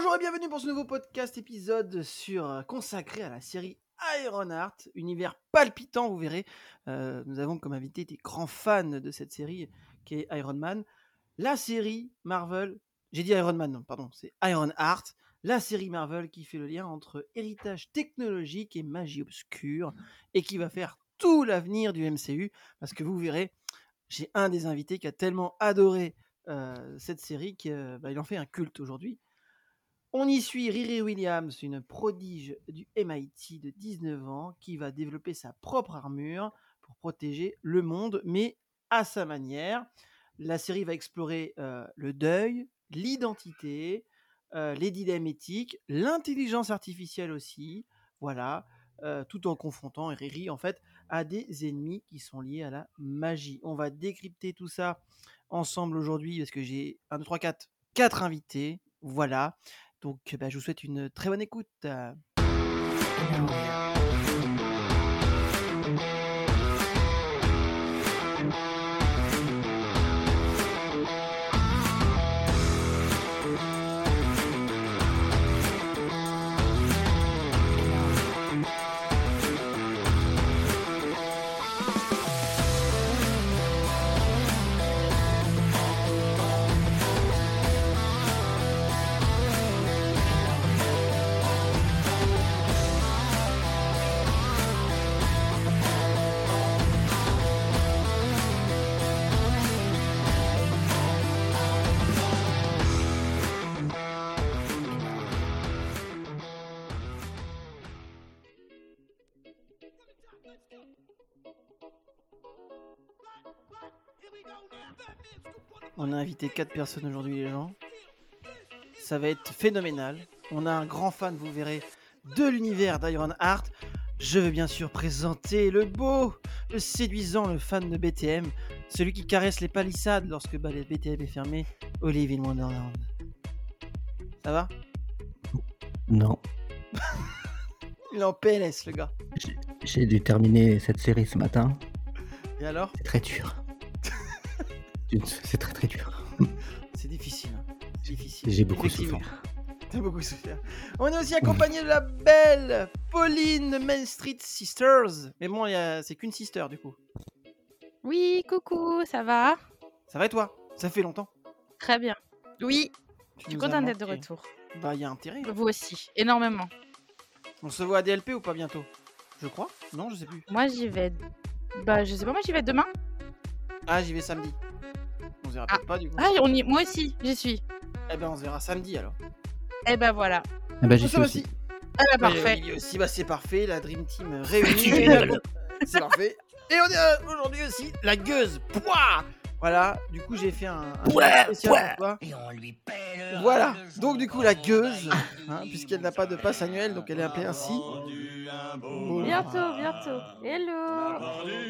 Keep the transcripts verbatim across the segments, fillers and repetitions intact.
Bonjour et bienvenue pour ce nouveau podcast épisode sur, euh, consacré à la série Ironheart, univers palpitant, vous verrez. Euh, nous avons comme invité des grands fans de cette série qui est Iron Man. La série Marvel, j'ai dit Iron Man, non, pardon, c'est Ironheart, la série Marvel qui fait le lien entre héritage technologique et magie obscure et qui va faire tout l'avenir du M C U parce que vous verrez, j'ai un des invités qui a tellement adoré euh, cette série qu'il bah, en fait un culte aujourd'hui. On y suit Riri Williams, une prodige du M I T de dix-neuf ans qui va développer sa propre armure pour protéger le monde, mais à sa manière. La série va explorer euh, le deuil, l'identité, euh, les dilemmes éthiques, l'intelligence artificielle aussi, voilà, euh, tout en confrontant Riri en fait à des ennemis qui sont liés à la magie. On va décrypter tout ça ensemble aujourd'hui parce que j'ai un, deux, trois, quatre, quatre invités, voilà. Donc, bah, je vous souhaite une très bonne écoute. On a invité quatre personnes aujourd'hui, les gens. Ça va être phénoménal. On a un grand fan, vous verrez, de l'univers d'Ironheart. Je veux bien sûr présenter le beau, le séduisant, le fan de B T M, celui qui caresse les palissades lorsque bah, le B T M est fermé, Olivier Wonderland. Ça va ? Non. Il est en P L S, le gars. J'ai, j'ai dû terminer cette série ce matin. Et alors ? C'est très dur. C'est très très dur. C'est difficile. Hein. difficile. J'ai beaucoup souffert. T'as beaucoup souffert. On est aussi accompagné de la belle Pauline Main Street Sisters. Mais bon, y a... c'est qu'une sister du coup. Oui, coucou, ça va ? Ça va et toi ? Ça fait longtemps. Très bien. Oui, Tu je suis nous as contente d'être de manqué. retour. Bah, y a intérêt. Vous aussi, énormément. On se voit à D L P ou pas bientôt ? Je crois ? Non, je sais plus. Moi, j'y vais. Bah, je sais pas, moi, j'y vais demain. Ah, j'y vais samedi. On se verra Ah. peut-être pas du coup. Ah, on y... moi aussi, j'y suis. Eh ben, on se verra samedi alors. Eh ben voilà. Ah bah j'y Nous suis sommes aussi. Ah bah Ouais, parfait. Olivier aussi, bah c'est parfait, la Dream Team réunie. C'est parfait. Et on est euh, aujourd'hui aussi la gueuse. Pouah voilà, du coup j'ai fait un, un Pouah, spécial pouah. pour toi. Et on lui paie le Voilà, ras de donc du coup la gueuse, hein, puisqu'elle n'a pas de passe annuelle, donc elle est appelée ainsi. Bientôt, bientôt. Hello.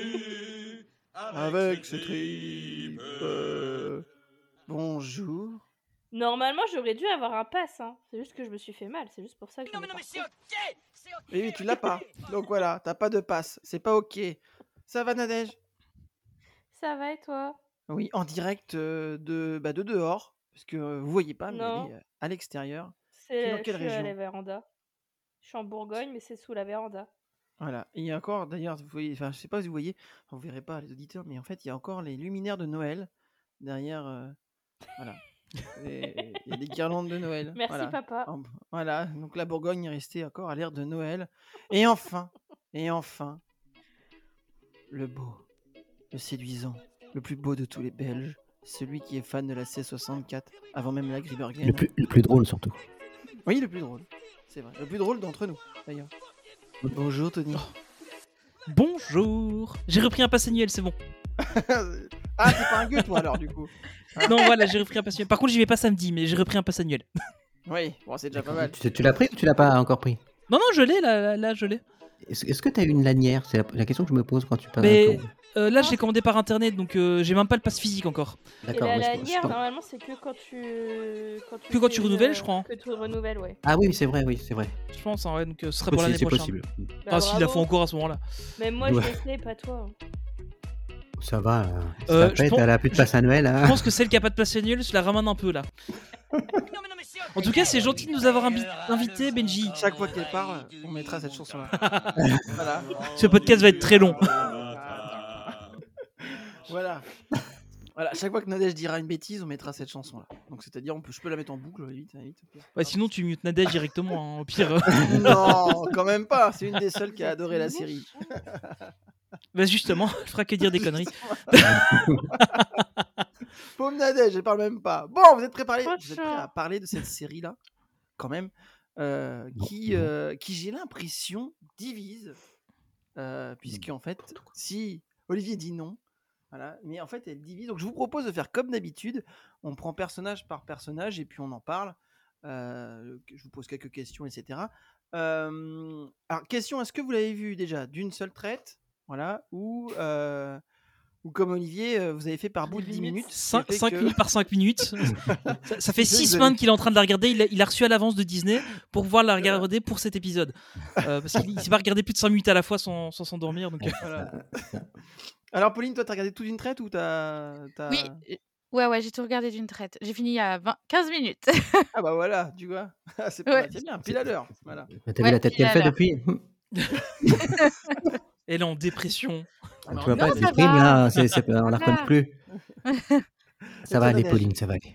Avec ses tripes. euh, Bonjour. Normalement, j'aurais dû avoir un pass, hein. C'est juste que je me suis fait mal, c'est juste pour ça que je Non n'ai mais non pas mais c'est refait. ok, c'est ok. Et oui, tu l'as pas. Donc voilà, t'as pas de passe, c'est pas ok. Ça va Nadège ? Ça va et toi ? Oui, en direct euh, de, bah, de dehors, parce que euh, vous voyez pas, mais Non. elle est euh, à l'extérieur. Tu es C'est dans je quelle suis à région ? la véranda. Je suis en Bourgogne, mais c'est sous la véranda. Voilà. Et il y a encore, d'ailleurs, vous voyez, enfin, je sais pas si vous voyez, vous verrez pas les auditeurs, mais en fait, il y a encore les luminaires de Noël derrière. euh, voilà. Et il y a des guirlandes de Noël. Merci voilà. papa. En- Voilà. Donc la Bourgogne est restée encore à l'ère de Noël. Et enfin, et enfin, le beau, le séduisant, le plus beau de tous les Belges, celui qui est fan de la C soixante-quatre avant même la Gribergen. Le plus, le plus drôle surtout. Oui, le plus drôle. C'est vrai. Le plus drôle d'entre nous, d'ailleurs. Bonjour, Tony. Bonjour. J'ai repris un pass annuel, c'est bon. Ah, t'es pas un gueux, toi, alors, du coup. Non, voilà, j'ai repris un pass annuel. Par contre, j'y vais pas samedi, mais j'ai repris un pass annuel. Oui, bon, c'est déjà pas mal. Tu, tu l'as pris ou tu l'as pas encore pris? Non, non, je l'ai, là, là, là, je l'ai. Est-ce, est-ce que tu as une lanière? C'est la, la question que je me pose quand tu parles. Mais euh, là, je l'ai commandé par internet, donc euh, j'ai même pas le pass physique encore. D'accord. Et la mais je- je lanière, pense- normalement, c'est que quand tu... Quand tu Que quand fais tu une, renouvelles, euh, je crois, hein. Que tu renouvelles, ouais. Ah oui, c'est vrai, oui, c'est vrai. Je pense, hein, ouais, donc euh, ce serait pour Possible, l'année c'est prochaine. possible. Bah, Enfin, s'il la bravo. faut encore à ce moment-là. Même moi, je Ouais. l'ai fait, pas toi. Ça va. euh, Euh, Ça je pète, pense- elle a plus de passe annuelle. Je Hein. pense que celle qui a pas de place annuelle, je la ramène un peu là. En tout cas, c'est gentil de nous avoir invi- invités, Benji. Chaque fois qu'elle parle, on mettra cette chanson-là. Voilà. Ce podcast va être très long. Voilà. Voilà. Chaque fois que Nadège dira une bêtise, on mettra cette chanson-là. Donc, c'est-à-dire, on peut, je peux la mettre en boucle, vite, vite. au pire. Ouais, sinon, tu mutes Nadège directement, hein, au pire. Non, quand même pas. C'est une des seules qui a adoré la série. Bah, justement, elle fera que dire des conneries. Pauvre Nadège, je parle même pas. Bon, vous êtes préparés, Trop vous êtes prêts chaud. à parler de cette série-là, quand même, euh, Non, qui, non. euh, qui j'ai l'impression divise, euh, puisqu'en fait, si Olivier dit non, voilà, mais en fait elle divise. Donc je vous propose de faire comme d'habitude, on prend personnage par personnage et puis on en parle. Euh, je vous pose quelques questions, et cetera. Euh, alors question, est-ce que vous l'avez vu déjà d'une seule traite, voilà, ou euh, ou comme Olivier, euh, vous avez fait par bout de dix minutes. ce qui cinq fait que- minutes par cinq minutes. Ça, ça fait Vous six avez- semaines qu'il est en train de la regarder. Il a, il a reçu à l'avance de Disney pour pouvoir la regarder pour cet épisode. Euh, parce qu'il ne s'est pas regardé plus de cinq minutes à la fois sans sans s'endormir. Donc, euh, Voilà. Alors Pauline, toi, t'as regardé tout d'une traite ou t'as, t'as... Oui, euh, ouais, ouais, j'ai tout regardé d'une traite. J'ai fini à vingt... quinze minutes. Ah bah voilà, tu vois. Ah, c'est pas Ouais. mal, c'est bien, pile à l'heure. Voilà. Mais T'as Ouais, vu la tête pile qu'elle à fait l'heure. depuis elle est en dépression. Tu vois pas, non, elle ça déprime va. là, c'est, c'est, on la Ça reconnaît va. plus. Ça va aller, Nadège. Pauline, ça va aller.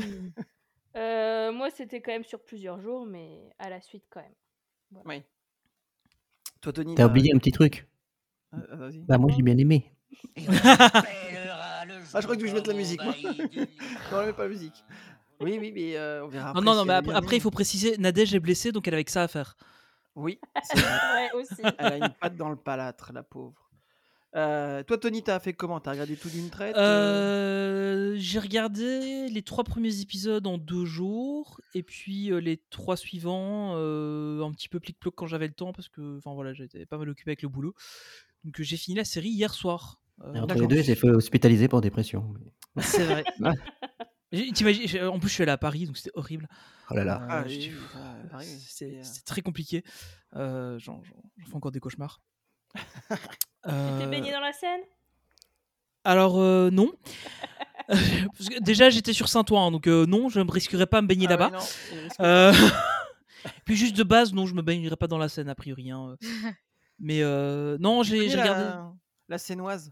Euh, moi, c'était quand même sur plusieurs jours, mais à la suite quand même. Oui. Toi, Tony, T'as oublié un petit truc. Ah, ah, vas-y. Bah, moi, j'ai bien aimé. Ah, je crois que je vais mettre la musique, moi. Non, on met pas la musique. Oui, oui, mais euh, on verra. Non, après non, si non, elle mais a après, bien après, il aimé. faut préciser Nadège est blessée, donc elle avait que ça à faire. Oui, c'est vrai. Ouais, aussi. Elle a une patte dans le palâtre, la pauvre. Euh, toi, Tony, t'as fait comment? T'as regardé tout d'une traite euh Euh, j'ai regardé les trois premiers épisodes en deux jours, et puis euh, les trois suivants euh, un petit peu plic-ploc quand j'avais le temps, parce que enfin voilà, j'étais pas mal occupé avec le boulot. Donc euh, j'ai fini la série hier soir. Euh, Et entre d'accord. les deux, il s'est fait hospitaliser pour dépression. Mais- c'est vrai. Ouais. J'ai- t'imagines, j'ai- en plus, je suis allé à Paris, donc c'était horrible. Oh là là. Euh, Ah, j'ai- oui, oui, ça arrive, c'est- c'est, euh, C'était très compliqué. Euh, j'en, j'en- j'en fais encore des cauchemars. Tu t'es Euh, baigné dans la Seine? Alors euh, non. Parce que déjà j'étais sur Saint-Ouen, donc euh, non, je ne me risquerais pas à me baigner Ah là-bas. ouais, non, il risque Euh, Puis juste de base, non, je me baignerai pas dans la Seine a priori. hein. Mais euh, non, Tu j'ai, connais j'ai regardé. la... la Sénoise.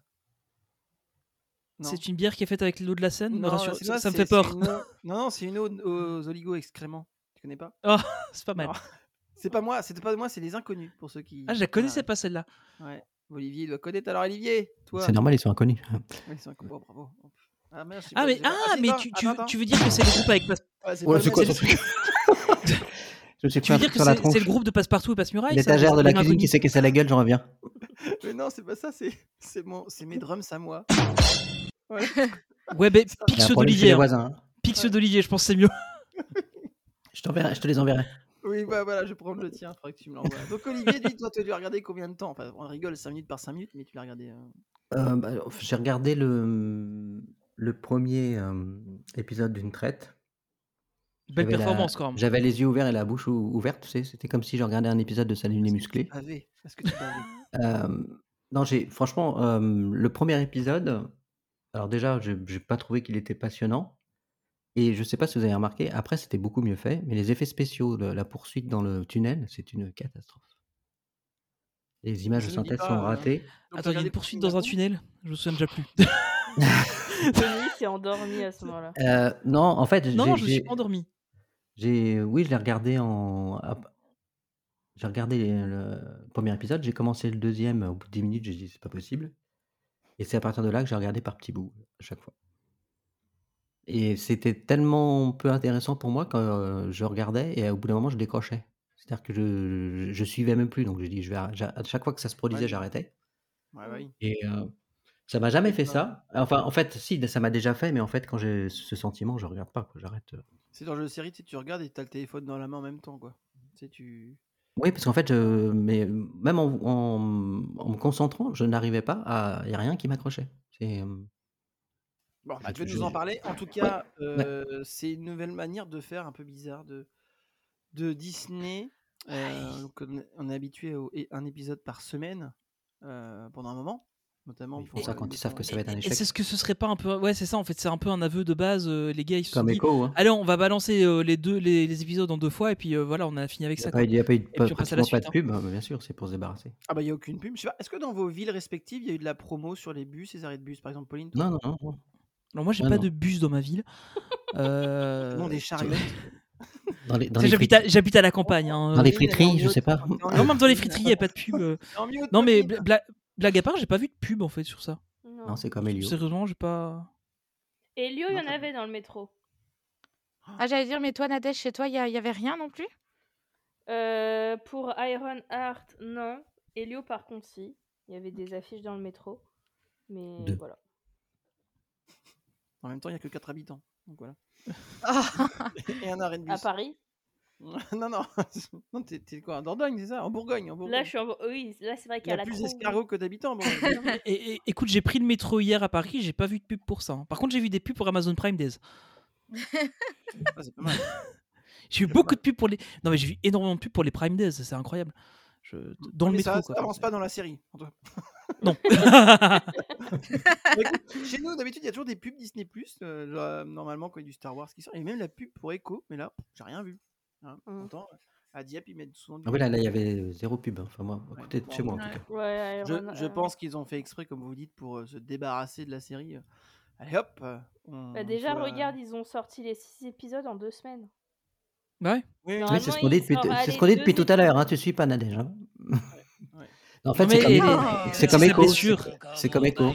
Non. C'est une bière qui est faite avec l'eau de la Seine. Me Non, rassure- la ça, Sénoise, ça me c'est- fait peur. c'est une eau- Non, non, c'est une eau aux oligo-excréments. Tu connais pas? C'est pas mal. Non. C'est pas moi, c'était pas moi, c'est les inconnus pour ceux qui. Ah, je la connaissais Voilà. pas celle-là. Ouais. Olivier il doit connaître. Alors Olivier, toi. C'est normal, ils sont inconnus. Oui, c'est un combo, bravo. Ah, merde, je sais Ah pas, mais j'ai pas- ah c'est mais pas- tu, attends, tu, attends. tu veux dire que c'est le groupe avec Passe- Ouais, c'est Ouais, pas c'est le quoi même- ton truc Je me suis Tu veux pris un dire truc que sur la c'est, c'est le tronche. groupe de Passepartout et Passe-Muraille? ça L'étagère de C'est la pas cuisine inconnu. qui s'est cassé la gueule, j'en reviens. Mais non, c'est pas ça, c'est c'est mon c'est mes drums à moi. Ouais, ben Il y a pique un ceux problème chez d'Olivier. les hein. voisins. hein. Pique ceux d'Olivier, je pense que c'est mieux. Je t'enverrai, je te les enverrai. Oui, bah voilà, je vais prendre le tien, il faudrait que tu me l'envoies. Donc Olivier, lui, toi, tu as dû regarder combien de temps? Enfin, on rigole cinq minutes par cinq minutes, mais tu l'as regardé. euh, Euh, bah, j'ai regardé le, le premier euh, épisode d'une traite. Belle J'avais la- performance quand même. J'avais les yeux ouverts et la bouche ou- ouverte, tu sais. C'était comme si je regardais un épisode de Salut les musclés. Pavé. Est-ce que tu bavais? Euh, non, j'ai franchement euh, le premier épisode. Alors déjà, j'ai j'ai pas trouvé qu'il était passionnant. Et je sais pas si vous avez remarqué. Après, c'était beaucoup mieux fait, mais les effets spéciaux, le- la poursuite dans le tunnel, c'est une catastrophe. Les images de Je ne dis synthèse pas, sont euh, ratées. Donc, t'as Attends, il y a regardé une poursuite combien dans un de temps? tunnel? Je me souviens déjà plus. Tony s'est endormi à ce moment-là. Euh, non, en fait, Non, j'ai- non, je me suis j'ai- pas endormi. j'ai, oui, je l'ai regardé en. ap- J'ai regardé les- le premier épisode. J'ai commencé le deuxième au bout de dix minutes. J'ai dit c'est pas possible. Et c'est à partir de là que j'ai regardé par petits bouts à chaque fois. Et c'était tellement peu intéressant pour moi quand euh, je regardais et au bout d'un moment je décrochais. C'est-à-dire que je, je, je suivais même plus. Donc j'ai dit je vais arr- j'a- à chaque fois que ça se produisait, Ouais. j'arrêtais. Ouais, ouais. Et euh, ça m'a jamais Et fait toi? ça. Enfin, en fait, si, ça m'a déjà fait, mais en fait, quand j'ai ce sentiment, je regarde pas, quoi, j'arrête. euh. C'est dans le jeu de série, tu sais, tu regardes et t'as le téléphone dans la main en même temps, quoi. Tu sais, tu. Oui, parce qu'en fait, je, mais même en, en, en me concentrant, je n'arrivais pas à. Il n'y a rien qui m'accrochait. C'est, euh, Bon, bah, je- tu veux je- nous en parler. En tout Ouais, cas, euh, c'est une nouvelle manière de faire un peu bizarre de, de Disney. Euh, donc on est- on est habitué à un épisode par semaine euh, pendant un moment. notamment Ils font pour ça euh, quand ils savent que défendre. ça va être un Et échec. c'est ce que ce serait pas un peu. Ouais, c'est ça en fait, c'est un peu un aveu de base. euh, les gars, ils se sont Comme dit Echo, hein. allez, on va balancer euh, les deux les, les épisodes en deux fois, et puis euh, voilà, on a fini avec Il n'y a, ça pas quoi. eu- il y a pas eu de- Et pas- puis on passe à la pratiquement pas suite. de hein. pub, hein, bien sûr, c'est pour se débarrasser. Ah bah il y a aucune pub. Je sais pas. Est-ce que dans vos villes respectives, il y a eu de la promo sur les bus, les arrêts de bus, par exemple, Pauline, toi Non, non, non. non. Alors moi, j'ai Ah pas non. de bus dans ma ville. Non, Euh, des tu- chariots. Dans les, dans tu sais, les, j'habite frit- à, j'habite à la campagne. hein, dans euh. les Pauline, elle est en friteries, je mute. sais pas. T'es en Non, mute, même dans les Pauline. friteries, il n'y a pas de pub. euh. T'es en mute, Non, mais Pauline. bla- bla- blague à part, j'ai pas vu de pub en fait sur ça. Non, Non. c'est comme Elio. Sérieusement, j'ai pas. Elio, il y Non, en t'as avait dans le métro. Ah, j'allais dire, mais toi, Nadège, chez toi, il y, a- y avait rien non plus? Euh, pour Iron Heart, non. Elio, par contre, si. Il y avait des affiches dans le métro. Mais Deux. voilà. En même temps, il y a que quatre habitants. Donc voilà. Ah, Et un arrêt de À bus. Paris. non, non. non t'es, t'es quoi en Dordogne, c'est ça? En Bourgogne, en Bourgogne. Là, je suis en... Oui, là, c'est vrai Il qu'il y y a a la plus Croix. d'escargots que d'habitants en Bourgogne. Et, et- écoute, j'ai pris le métro hier à Paris, j'ai pas vu de pub pour ça. hein. Par contre, j'ai vu des pubs pour Amazon Prime Days. Ah, c'est pas mal. J'ai vu pas beaucoup de pubs pour les. Non, mais j'ai vu énormément de pubs pour les Prime Days, c'est incroyable. Je... Dans Non, le mais ça, métro, ça quoi. avance pas dans la série. en tout cas. Non. Bah, écoute, chez nous, d'habitude, il y a toujours des pubs Disney+. Euh, genre, euh, normalement, quand il y a du Star Wars qui sort. Et même la pub pour Echo, mais là, j'ai rien vu. Hein, Mm. pourtant, à Dieppe, ils mettent souvent du Ah oui, là, là, il y avait zéro pub. hein. Enfin, moi, à Ouais. côté de Bon, chez moi, en ouais. tout cas. Ouais, Je, Iron je Heart. pense qu'ils ont fait exprès, comme vous dites, pour euh, se débarrasser de la série. Allez hop euh, on, Bah, déjà, faut, euh, regarde, ils ont sorti les six épisodes en deux semaines. Bah ouais. Oui, Non, Oui, c'est ce Normalement, qu'on dit il depuis, sort- c'est ce allez, qu'on dit deux depuis tout à l'heure. Hein. épisodes. Tu suis pas Nadège. Hein. ouais. En fait, Non, c'est mais comme, les- Non. c'est comme Ses Echo. blessures. C'est comme Echo.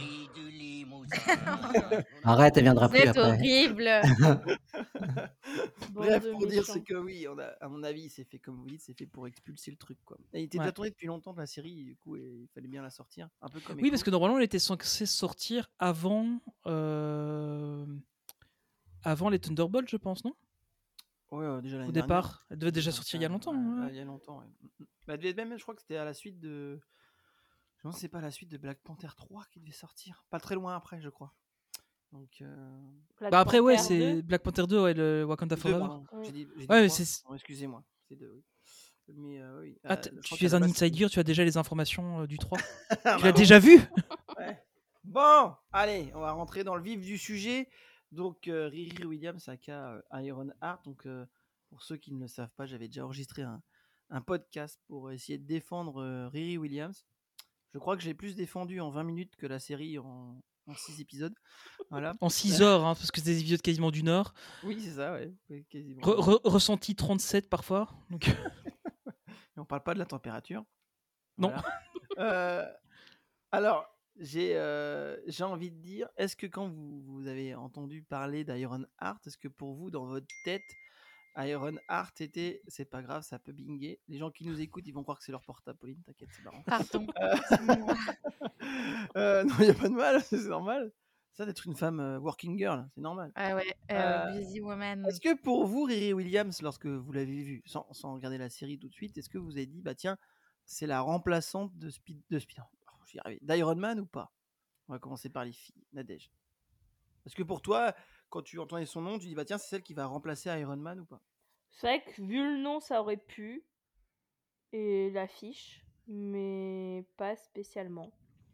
Arrête, elle viendra plus C'est après. horrible. Bande Bref, de pour dire, méchants. c'est que oui, on a, à mon avis, c'est fait comme vous dites, c'est fait pour expulser le truc. Quoi. Et il était Ouais. déjà tourné depuis longtemps de la série, du coup, et il fallait bien la sortir. Un peu comme Oui, Echo. parce que normalement, elle était censée sortir avant. euh, Avant les Thunderbolts, je pense, non? Ouais, ouais, déjà l'année Au dernière. départ. Elle devait déjà Donc, sortir il y a euh, longtemps. ouais, hein, ouais, ouais. il y a longtemps, ouais. Mm, mm. Bah, elle devait même, je crois que c'était à la suite de. Je pense que c'est pas la suite de Black Panther trois qui devait sortir. Pas très loin après, je crois. Donc. Euh... Black Bah après, ouais, Panther c'est deux. Black Panther deux, ouais, le Wakanda deux, Forever. pardon. Oui. J'ai dit, j'ai dit Ouais, mais trois. c'est. Non, excusez-moi. C'est deux, oui. Mais euh, oui. Ah, euh, t- je tu crois qu'à es la un base, c'était- insider, tu as déjà les informations euh, du trois. Ah, Tu bah l'as bon. déjà vu? Ouais. Bon, allez, on va rentrer dans le vif du sujet. Donc, euh, Riri Williams, aka euh, Iron Heart. Donc, euh, pour ceux qui ne le savent pas, j'avais déjà enregistré un, un podcast pour essayer de défendre euh, Riri Williams. Je crois que j'ai plus défendu en vingt minutes que la série en, en six épisodes. Voilà. En six heures, hein, parce que c'est des épisodes quasiment d'une heure. Oui, c'est ça, ouais. Oui, quasiment. Re- re- ressenti trente-sept parfois. Donc... Et on parle pas de la température. Non. Voilà. Euh, alors, j'ai euh, j'ai envie de dire, est-ce que quand vous, vous avez entendu parler d'Iron Heart, est-ce que pour vous, dans votre tête, Iron Heart était, c'est pas grave, ça peut binguer. Les gens qui nous écoutent, ils vont croire que c'est leur portable, Pauline, t'inquiète, c'est marrant. Pardon. Euh, C'est moi. euh, non, il n'y a pas de mal, c'est normal. Ça, d'être une femme euh, working girl, c'est normal. Ah ouais, euh, Euh, Busy Woman. Est-ce que pour vous, Riri Williams, lorsque vous l'avez vue, sans, sans regarder la série tout de suite, est-ce que vous avez dit, bah tiens, c'est la remplaçante de Speed, de Speed, oh, j'y arrive, d'Iron Man ou pas? On va commencer par les filles, Nadège. Est-ce que pour toi, quand tu entendais son nom, tu dis, bah tiens, c'est celle qui va remplacer Iron Man ou pas? C'est vrai que vu le nom, ça aurait pu. Et l'affiche. Mais pas spécialement.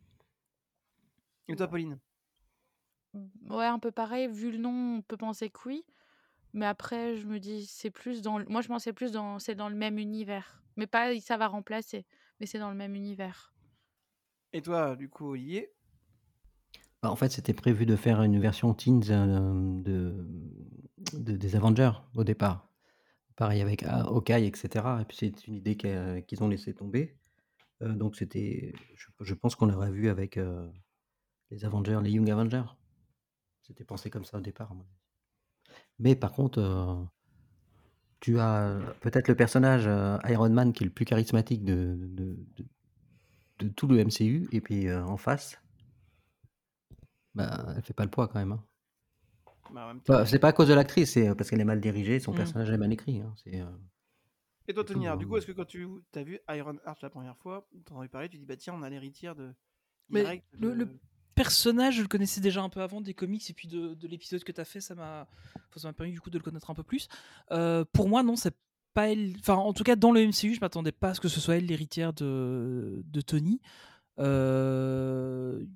Et toi, Pauline? Ouais, un peu pareil. Vu le nom, on peut penser que oui. Mais après, je me dis, c'est plus dans. le- Moi, je pensais plus dans. C'est dans le même univers. Mais pas, ça va remplacer. Mais c'est dans le même univers. Et toi, du coup, Olivier? Bah, en fait, c'était prévu de faire une version teens euh, de, de- des Avengers au départ. Pareil avec ah, Hawkeye, et cetera. Et puis c'est une idée qu'a- qu'ils ont laissé tomber. Euh, donc c'était, je, je pense qu'on l'aurait vu avec euh, les Avengers, les Young Avengers. C'était pensé comme ça au départ. à mon avis. Mais par contre, euh, tu as peut-être le personnage euh, Iron Man qui est le plus charismatique de, de, de- de tout le M C U. Et puis euh, en face, bah, elle fait pas le poids quand même. hein. Bah, en même temps. Bah, c'est pas à cause de l'actrice, c'est parce qu'elle est mal dirigée, son Mm. personnage est mal écrit. hein. C'est, euh, Et toi, c'est Tony, tout, alors, du hein. coup, est-ce que quand tu as vu Iron Heart la première fois, t'en as parlé, tu dis, bah tiens, on a l'héritière de. Mais direct le, le de- personnage, je le connaissais déjà un peu avant des comics, et puis de, de l'épisode que tu as fait, ça m'a enfin, ça m'a permis du coup de le connaître un peu plus. Euh, pour moi, non, c'est pas elle. Enfin, en tout cas, dans le M C U, je m'attendais pas à ce que ce soit elle l'héritière de, de Tony. Euh,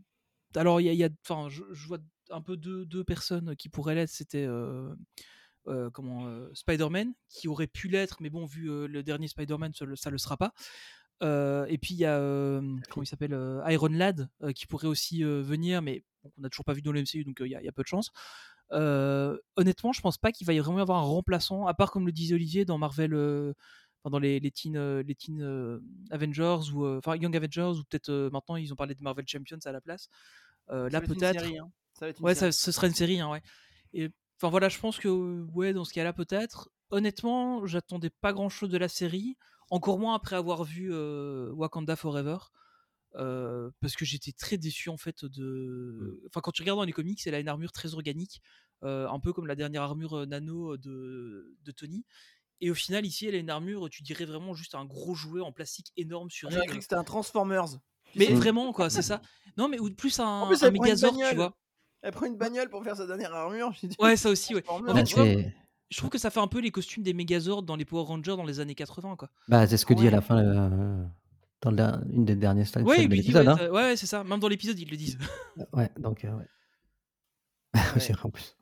alors il y a, il y a- enfin, je, je vois un peu deux, deux personnes qui pourraient l'être. C'était euh, euh, comment euh, Spider-Man, qui aurait pu l'être, mais bon, vu euh, le dernier Spider-Man, ça, le- ça le sera pas. Euh, et puis il y a euh, comment il s'appelle euh, Iron Lad euh, qui pourrait aussi euh, venir, mais bon, on n'a toujours pas vu dans le M C U, donc euh, il y, a- il y a peu de chance. Euh, honnêtement, je pense pas qu'il va y vraiment y avoir un remplaçant, à part comme le disait Olivier dans Marvel, euh, enfin, dans les, les Teen, euh, les teen euh, Avengers ou euh, enfin Young Avengers, ou peut-être euh, maintenant ils ont parlé de Marvel Champions à la place. Euh, Ça là va être une peut-être. série. Hein. Ça va être une Ouais, série. ça, ce serait une série, hein, ouais. Et enfin voilà, je pense que ouais, dans ce cas-là peut-être. Honnêtement, j'attendais pas grand-chose de la série, encore moins après avoir vu euh, Wakanda Forever. Euh, parce que j'étais très déçu en fait de. Enfin, quand tu regardes dans les comics, elle a une armure très organique, euh, un peu comme la dernière armure euh, nano de, de Tony. Et au final, ici, elle a une armure, tu dirais vraiment juste un gros jouet en plastique énorme sur J'aurais elle. cru que c'était un Transformers. Tu Mais sais. vraiment, quoi, c'est ça. Non, mais ou plus En un, plus, un elle prend une Megazord, tu bagnole. vois. Elle prend une bagnole pour faire sa dernière armure. J'ai dit, Ouais, ça aussi, ouais. En Transformers. fait, Bah, tu vois, c'est je trouve que ça fait un peu les costumes des Megazords dans les Power Rangers dans les années quatre-vingts, quoi. bah, c'est ce que dit à Ouais. la fin, euh, dans la- une des dernières scènes Ouais, il de lui dit, l'épisode. ouais, Hein. t'as- ouais, c'est ça. Même dans l'épisode, ils le disent. Ouais, donc, euh, ouais. Ouais. C'est vrai, en plus.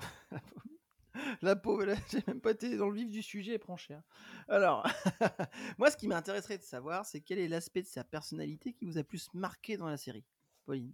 La pauvre, là, j'ai même pas été dans le vif du sujet, elle prend cher. Alors, moi, ce qui m'intéresserait de savoir, c'est quel est l'aspect de sa personnalité qui vous a plus marqué dans la série, Pauline.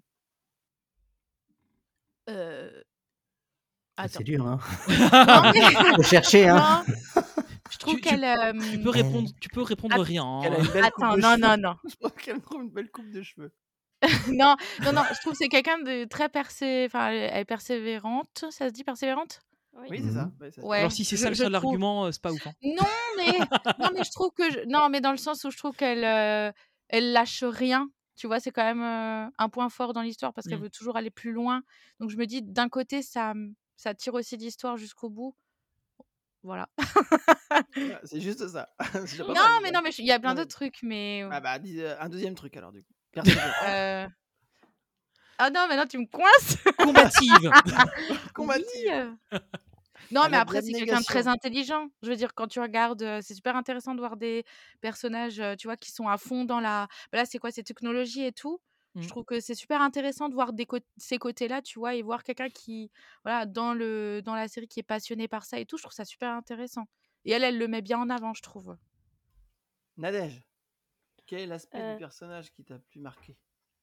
Euh, Ah, Attends. c'est dur, hein. Non, mais... Faut chercher, hein. non, je trouve Tu, tu- qu'elle. euh, tu peux répondre, tu peux répondre Att- rien. Qu'elle a hein. une belle coupe Attends, de non, cheveux. non, non. Je pense qu'elle trouve une belle coupe de cheveux. non, non, non, je trouve que c'est quelqu'un de très persé... enfin, elle elle est persévérante, ça se dit persévérante? Oui. Oui, c'est ça. Mhm. Ouais, ça- Ouais, Alors si c'est je, ça le je seul trouve. argument, euh, c'est pas ouf. hein. Non, mais non, mais je trouve que je- non, mais dans le sens où je trouve qu'elle euh, elle lâche rien. Tu vois, c'est quand même euh, un point fort dans l'histoire parce qu'elle Mm. veut toujours aller plus loin. Donc je me dis d'un côté ça ça tire aussi l'histoire jusqu'au bout. Voilà. Voilà, c'est juste ça. C'est déjà pas Non, mal, mais déjà. non, mais il y a plein Non, mais- d'autres trucs, mais Ah bah, dis, euh, un deuxième truc alors, du coup. Persévérant. euh, ah non, mais non, tu me coinces. Combative. Combative. Oui, euh. Non, Elle mais a de après, c'est quelqu'un de très l'abnégation. intelligent. Je veux dire, quand tu regardes, euh, c'est super intéressant de voir des personnages, euh, tu vois, qui sont à fond dans la. Bah là, c'est quoi, ces technologies et tout. Je Mm. trouve que c'est super intéressant de voir des cô- ces côtés-là, tu vois, et voir quelqu'un qui, voilà, dans le dans la série, qui est passionné par ça et tout. Je trouve ça super intéressant. Et elle, elle le met bien en avant, je trouve. Nadège, quel est l'aspect Euh. du personnage qui t'a plus marqué?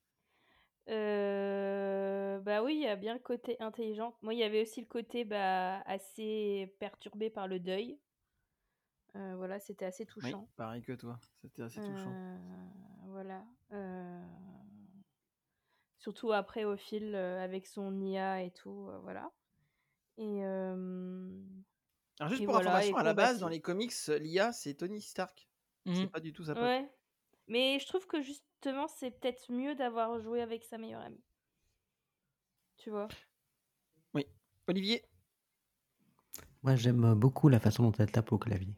Euh, Bah oui, il y a bien le côté intelligent. Moi, il y avait aussi le côté bah, assez perturbé par le deuil. Euh, voilà, c'était assez Oui, touchant. pareil que toi. C'était assez touchant. Euh, voilà. Euh, Surtout après au fil euh, avec son I A et tout, euh, voilà. Et, euh, Alors, juste et pour voilà, information, et à la base, dans combatif. les comics, l'I A, c'est Tony Stark. C'est Mhm. pas du tout sa pote. Ouais. Mais je trouve que justement, c'est peut-être mieux d'avoir joué avec sa meilleure amie. Tu vois? Oui. Olivier? Moi, j'aime beaucoup la façon dont elle tape au clavier.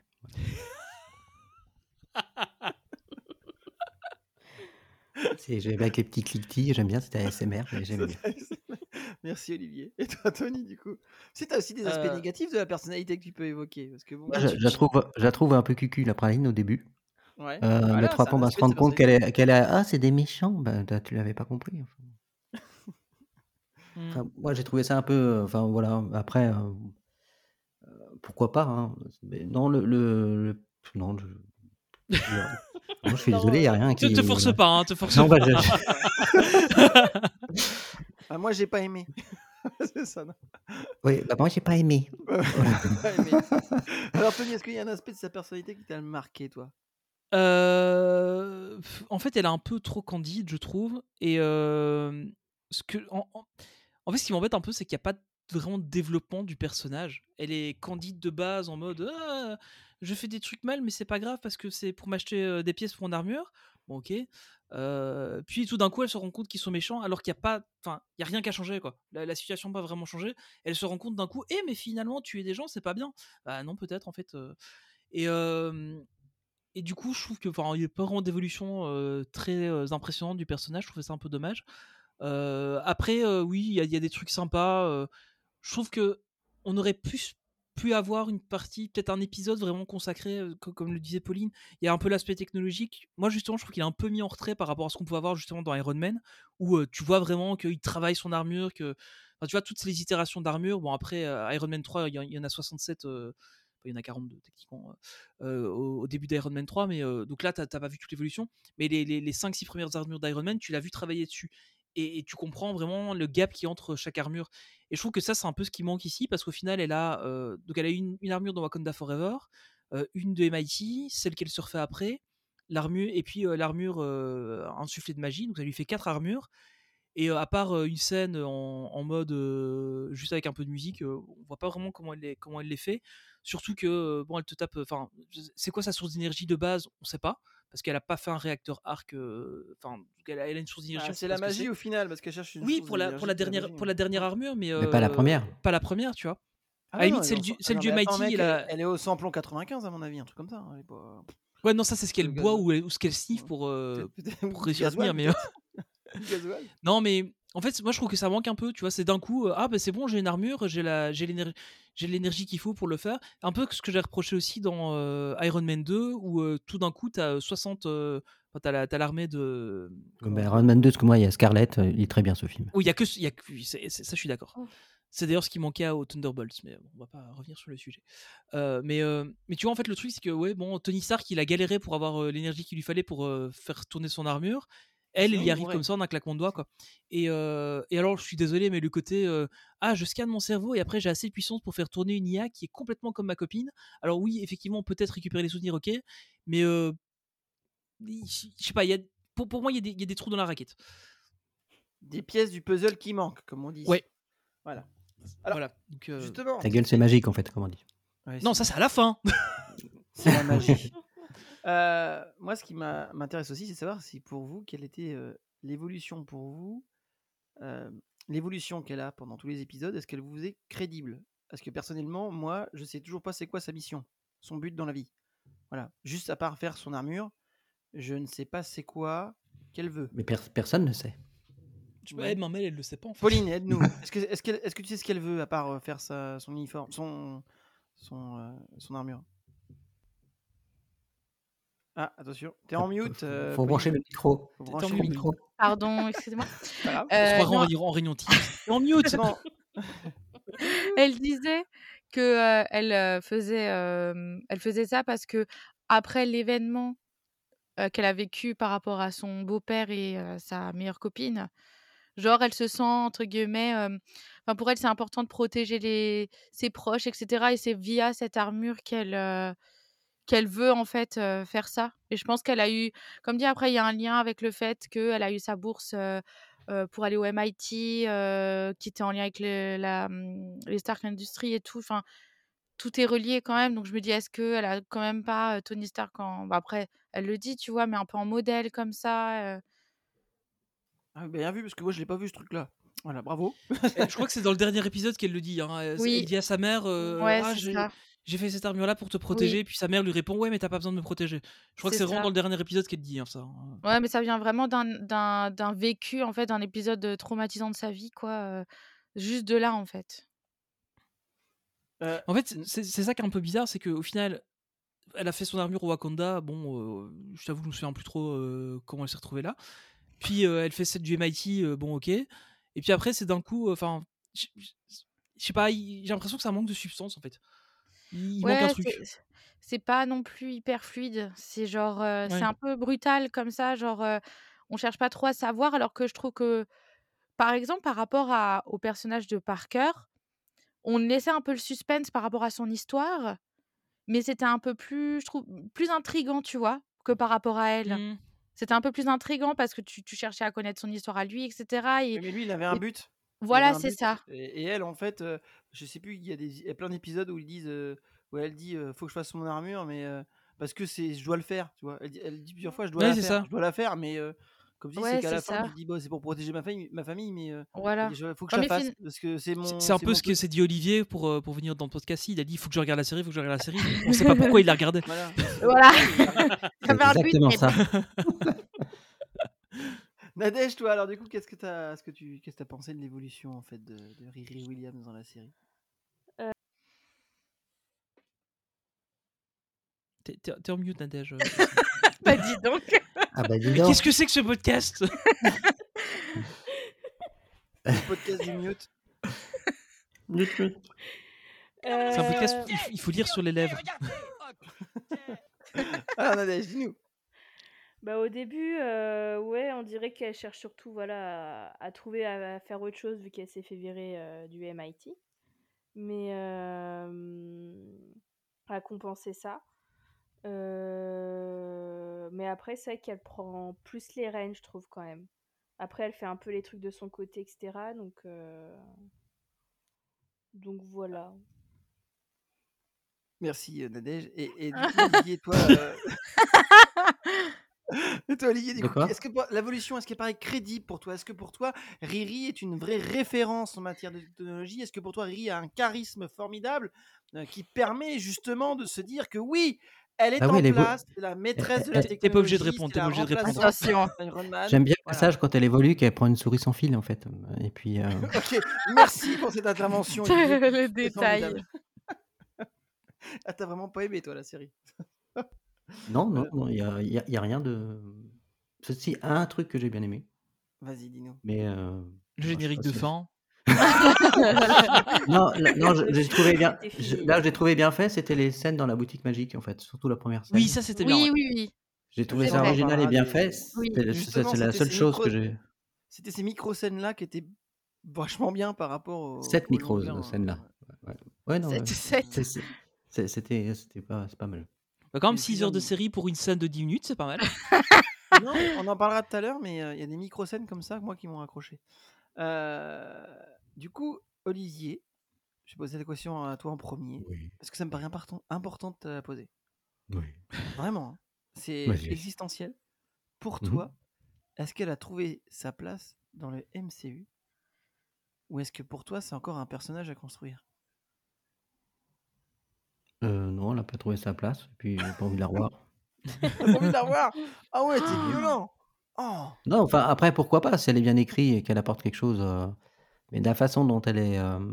C'est, j'aime bien avec les petits cliquetis, j'aime bien, c'était A S M R, mais j'aime bien. Merci Olivier. Et toi, Tony, du coup? Si t'as aussi des aspects Euh, négatifs de la personnalité que tu peux évoquer, parce que bon. Moi, Ah, je, tu- je la tu- trouve, je la trouve un peu cucu, la praline, au début. Ouais. Euh, mais Voilà, trois c'est fois, un on va se aspect de sa rendre compte personnalité. qu'elle est, qu'elle est, ah, c'est des méchants. Ben, t'as- tu l'avais pas compris. Enfin, Mm. Enfin, moi, j'ai trouvé ça un peu, euh, enfin, voilà. Après, euh, euh, pourquoi pas, hein. Mais non, le, le, le- non, je, je- non, je suis Non, désolé, il y a euh, rien Te, qui. te force pas, hein, te force Non, bah, pas. je- Ah, moi, j'ai pas aimé. C'est ça, non? oui, bah, moi, j'ai pas aimé. Ouais, ouais, Voilà. j'ai pas aimé. Alors, Tony, est-ce qu'il y a un aspect de sa personnalité qui t'a marqué, toi? Euh, pff, en fait, elle est un peu trop candide, je trouve. Et euh, ce que, en, en- en fait, ce qui m'embête un peu, c'est qu'il n'y a pas vraiment de développement du personnage. Elle est candide de base, en mode ah, je fais des trucs mal, mais c'est pas grave parce que c'est pour m'acheter euh, des pièces pour mon armure. Bon, ok. Euh, puis tout d'un coup, elle se rend compte qu'ils sont méchants, alors qu'il n'y a pas, enfin, il y a rien qui a changé, quoi. La, la situation n'a pas vraiment changé. Elle se rend compte d'un coup, eh, mais finalement, tuer des gens, c'est pas bien. Bah non, peut-être en fait. euh. Et euh, et du coup, je trouve que, enfin, il n'y a pas vraiment d'évolution euh, très euh, impressionnante du personnage. Je trouve ça un peu dommage. Euh, après, euh, oui, il y, a- il y a des trucs sympas. euh, je trouve que on aurait pu, pu avoir une partie, peut-être un épisode vraiment consacré, euh, co- comme le disait Pauline. Il y a un peu l'aspect technologique. Moi, justement, je trouve qu'il est un peu mis en retrait par rapport à ce qu'on pouvait avoir justement dans Iron Man, où euh, tu vois vraiment qu'il travaille son armure, que enfin, tu vois toutes les itérations d'armure. Bon, après, euh, Iron Man trois, il y, en- il y en a soixante-sept. euh, enfin, il y en a quarante-deux techniquement euh, au, au début d'Iron Man trois, mais euh, donc là, t'as t'as pas vu toute l'évolution. Mais les, les, les cinq six premières armures d'Iron Man, tu l'as vu travailler dessus. Et, et tu comprends vraiment le gap qui est entre chaque armure. Et je trouve que ça, c'est un peu ce qui manque ici, parce qu'au final, elle a, euh, donc elle a une, une armure dans Wakanda Forever, euh, une de M I T, celle qu'elle se refait après, l'armure, et puis euh, l'armure euh, insufflée de magie, donc ça lui fait quatre armures. Et euh, à part euh, une scène en, en mode euh, juste avec un peu de musique, euh, on voit pas vraiment comment elle les, comment elle les fait. Surtout que euh, bon, elle te tape. Enfin, c'est quoi sa source d'énergie de base? On sait pas parce qu'elle a pas fait un réacteur arc. euh, Enfin, elle, a, elle a une source d'énergie, Bah, on c'est sait pas la ce que magie c'est. au final, parce qu'elle cherche une Oui, source pour la pour la d'énergie, c'est la dernière magie. pour la dernière armure, mais Mais pas la euh, première. pas la première, tu vois. Ah À la non, limite, elle est celle au du cent- celle non, du mais attends, M I T, mec, elle elle, a. elle est au samplon quatre-vingt-quinze à mon avis, un truc comme ça. Elle est pas... Ouais, non, ça c'est ce qu'elle Le boit gasoil. ou, elle- ou ce qu'elle sniffe Ouais. pour euh, Peut-être- peut-être- pour ou du réussir à tenir, gasoil, mais euh, peut-être. Du gasoil. non, mais en fait, moi je trouve que ça manque un peu, tu vois. C'est d'un coup, euh, ah ben c'est bon, j'ai une armure, j'ai la, j'ai l'énergie, j'ai l'énergie qu'il faut pour le faire. Un peu ce que j'ai reproché aussi dans euh, Iron Man deux, où euh, tout d'un coup t'as soixante, euh, enfin, t'as la- t'as l'armée de. comment Ben, dire Iron Man deux, parce que moi, il y a Scarlett, euh, il est très bien ce film. Oui, il y a que, il y a que c'est- c'est- ça, je suis d'accord. Oh. C'est d'ailleurs ce qui manquait à- aux Thunderbolts, mais bon, on va pas revenir sur le sujet. Euh, mais, euh, mais tu vois, en fait, le truc, c'est que ouais, bon, Tony Stark, il a galéré pour avoir euh, l'énergie qu'il lui fallait pour euh, faire tourner son armure. Elle, Sinon, elle y il arrive mourrait. comme ça en un claquement de doigts, quoi. Et, euh, et alors, je suis désolé, mais le côté euh, ah, je scanne mon cerveau et après j'ai assez de puissance pour faire tourner une I A qui est complètement comme ma copine. Alors oui, effectivement, peut-être récupérer les souvenirs, ok, mais euh, je je sais pas, il y a, pour, pour moi, il y, a des- il y a des trous dans la raquette. Des pièces du puzzle qui manquent, comme on dit. Ouais. Voilà. Alors, Voilà. Donc, euh, justement. Ta gueule, c'est magique, en fait, comme on dit. Ouais, non, ça c'est à la fin. c'est la magie. Euh, moi, ce qui m'a- m'intéresse aussi, c'est de savoir si pour vous, quelle était euh, l'évolution pour vous, euh, l'évolution qu'elle a pendant tous les épisodes, est-ce qu'elle vous est crédible? Parce que personnellement, moi, je sais toujours pas c'est quoi sa mission, son but dans la vie. Voilà, juste à part faire son armure, je ne sais pas c'est quoi qu'elle veut. Mais per- personne ne sait. Je Ouais. ouais. Mamel, elle le sait pas en fait. Pauline, aide-nous. Est-ce que, est-ce, qu'elle- est-ce que tu sais ce qu'elle veut à part euh, faire sa, son uniforme, son, son, euh, son armure? Ah, attention, t'es en mute. Faut, euh, faut Pauline. brancher le micro. Faut T'es brancher en le mute. micro. Pardon, excusez-moi. C'est pas grave. On se Euh, croirait en, non, réunion- en réunion Teams. T'es en mute. Non. elle disait que euh, elle euh, faisait, euh, elle faisait ça parce que après l'événement euh, qu'elle a vécu par rapport à son beau-père et euh, sa meilleure copine, genre elle se sent entre guillemets, euh, enfin pour elle c'est important de protéger les ses proches, et cetera. Et c'est via cette armure qu'elle euh, qu'elle veut en fait euh, faire ça. Et je pense qu'elle a eu, comme dit après, il y a un lien avec le fait qu'elle a eu sa bourse euh, euh, pour aller au M I T, euh, qui était en lien avec le- la, hum, les Stark Industries et tout. Enfin, tout est relié quand même. Donc je me dis, est-ce qu'elle a quand même pas euh, Tony Stark en... bah, après, elle le dit, tu vois, mais un peu en modèle comme ça. euh. Ah, bien vu, parce que moi je l'ai pas vu ce truc-là. Voilà, bravo. Eh, je crois que c'est dans le dernier épisode qu'elle le dit. Hein. Elle, elle Oui, dit à sa mère euh, ouais, ah, c'est j'ai, ça. j'ai fait cette armure-là pour te Oui, protéger. Puis sa mère lui répond ouais, mais t'as pas besoin de me protéger. Je crois que c'est c'est vraiment ça. dans le dernier épisode qu'elle dit hein, ça. Ouais, mais ça vient vraiment d'un d'un d'un vécu, en fait, d'un épisode euh, traumatisant de sa vie, quoi. euh, Juste de là, en fait. Euh, En fait, c'est- c'est c'est ça qui est un peu bizarre, c'est qu'au final, elle a fait son armure au Wakanda. Bon, euh, je t'avoue, je me souviens plus trop euh, comment elle s'est retrouvée là. Puis euh, elle fait celle du M I T, euh, bon, ok. Et puis après, c'est d'un coup, enfin, je je sais pas, il- j'ai l'impression que ça manque de substance en fait. Il, il manque un Ouais, truc. c'est c'est pas non plus hyper fluide. C'est genre, heu, c'est Ouais. un peu brutal comme ça, genre, heu, on cherche pas trop à savoir, alors que je trouve que, par exemple, par rapport à au personnage de Parker, on laissait un peu le suspense par rapport à son histoire, mais c'était un peu plus, je trouve, plus intriguant, tu vois? Que par rapport à elle. Hmm. C'était un peu plus intriguant parce que tu tu cherchais à connaître son histoire à lui, et cetera. Et oui, mais lui, il avait un et but. Il avait voilà, un c'est but. ça. Et, et elle, en fait, euh, je sais plus, il y a, des, il y a plein d'épisodes où ils disent, euh, où elle dit, euh, faut que je fasse mon armure, mais euh, parce que c'est, je dois le faire, tu vois. Elle, dit- elle dit plusieurs fois, je dois Ouais, la c'est faire, ça. je dois la faire, mais euh, comme je dis, c'est Ouais, qu'à c'est la fin, ça. tu te dis, bon, c'est pour protéger ma famille, ma famille, mais euh, elle Voilà. dit, je- faut que je Non, la mais fasse, fin parce que c'est C'est mon, c'est un c'est peu mon ce que truc. s'est dit Olivier pour, euh, pour venir dans le podcast. Il a dit il faut que je regarde la série, il faut que je regarde la série. On sait pas pourquoi il la regardait. Voilà. Voilà. Il y C'est avait un but, exactement mais ça. Nadège, toi, alors du coup, qu'est-ce que t'as, ce que tu, qu'est-ce que t'as pensé de l'évolution en fait de, de Riri Williams dans la série? T'es t'es- t'es en mute, Nadège. euh, Bah dis donc. Ah bah dis Mais donc. qu'est-ce que c'est que ce podcast? Le podcast du mute. Mute, mute. C'est un podcast, Euh, il faut, il faut lire sur les lèvres. Alors Nadège, dis-nous. Bah, au début, euh, ouais, on dirait qu'elle cherche surtout voilà, à, à trouver à, à faire autre chose vu qu'elle s'est fait virer euh, du M I T. Mais euh, à compenser ça. Euh, mais après, c'est vrai qu'elle prend plus les rênes, je trouve, quand même. Après, elle fait un peu les trucs de son côté, et cetera. Donc, euh, donc voilà. Merci euh, Nadège. Et, et du coup, Olivier, toi, euh, et toi, Olivier, du De coup, quoi? est-ce que pour- l'évolution, est-ce qu'elle paraît crédible pour toi? Est-ce que pour toi, Riri est une vraie référence en matière de technologie? Est-ce que pour toi, Riri a un charisme formidable euh, qui permet justement de se dire que oui, elle est Bah oui, en elle évo- place, c'est la maîtresse de la elle- T'es t'es pas obligé de technologie, répondre, c'est t'es la pas obligé de répondre. remplaçante Attention. d'Iron Man. J'aime bien le Voilà. passage quand elle évolue qu'elle prend une souris sans fil en fait. Et puis euh, Ok, merci pour cette intervention, Olivier. Le C'est détail. formidable. Ah, t'as vraiment pas aimé, toi, la série? non, non, Voilà. non, il y a, il y a- il y a rien de. Si, un truc que j'ai bien aimé, Vas-y, dis-nous. mais euh, Le bon, je sais générique pas de si- fin. Non, là- non, je- Le j'ai film, trouvé bien. c'était je- fini. Là, j'ai trouvé bien fait, c'était les scènes dans la boutique magique en fait, surtout la première scène. Oui, ça c'était bien. Oui, ouais. oui, oui. J'ai trouvé C'est ça On en vrai. original et parlera bien des- fait. Oui. C'était le- Justement, c'est la c'était seule ces chose micro- que j'ai. C'était ces micro-scènes-là qui étaient vachement bien par rapport au, Cette au micro longueur, scène là. euh, Ouais, ouais, non, Sept, ouais. sept. C'est- c'est- c'est- C'était c'était pas, c'est pas mal. Bah, quand même C'est six heures de plusieurs série pour une scène de dix minutes, c'est pas mal. Non, on en parlera tout à l'heure, mais euh, il y a des micro-scènes comme ça, moi, qui m'ont accroché. Euh, du coup, Olivier, je vais poser la question à toi en premier, Oui, parce que ça me paraît important, important de te la poser. oui. Vraiment, hein. C'est Vas-y. existentiel. Pour Mhm. toi, est-ce qu'elle a trouvé sa place dans le M C U? Ou est-ce que pour toi, c'est encore un personnage à construire? Euh, non, elle n'a pas trouvé sa place, et puis j'ai pas envie de la revoir. T'as pas envie de la voir? Ah ouais, t'es violent. Oh. Non, enfin, après, pourquoi pas, si elle est bien écrite et qu'elle apporte quelque chose. euh, Mais de la façon dont elle est. euh,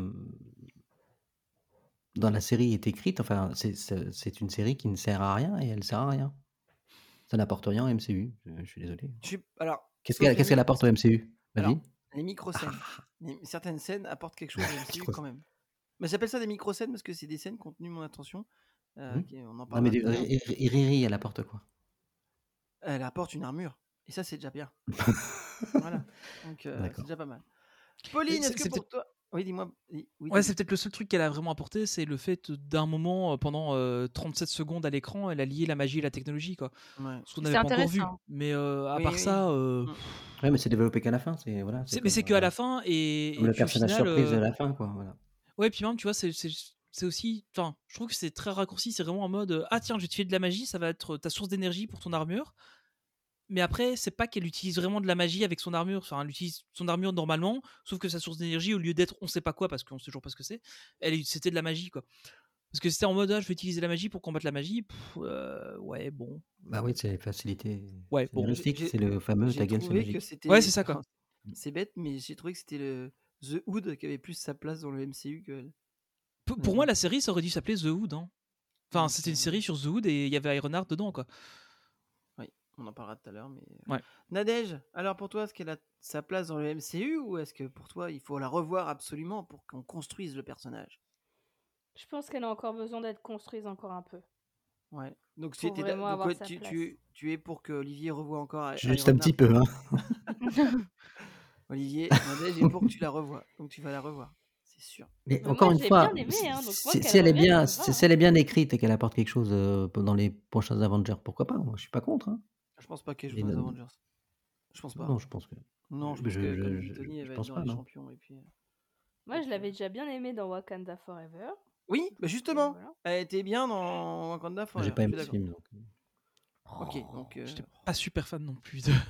Dans la série est écrite, enfin, c'est- c'est c'est une série qui ne sert à rien et elle sert à rien. Ça n'apporte rien au M C U, je, je suis désolé. Je suis- Alors, Qu'est-ce sauf qu'elle les qu'est-ce qu'elle mi- apporte au M C U? Alors, Vas-y. les micro-scènes. Ah, Les- certaines scènes apportent quelque chose au M C U Micro- quand même. Mais j'appelle ça des micro-scènes parce que c'est des scènes qui ont tenu mon attention. euh, Mhm. qui- on en Non, mais parlera du- tout à l'heure. Ri- Ri- Riri, elle apporte quoi? Elle apporte une armure. Et ça, c'est déjà bien. Voilà. Donc, euh, c'est D'accord. déjà pas mal. Pauline, c'est- est-ce que c'est pour toi. Oui, dis-moi. Oui, oui, Ouais, dis-moi. c'est peut-être le seul truc qu'elle a vraiment apporté, c'est le fait d'un moment, euh, pendant euh, trente-sept secondes à l'écran, elle a lié la magie et la technologie, quoi. Ouais. Ce qu'on C'est n'avait pas encore vu. intéressant. Mais euh, à Oui, part oui. ça, euh, Mm. Ouais, mais c'est développé qu'à la fin, c'est voilà. c'est- mais comme, c'est que à euh, la fin et, comme et le puis au personnage final, surprise de euh, la fin, quoi. Voilà. ouais, puis même, tu vois, c'est c'est- c'est aussi, enfin, je trouve que c'est très raccourci. C'est vraiment en mode, euh, ah tiens, je vais te filer de la magie, ça va être ta source d'énergie pour ton armure. Mais après, c'est pas qu'elle utilise vraiment de la magie avec son armure. Enfin, elle utilise son armure normalement, sauf que sa source d'énergie, au lieu d'être on sait pas quoi, parce qu'on sait toujours pas ce que c'est, elle c'était de la magie, quoi. Parce que c'était en mode, ah, je vais utiliser la magie pour combattre la magie. Pff, euh, ouais, bon. Bah oui, c'est facilité Ouais, bon. J'ai- scénaristique, j'ai- c'est le fameux J'ai ta gueule, c'est trouvé que magique. c'était. Ouais, c'est ça, quoi. C'est bête, mais j'ai trouvé que c'était le The Hood qui avait plus sa place dans le M C U que elle. P- Mais pour bon. moi, la série, ça aurait dû s'appeler The Hood. Hein. Enfin, Donc, c'était une euh, série sur The Hood et il y avait Ironheart dedans, quoi. Oui, on en parlera tout à l'heure. Mais... Ouais. Nadège, alors pour toi, est-ce qu'elle a sa place dans le M C U ou est-ce que pour toi, il faut la revoir absolument pour qu'on construise le personnage? Je pense qu'elle a encore besoin d'être construite encore un peu. Ouais. Donc, Pour c'était- vraiment donc, avoir ouais, sa tu, place. tu, tu es pour que Olivier revoie encore I- Juste un Ironheart. petit peu, hein. Olivier, Nadège est pour que tu la revoies. Donc tu vas la revoir, c'est sûr. Mais Mais encore moi, une je l'ai fois, bien aimée, hein, donc moi, si, qu'elle si elle est revienne, bien, ça me si, va, si elle est bien écrite et qu'elle apporte quelque chose euh, dans les prochains Avengers, pourquoi pas? Moi, je suis pas contre. Hein. Je pense pas qu'elle joue Et dans les non- Avengers. Je pense pas. Non, je pense que. Non, je je- pense je- que, comme je- dit Tony, elle je va pense être dans pas, les non. champions. Et puis... Moi, je l'avais déjà bien aimée dans Wakanda Forever. Oui, bah justement, Voilà. elle était bien dans Wakanda J'ai Forever. pas je aimé suis ce d'accord. film, donc. Ok, donc. euh, J'étais pas super fan non plus de.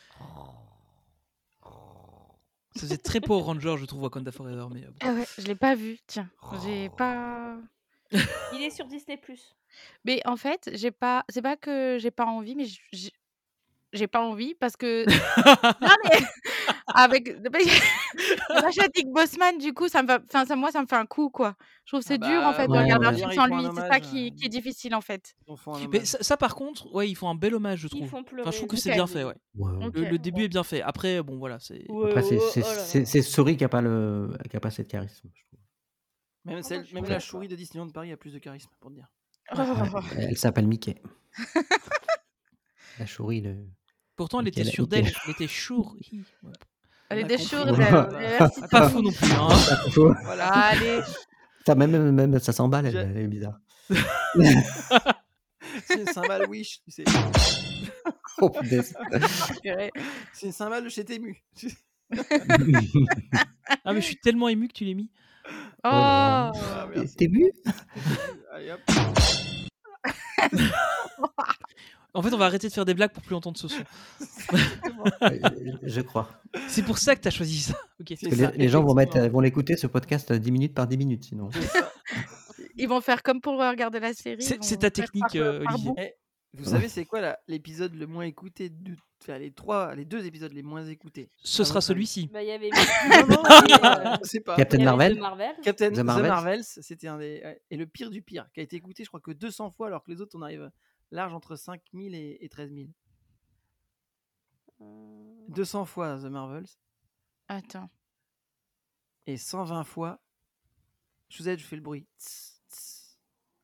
Ça faisait très Power Ranger, je trouve, Wakanda Forever. Mais euh, bon. Ah ouais, je l'ai pas vu, tiens. J'ai pas. Il est sur Disney plus. Mais en fait, j'ai pas. C'est pas que j'ai pas envie, mais j- j'ai- j'ai pas envie parce que non mais avec moi Chadwick Boseman du coup ça me va enfin ça moi ça me fait un coup quoi. Je trouve Ah c'est dur en bah fait de Ouais, regarder un ouais. film hier, ils sans font un lui, c'est ça hommage. qui euh, qui est difficile en fait. Ils en font un Mais hommage. ça, ça, par contre, ouais, ils font un bel hommage, je Ils trouve. font Enfin, je pleurer trouve que le c'est OK. bien début. fait, ouais. Ouais, ouais. Le, OK. le début est bien fait. Après, bon, voilà, c'est. Ouais, Après, c'est oh, c'est- oh là c'est- là. c'est Souris qui a pas le qui a pas cette charisme, je trouve. Même, Ah, moi, celle, je suis même pas la d'accord. souris de Disneyland Paris a plus de charisme, pour te dire. Ouais, ouais, Oh. elle s'appelle Mickey. La souris, le Pourtant, elle Mickey, était la- sûre Mickey. d'elle. Elle était sûre. Hi. Ouais. Elle On a était compris. chaude Ouais. elle. Merci. Ah, Pas fou non plus, hein. Pas faux. Voilà. Allez. Ça, même, même, même, ça s'emballe, elle, Je- elle est bizarre. C'est une cymbale Wish, tu sais. Oh, punaise. Purée. C'est une cymbale de chez Temu. Ah, mais je suis tellement ému que tu l'aies mis. Oh là là. Oh. Ah, T'es merci. t'es vu Allez, hop. En fait, on va arrêter de faire des blagues pour plus entendre ce son. Euh, Je crois. C'est pour ça que t'as choisi ça. Ok. C'est Parce que ça, les, les gens vont mettre, effectivement. vont l'écouter ce podcast dix minutes par dix minutes, sinon. C'est ça. Ils vont faire comme pour regarder la série. C'est ils c'est vont ta faire technique, par, euh, par Olivier. bout. Eh, vous savez, c'est quoi la- l'épisode le moins écouté de... Enfin, les trois, les deux épisodes les moins écoutés Ce à sera votre avis? celui-ci. Bah, il y avait Non, non, il y c'est- avait, euh, je sais pas. Captain il y avait Marvel The Marvel. Captain The The Marvels. Marvels, c'était un des. ouais, et le pire du pire, qui a été écouté, je crois que deux cents fois, alors que les autres, on arrive large entre cinq mille et, et treize mille. Euh, deux cents fois The Marvels Attends. et cent vingt fois. Je vous aide, je fais le bruit. Tss, tss.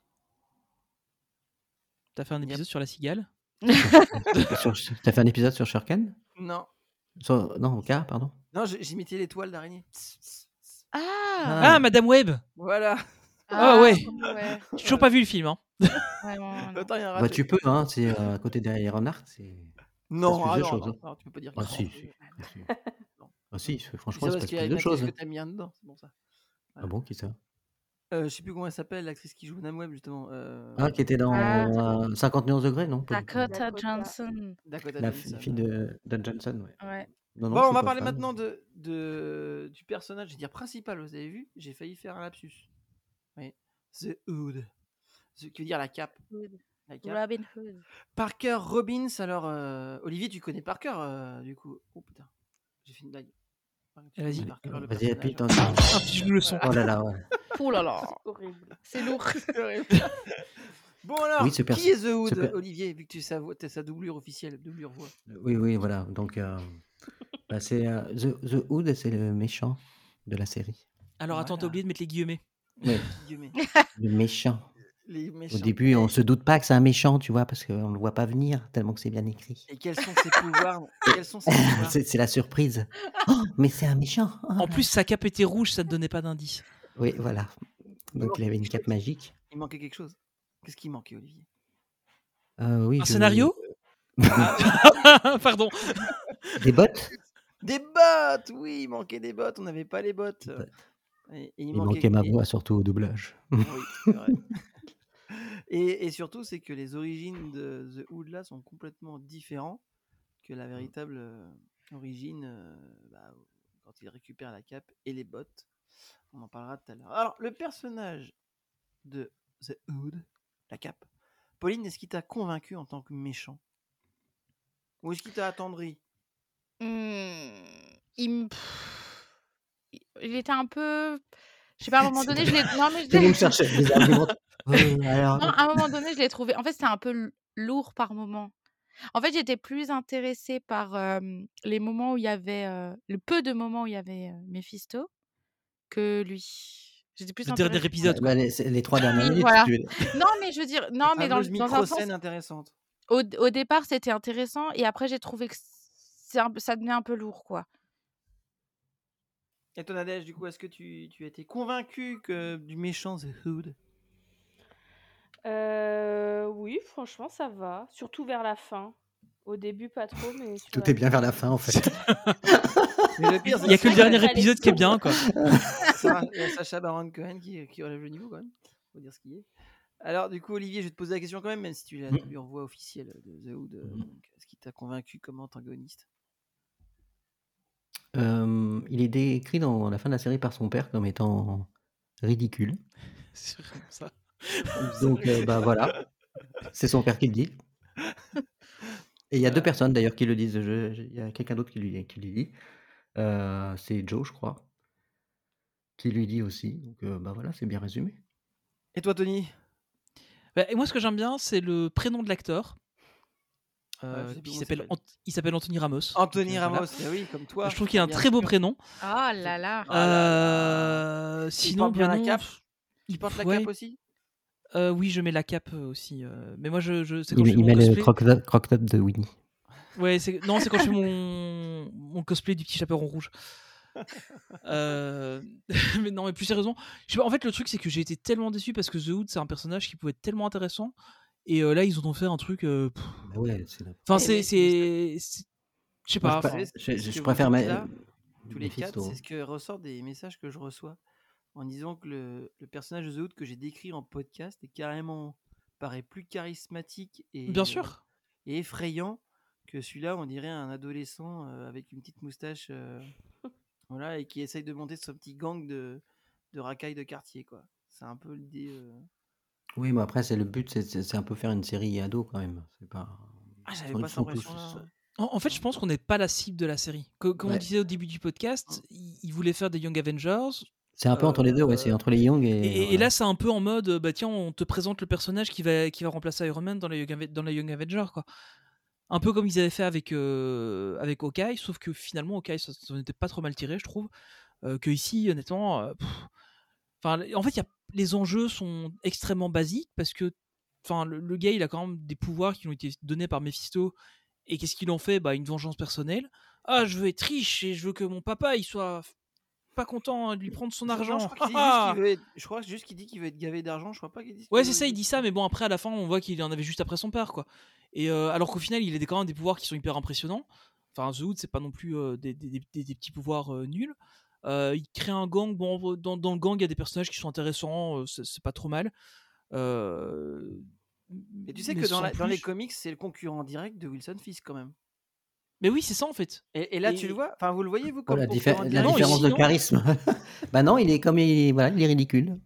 T'as fait un Yep. épisode sur la cigale. Sur- T'as fait un épisode sur Shurken Non, Sur- Non, K, pardon. non, j'ai- j'imitais l'étoile d'araignée. Tss, tss, tss. Ah. Ah, Madame Web. Voilà. Ah ouais. ouais. J'ai toujours pas vu le film. Hein. Vraiment, non. Attends, il y a un Bah, raté. tu peux, hein, c'est euh, à côté d'Ironheart, c'est. Non, plus ah de non, choses, non, hein. non, tu peux pas dire Ah, qu'il si, prend. si. Ah, si. Non. Ah, si, C'est franchement, ça c'est parce pas qu'il y a plus de une actrice choses. que t'as mis un dedans, c'est bon ça. Ah bon, qui ça Euh, je sais plus comment elle s'appelle, l'actrice qui joue Madame Web justement. Euh... Ah, qui était dans Ah. euh, cinquante nuances degrés, non pas du tout. Dakota Dakota. Johnson. Dakota La Johnson. fi- fille de Dan Johnson, ouais. Ouais. Non, non, Bon, je on suis va pas parler fan. maintenant de, de, du personnage, je vais dire principal, vous avez vu? J'ai failli faire un lapsus. Oui. The Hood. Ce qui veut dire la cape. Hood. La cape. Robin Hood. Parker Robbins, alors euh, Olivier, tu connais Parker euh, du coup. Oh putain, j'ai fait une blague. Tu Vas-y. connais Parker, le Vas-y, appuie personnage. ton. Ah, puis je nous le son. Oh là là, ouais. Oh là là. c'est horrible. C'est lourd. C'est horrible. Bon alors, Oui, ce perso- qui est The Hood, ce per- Olivier, vu que tu sais sa, sa doublure officielle, doublure voix. Oui, oui, voilà. Donc, euh, bah, c'est euh, The, The Hood, c'est le méchant de la série. Alors attends, t'as Voilà. oublié de mettre les guillemets. Oui, Guillemets. le méchant. Les méchants. Au début, on se doute pas que c'est un méchant, tu vois, parce qu'on le voit pas venir, tellement que c'est bien écrit. Et quels sont ses pouvoirs? Quels sont ses pouvoirs? C'est c'est la surprise. Oh, mais c'est un méchant. Oh En là plus, sa cape était rouge, ça te donnait pas d'indice. là. Oui, voilà. Donc, il avait une cape magique. Il manquait quelque chose. Qu'est-ce qui manquait, Olivier? Euh, oui, Un je- scénario Pardon. Des bottes. Des bottes, oui, il manquait des bottes. On n'avait pas les bottes. Ouais. Et, et il, Il manquait ma voix, surtout au doublage. Oui, c'est vrai. et, et surtout, c'est que les origines de The Hood là sont complètement différentes que la véritable euh, origine euh, bah, quand il récupère la cape et les bottes. On en parlera tout à l'heure. Alors, le personnage de The Hood, la cape. Pauline, est-ce qu'il t'a convaincu en tant que méchant? Ou est-ce qu'il t'a attendri? Hmm, il me- pff, il était un peu. Je sais pas, à un moment donné, je l'ai. Non, mais je Tout le l'ai- monde cherchait des arguments. Euh, alors, Non, à un moment donné, je l'ai trouvé. En fait, c'était un peu l- lourd par moment. En fait, j'étais plus intéressée par euh, les moments où il y avait. euh, le peu de moments où il y avait euh, Mephisto que lui. J'étais plus Le dernier intéressée. épisode. bah, les, c'est les trois dernières Oui, minutes. voilà. tu veux dire. Non, mais je veux dire. Non, mais dans, Fameuse le- dans un sens. micro-scène intéressante. Au, au départ, c'était intéressant. Et après, j'ai trouvé que c'est un peu- ça devenait un peu lourd, quoi. Et toi, Nadège, du coup, est-ce que tu, tu as été convaincu que du méchant The Hood? Euh, oui, franchement, ça va. Surtout vers la fin. Au début, pas trop, mais sur Tout la est bien fin. vers la fin, en fait. Mais le pire, Il y a que le c'est dernier Allez. épisode qui est bien, quoi. Sarah- il y a Sacha Baron Cohen qui, qui relève le niveau quand même. Faut dire ce qu'il est. Alors, du coup, Olivier, je vais te poser la question quand même, même si tu l'as Mm. doublure voix officielle de The Hood. euh, Mm. donc, est-ce qu'il t'a convaincu comme antagoniste? Euh, il est décrit dans la fin de la série par son père comme étant ridicule. C'est vraiment ça. Donc, euh, bah voilà. C'est son père qui le dit. Et il y a deux Voilà. personnes d'ailleurs qui le disent. Je je il y a quelqu'un d'autre qui lui qui lui dit. Heu, c'est Joe, je crois, qui lui dit aussi. Donc heu, bah, voilà, c'est bien résumé. Et toi, Tony? Bah, et moi, ce que j'aime bien, c'est le prénom de l'acteur. Ouais, je Euh, sais plus puis il comment il s'appelle s'appelle. Ant- il s'appelle Anthony Ramos. Donc, Anthony euh, Ramos, voilà. eh oui, comme toi. Je trouve qu'il a un bien très beau sûr. prénom. Oh là là. Ah là là. Euh, Il sinon, porte bien bah la non, cape. pff, Tu il- portes la ouais, cape aussi? euh, oui, je mets la cape euh, aussi. euh, mais moi, je, je, c'est quand Il je met fais il mon met le cosplay. croque-top croque-top de Winnie. Ouais, c'est... non, c'est quand je fais mon, mon cosplay du petit chaperon rouge. Euh, mais non, mais plus sérieusement, je sais pas, en fait, le truc, c'est que j'ai été tellement déçu parce que The Hood, c'est un personnage qui pouvait être tellement intéressant. Et euh, là, ils en ont fait un truc. euh, pff. Bah ouais, c'est n'importe Enfin, Mais- c'est. mais vous c'est, c'est- Je sais Moi, je, pas. pr- Enfin, savez, je, ce je- je que préfère vous dites ma- là, tous les quatre, Mephisto. c'est ce que ressort des messages que je reçois en disant que le, le personnage de The Hood que j'ai décrit en podcast est carrément paraît plus charismatique et, bien euh, sûr. et effrayant que celui-là. On dirait un adolescent euh, avec une petite moustache, euh, voilà, et qui essaye de monter son petit gang de, de racailles de quartier, quoi. C'est un peu l'idée. euh. Oui, mais après, c'est le but, c'est- c'est c'est un peu faire une série ado quand même. C'est pas. Ah, Ils j'avais sont- pas ils cette sont tous. impression-là. En, en fait, je pense qu'on n'est pas la cible de la série. Que- Comme on Ouais. disait au début du podcast, ils ils voulaient faire des Young Avengers. C'est un peu entre les deux, ouais. C'est euh, entre les Young Et, et. et- et voilà. là, c'est un peu en mode, euh, bah tiens, on te présente le personnage qui va, qui va remplacer Iron Man dans les Young, Ave- dans les Young Avengers, quoi. Un peu comme ils avaient fait avec, euh, avec Hawkeye, sauf que finalement, Hawkeye, ça ça n'était pas trop mal tiré, je trouve. Euh, que ici, honnêtement, euh, pff, enfin, en fait, il y a, les enjeux sont extrêmement basiques parce que enfin, le, le gars, il a quand même des pouvoirs qui lui ont été donnés par Mephisto. Et qu'est-ce qu'il en fait? Bah, une vengeance personnelle. Ah, je veux être riche et je veux que mon papa, il soit pas content de lui prendre son Non, argent. je crois qu'il dit juste qu'il veut être... Je crois juste qu'il dit qu'il veut être gavé d'argent. Je crois pas qu'il dise. Ouais, qu'il c'est veut- ça, il dit ça, mais bon, après, à la fin, on voit qu'il en avait juste après son père, quoi. Et euh, alors qu'au final, il a des- quand même des pouvoirs qui sont hyper impressionnants. Enfin, The Hood, c'est pas non plus euh, des, des- des- des petits pouvoirs euh, nuls. Euh, il crée un gang. Bon, dans, dans le gang, il y a des personnages qui sont intéressants, euh, c'est c'est pas trop mal. Euh, Et tu sais mais que dans, sans la- dans les plus. comics, c'est le concurrent direct de Wilson Fisk quand même. Mais oui, c'est ça en fait. Et, et là, Et- tu le vois. Enfin, vous le voyez vous Oh, comme la, diffé- concurrent la direct. Non, différence ici, de non. charisme. Bah non, il est comme il, voilà, il est ridicule.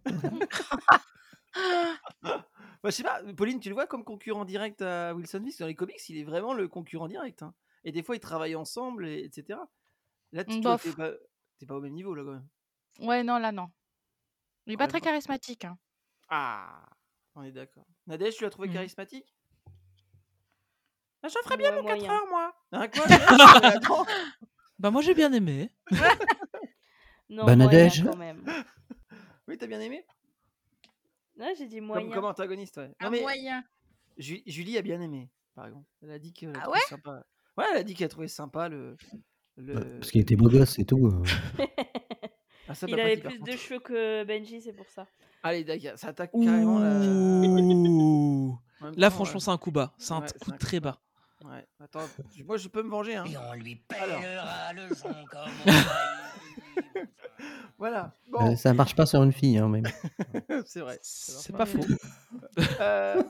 Bah, je sais pas, Pauline, tu le vois comme concurrent direct à Wilson Fisk dans les comics. Il est vraiment le concurrent direct. hein. Et des fois, ils travaillent ensemble, et, etc. Là, tu toi, Bof. t'es pas, t'es pas au même niveau là quand même. Ouais, non, là, non. Il est pas Ouais, très bon. charismatique. Hein. Ah, on est d'accord. Nadège, tu l'as trouvé Mhm. charismatique? Ah, je ferais bien Ouais, mon quatre moyen. heures, moi. Hein, quoi Nadège Mais attends. Bah moi j'ai bien aimé. Non, Bonne moyen adège. quand même. Oui, t'as bien aimé? Non, j'ai dit Comme, moyen. comme antagoniste, ouais. Un Non, mais moyen. Ju- Julie a bien aimé, par exemple. Elle a dit qu'elle a Ah trouvé sympa. Ouais, elle a dit qu'elle a trouvé sympa le. le... Bah, parce qu'il était beau gosse et tout. euh. Ah, ça, Il bah, avait pas dit, par plus contre. de cheveux que Benji, c'est pour ça. Allez, d'accord, ça attaque carrément la. Ouh. En même Là temps, franchement ouais. c'est un coup bas. C'est un Ouais, coup c'est un très coup bas. bas. Ouais, attends, je- moi je peux me venger. Hein. Et on lui Alors. pèlera le jonc comme on va y- Voilà, Euh, bon, ça marche pas sur une fille, hein, même. c'est vrai. ça marche C'est pas faux. Euh,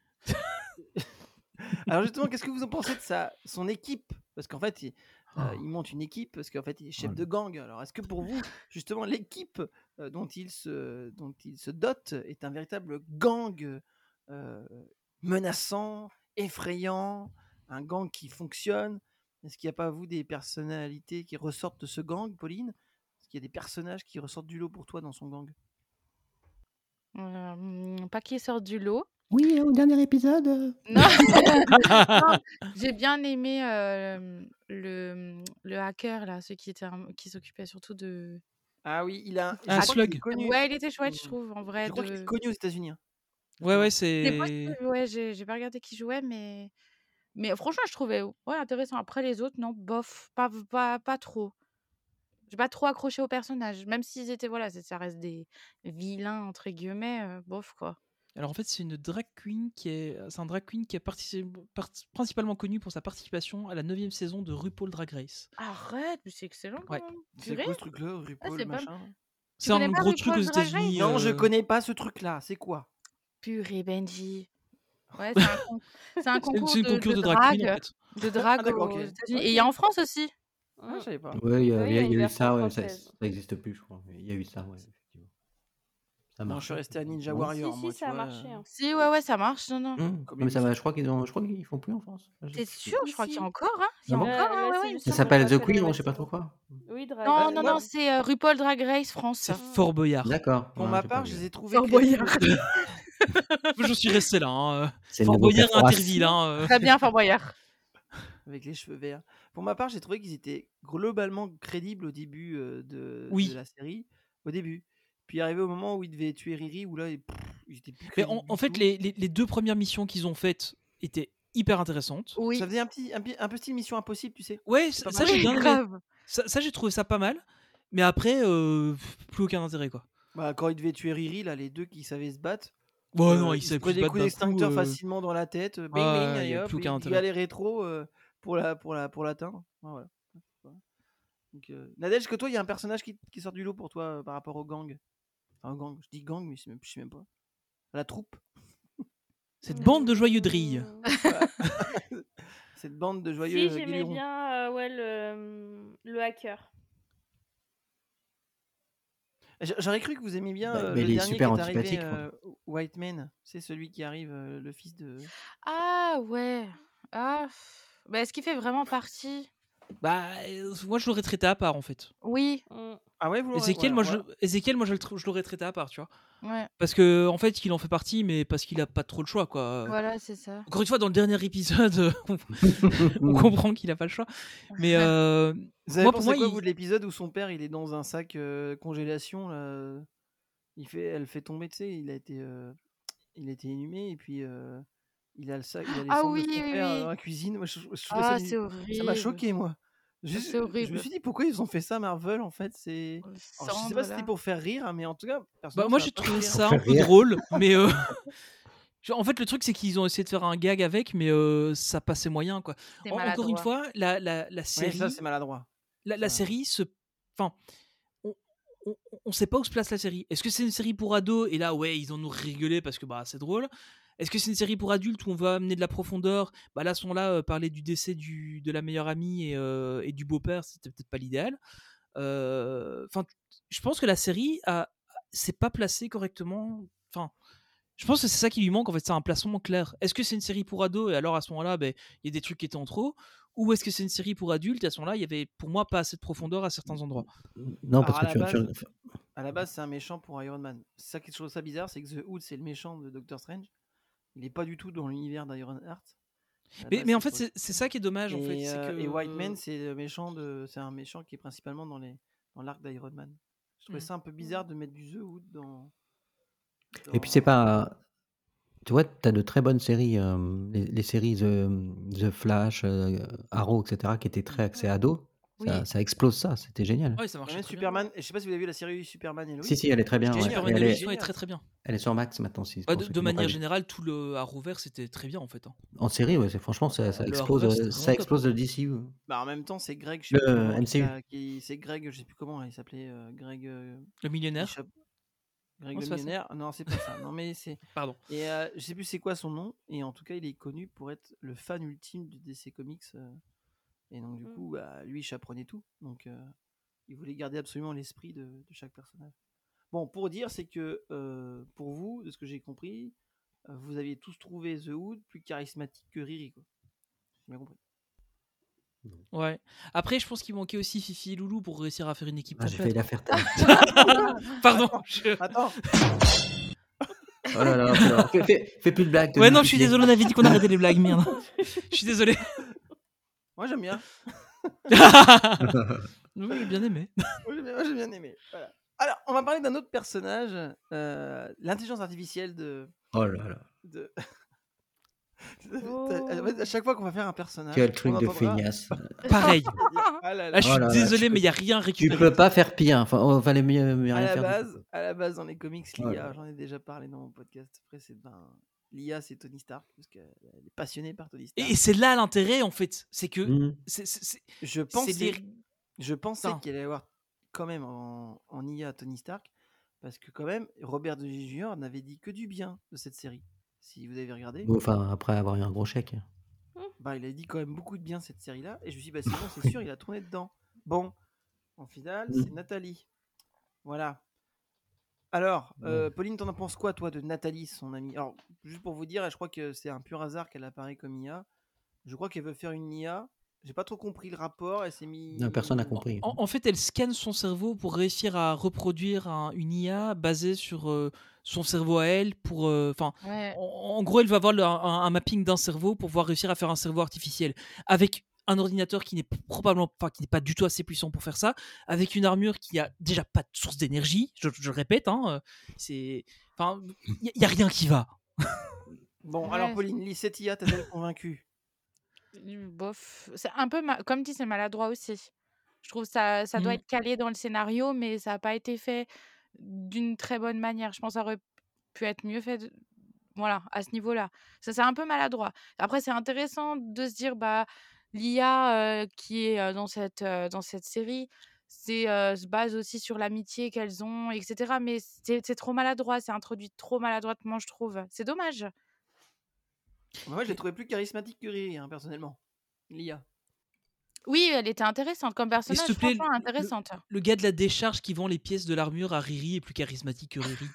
Alors justement, qu'est-ce que vous en pensez de sa... son équipe? Parce qu'en fait, il, euh, il monte une équipe parce qu'en fait, il est chef Oh. de gang. Alors, est-ce que pour vous, justement, l'équipe euh, dont il se dont il se dote est un véritable gang euh, menaçant, effrayant, un gang qui fonctionne? Est-ce qu'il n'y a pas, vous, des personnalités qui ressortent de ce gang, Pauline? Est-ce qu'il y a des personnages qui ressortent du lot pour toi dans son gang? Euh, hmm, pas qui sort du lot. Oui, au dernier épisode. euh, Non, Non, j'ai bien aimé euh, le, le hacker, là, celui qui, était un- qui s'occupait surtout de... Ah oui, il a. je Ah, crois qu'il est Slug. connu. Ouais, il était chouette, je Mm. trouve, en vrai. Je crois qu'il est De... connu aux États-Unis. hein, Ouais ouais justement. C'est c'est. possible, ouais, j'ai j'ai pas regardé qui jouait, mais... Mais franchement, je trouvais ouais, intéressant. Après, les autres, non, bof, pas, pas, pas trop. J'ai pas trop accroché aux personnages, même s'ils étaient, voilà, c'est- ça reste des vilains, entre guillemets, euh, bof, quoi. Alors en fait c'est une drag queen qui est c'est un drag queen qui est partici- part- principalement connu pour sa participation à la neuvième saison de RuPaul Drag Race. Arrête, mais c'est excellent, quand Ouais. même. C'est Purée. quoi ce truc-là, Ah, RuPaul, c'est pas... machin? C'est connais un pas gros truc aux RuPaul Drag Race? États-Unis. Non, je euh, connais pas ce truc-là. C'est quoi? Purée, Benji. Ouais, c'est un, con- c'est un C'est concours c'est une de, concours de de drag queen en drague, fait. de drague Ah, d'accord, aux ok. États-Unis. Ok. Et il y a en France aussi. Ah, je Mm. savais pas. Ouais, il y a, Oui, il y a- il y a il y une a eu version ça, ouais, ça, française. ça existe plus, je crois. Il y a eu ça, ouais, effectivement. Ça Non, je marche. suis resté à Ninja Ouais. Warrior, Si, moi, si, tu ça a vois. marché. euh, hein. Si, ouais, ouais, ça marche, non, non. Mmh. Comme Non, mais ça va, Ubisoft. je crois qu'ils ont, je crois qu'ils font plus en France. Là, j'ai- T'es sûr? Si, Je crois qu'il y a si. encore, hein? Il y Ah a bon? encore, Là, hein? là Ouais, c'est ouais, il me juste Ça qu'ils semble. ont s'appelle pas The fait la Queen ou je sais pas trop baston. quoi. Oui, Non, Dragon. Bah, non, moi, non, c'est euh, RuPaul Drag Race France. C'est Mm. Fort Boyard. D'accord. pour Ouais, ma j'ai pas part, vu. je les ai trouvés Fort Boyard. crédibles. Moi, je suis resté là. Hein. C'est le Fort nouveau Boyard Perforas. Interville. Hein. euh. Très bien, Fort Boyard. Avec les cheveux verts. Pour ma part, j'ai trouvé qu'ils étaient globalement crédibles au début euh, de, de Oui. la série. Au début. Puis arrivé au moment où ils devaient tuer Riri, où là, ils, pff, ils étaient plus Mais crédibles en, en du fait, tout. les, les, les deux premières missions qu'ils ont faites étaient hyper intéressantes. Ça Oui. faisait un petit, un, pi- un peu style Mission Impossible, tu sais. Ouais, C'est ça, pas ça, mal. j'ai Oui, bien aimé. grave. Ça, ça, j'ai trouvé ça pas mal. Mais après, euh, plus aucun intérêt, quoi. Bah, quand ils devaient tuer Riri, là, les deux qui savaient se battre, Bon, euh, non, ils ils se savaient prenaient plus se des battre coups d'un coup. d'extincteur euh, facilement dans la tête. euh, Bing, bing, Ouais, il allez n'y a hop, plus aucun ils intérêt. allaient rétro euh, pour la, pour la, pour l'atteindre. Ouais, voilà. Voilà. Donc, euh, Nadège, que toi, il y a un personnage qui, qui sort du lot pour toi euh, par rapport au gang. Enfin, au gang, je dis gang, mais je sais même, je sais même pas. À la troupe. Cette bande de joyeux drilles. Mm. Voilà. Cette bande de joyeux Si, euh, j'aimais guélurons. bien euh, ouais, le, le hacker. J- J'aurais cru que vous aimiez bien Bah, euh, mais le il est dernier qui super est arrivé, antipathique. moi. euh, White Man. C'est celui qui arrive, euh, le fils de. Ah, ouais. Ah. pff. Bah, est-ce qu'il fait vraiment partie? Bah, euh, moi, je l'aurais traité à part, en fait. Oui. Mm. Ah ouais, vous l'aurez. Ézéchiel, Ouais, moi, voilà. je, Ézéchiel, moi je, le tra- je l'aurais traité à part, tu vois. Ouais. Parce que, en fait, il en fait partie, mais parce qu'il a pas trop le choix, quoi. Voilà, c'est ça. Encore une fois, dans le dernier épisode, on, on comprend qu'il a pas le choix. Mais euh, Vous avez moi, pour pensé moi, quoi, il- vous, de l'épisode où son père, il est dans un sac euh, congélation, là. Il fait, elle fait tomber, tu sais, il a été, euh, il a été inhumé, et puis euh, il a le sac, il a les Ah cendres de oui, son oui, père euh, oui. dans la cuisine. Moi, je, je trouvais ça, Ah, du- c'est ça m'a horrible. choqué, moi. Ah, Juste, c'est je me horrible. suis dit, pourquoi ils ont fait ça, Marvel, en fait, c'est. Le Alors, je sais cendre, pas si c'était là. pour faire rire, hein, mais en tout cas, bah, personnellement, moi ça m'a j'ai pas trouvé fait rire. ça un Faire peu rire. drôle, mais euh, genre, en fait, le truc, c'est qu'ils ont essayé de faire un gag avec, mais euh, ça passait moyen, quoi. C'était En- encore une maladroit. fois, la, la, la Ouais, série, ça, c'est maladroit. la, la Ça. série se. Enfin, on, on, on sait pas où se place la série. Est-ce que c'est une série pour ados et là, ouais, ils en ont rigolé parce que bah c'est drôle. Est-ce que c'est une série pour adultes où on va amener de la profondeur? Bah là, sont là euh, parler du décès du, de la meilleure amie et, euh, et du beau-père, c'était peut-être pas l'idéal. Euh, Enfin, je pense que la série a, s'est pas placée correctement. Enfin, je pense que c'est ça qui lui manque, en fait, c'est un placement clair. Est-ce que c'est une série pour ados et alors à ce moment-là, ben, il y a des trucs qui étaient en trop? Ou est-ce que c'est une série pour adultes et à ce moment-là, il y avait pour moi pas assez de profondeur à certains endroits? Non, parce Alors, à que la tu, tu- base, à la base, c'est un méchant pour Iron Man. C'est ça qui je trouve ça bizarre, c'est que The Hood, c'est le méchant de Doctor Strange. Il est pas du tout dans l'univers d'Iron Heart. À la Mais, base, mais en c'est fait, pour- c'est c'est ça qui est dommage, en fait. Et, C'est euh, que... et White Man, c'est le méchant de, c'est un méchant qui est principalement dans les, dans l'arc d'Iron Man. Je trouvais Mm. ça un peu bizarre de mettre du The Hood dans. Et puis c'est pas. Tu vois, tu as de très bonnes séries, euh, les, les séries The, The Flash, euh, Arrow, et cetera, qui étaient très axées ados. Oui. Ça, ça explose ça, c'était génial. Ouais, ça marchait Même très bien. Superman. Et je sais pas si vous avez vu la série Superman et Lois. Si, si, elle est très bien. Génial. ouais. Superman Et et elle, Lois est, Lane est génial. très très bien. elle est sur Max maintenant. Si, Ouais, pour de ceux de qui l'ont pas manière vu. générale, tout le Arrowverse c'était très bien en fait. hein. En série, ouais, c'est, franchement, ça, ça Le explose, Arrowverse, euh, c'était ça vraiment top. explose le D C U. Bah, en même temps, c'est Greg, je sais Le plus comment, M qui C U. a- qui- c'est Greg, je sais plus comment il s'appelait, euh, Greg. euh, Le qui millionnaire. échappe- Greg Non, le c'est pas ça. millionnaire. Non, c'est pas ça. Non, mais c'est. Pardon. Et euh, je sais plus c'est quoi son nom. Et en tout cas, il est connu pour être le fan ultime du D C Comics. euh, et donc, du Mm. coup, bah, lui, il chaperonait tout. Donc, euh, il voulait garder absolument l'esprit de, de chaque personnage. Bon, pour dire, c'est que euh, pour vous, de ce que j'ai compris, euh, vous aviez tous trouvé The Hood plus charismatique que Riri, quoi. J'ai bien compris. Ouais. Après, je pense qu'il manquait aussi Fifi et Loulou pour réussir à faire une équipe Ah, j'ai complète. failli la faire taire. Pardon. Attends, je- Attends, Oh là là, fais, fais, fais- fais plus de blagues. Ouais, Tony, non, je suis pitié. désolé, on avait dit qu'on arrêtait les blagues, merde. Je suis désolé. moi j'aime bien. Oui, j'ai bien aimé. Moi, j'ai bien, moi, j'ai bien aimé. Voilà. Alors, on va parler d'un autre personnage, euh, l'intelligence artificielle de. Oh là là. de... Oh. En fait, à chaque fois qu'on va faire un personnage, Quel truc on de entendra feignasse. Pareil. dire, ah là là. Là, je Oh suis là là, désolé, tu mais il n'y a rien Tu récupéré. peux pas faire pire. Enfin, on va mieux, mieux à rien la faire. du base, tout. à la base dans les comics, Oh là l'I A, là. j'en ai déjà parlé dans mon podcast. Après, c'est ben, l'I A, c'est Tony Stark parce qu'elle est passionnée par Tony Et, Stark. et c'est là l'intérêt, en fait. C'est que. Mhm. c'est- c'est- c'est- Je c'est pensais, les- je pensais Putain. qu'il allait y avoir quand même en, en I A Tony Stark parce que quand même Robert Downey junior n'avait dit que du bien de cette série. Si vous avez regardé, Bon, enfin, après avoir eu un gros chèque. bah il a dit quand même beaucoup de bien de cette série-là et je me suis dit bah c'est bon, c'est sûr, il a tourné dedans. Bon, en finale, Mm. c'est Nathalie. Voilà. Alors, Ouais. euh, Pauline, t'en penses quoi, toi, de Nathalie, son amie? Alors, juste pour vous dire, je crois que c'est un pur hasard qu'elle apparaît comme I A. Je crois qu'elle veut faire une I A. J'ai pas trop compris le rapport. Elle s'est Non, personne n'a mis. compris. En, en fait, elle scanne son cerveau pour réussir à reproduire un- une I A basée sur euh, son cerveau à elle. Pour, euh, enfin, Ouais. en, en gros, elle va avoir le- un, un mapping d'un cerveau pour pouvoir réussir à faire un cerveau artificiel avec un ordinateur qui n'est probablement pas, qui n'est pas du tout assez puissant pour faire ça, avec une armure qui a déjà pas de source d'énergie. Je, je le répète, hein, euh, c'est, enfin, il y, a rien qui va. Bon, alors, Ouais, Pauline, lis cette I A, t'as-t-elle convaincu? c'est- bof. C'est un peu, ma- comme dit, c'est maladroit aussi. Je trouve ça, ça doit Mm. être calé dans le scénario, mais ça n'a pas été fait d'une très bonne manière. Je pense que ça aurait pu être mieux fait, de- voilà, à ce niveau-là. Ça, c'est un peu maladroit. Après, c'est intéressant de se dire, bah, l'I A euh, qui est euh, dans cette, euh, dans cette série, c'est euh, se base aussi sur l'amitié qu'elles ont, et cetera. Mais c'est c'est trop maladroit, c'est introduit trop maladroitement, je trouve. C'est dommage. Moi, je l'ai trouvé plus charismatique que Riri, hein, personnellement. L'I A. Oui, elle était intéressante comme Et s'il te personnage, plaît, franchement le, intéressante. le gars de la décharge qui vend les pièces de l'armure à Riri est plus charismatique que Riri.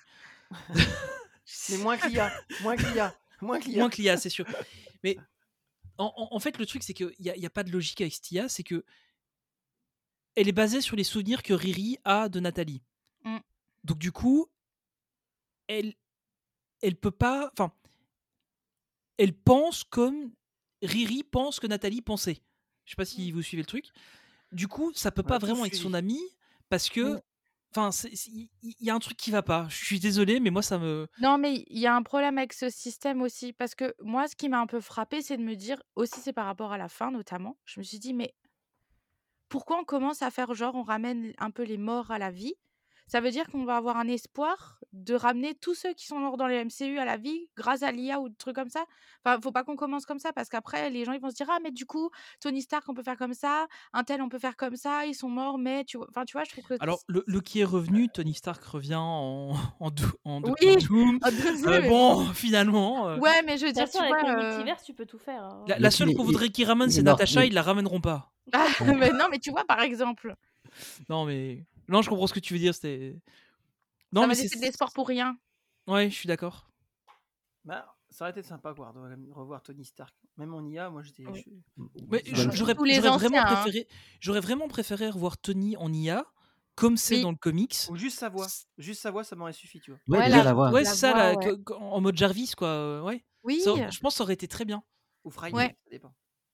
Mais moins que l'I A. Moins que l'I A. Moins que l'I A. Moins que l'I A, c'est sûr. Mais en, en- en fait, le truc, c'est qu'il n'y a, il y a pas de logique avec cette I A, c'est que elle est basée sur les souvenirs que Riri a de Nathalie. Mm. Donc du coup, elle, elle peut pas, enfin, elle pense comme Riri pense que Nathalie pensait. Je sais pas si vous suivez le truc. Du coup, ça peut On pas a tous vraiment être suivi. son ami parce que, Mm. enfin, c'est- c'est- il il y a un truc qui va pas. Je suis désolé, mais moi ça me. Non, mais il y a un problème avec ce système aussi, parce que moi, ce qui m'a un peu frappée, c'est de me dire, aussi c'est par rapport à la fin notamment, je me suis dit, mais pourquoi on commence à faire genre, on ramène un peu les morts à la vie? Ça veut dire qu'on va avoir un espoir de ramener tous ceux qui sont morts dans les M C U à la vie grâce à l'I A ou des trucs comme ça. Enfin, faut pas qu'on commence comme ça parce qu'après, les gens ils vont se dire ah mais du coup Tony Stark on peut faire comme ça, un tel on peut faire comme ça, ils sont morts mais tu vois, enfin tu vois, je trouve que Alors, le, le qui est revenu, Tony Stark revient en, en, dou- en Doctor oui, Doom. oh, désolé, Euh, mais bon, finalement, euh, ouais, mais je veux De toute dire, tu façon, avec vois, le euh, multivers, tu peux tout faire. hein. la, Mais la s'il seule est- qu'on il- voudrait qu'ils ramènent, il c'est est mort, Natasha, mais- ils la ramèneront pas. ah, Ouais. mais non, mais tu vois par exemple, Non, mais. Non, je comprends ce que tu veux dire. C'était. ça Non, mais m'a c'est. laissé de l'espoir pour rien. Ouais, je suis d'accord. Bah, ça aurait été sympa quoi, de revoir Tony Stark. Même en I A, moi j'étais. Oui. je- Mais Ça j- m'a- j'aurais Tous les j'aurais vraiment anciens, hein. préféré, j'aurais vraiment préféré revoir Tony en I A, comme c'est Oui. dans le comics. Ou juste sa voix. Juste sa voix, ça m'aurait suffi, tu vois. Ouais, Ouais, déjà la- la voix. Ouais, la c'est ça, voix, là, ouais. que- que- en mode Jarvis, quoi. euh, Ouais. Oui, Ça- je pense que ça aurait été très bien. Ou Friday, Ouais. ça dépend.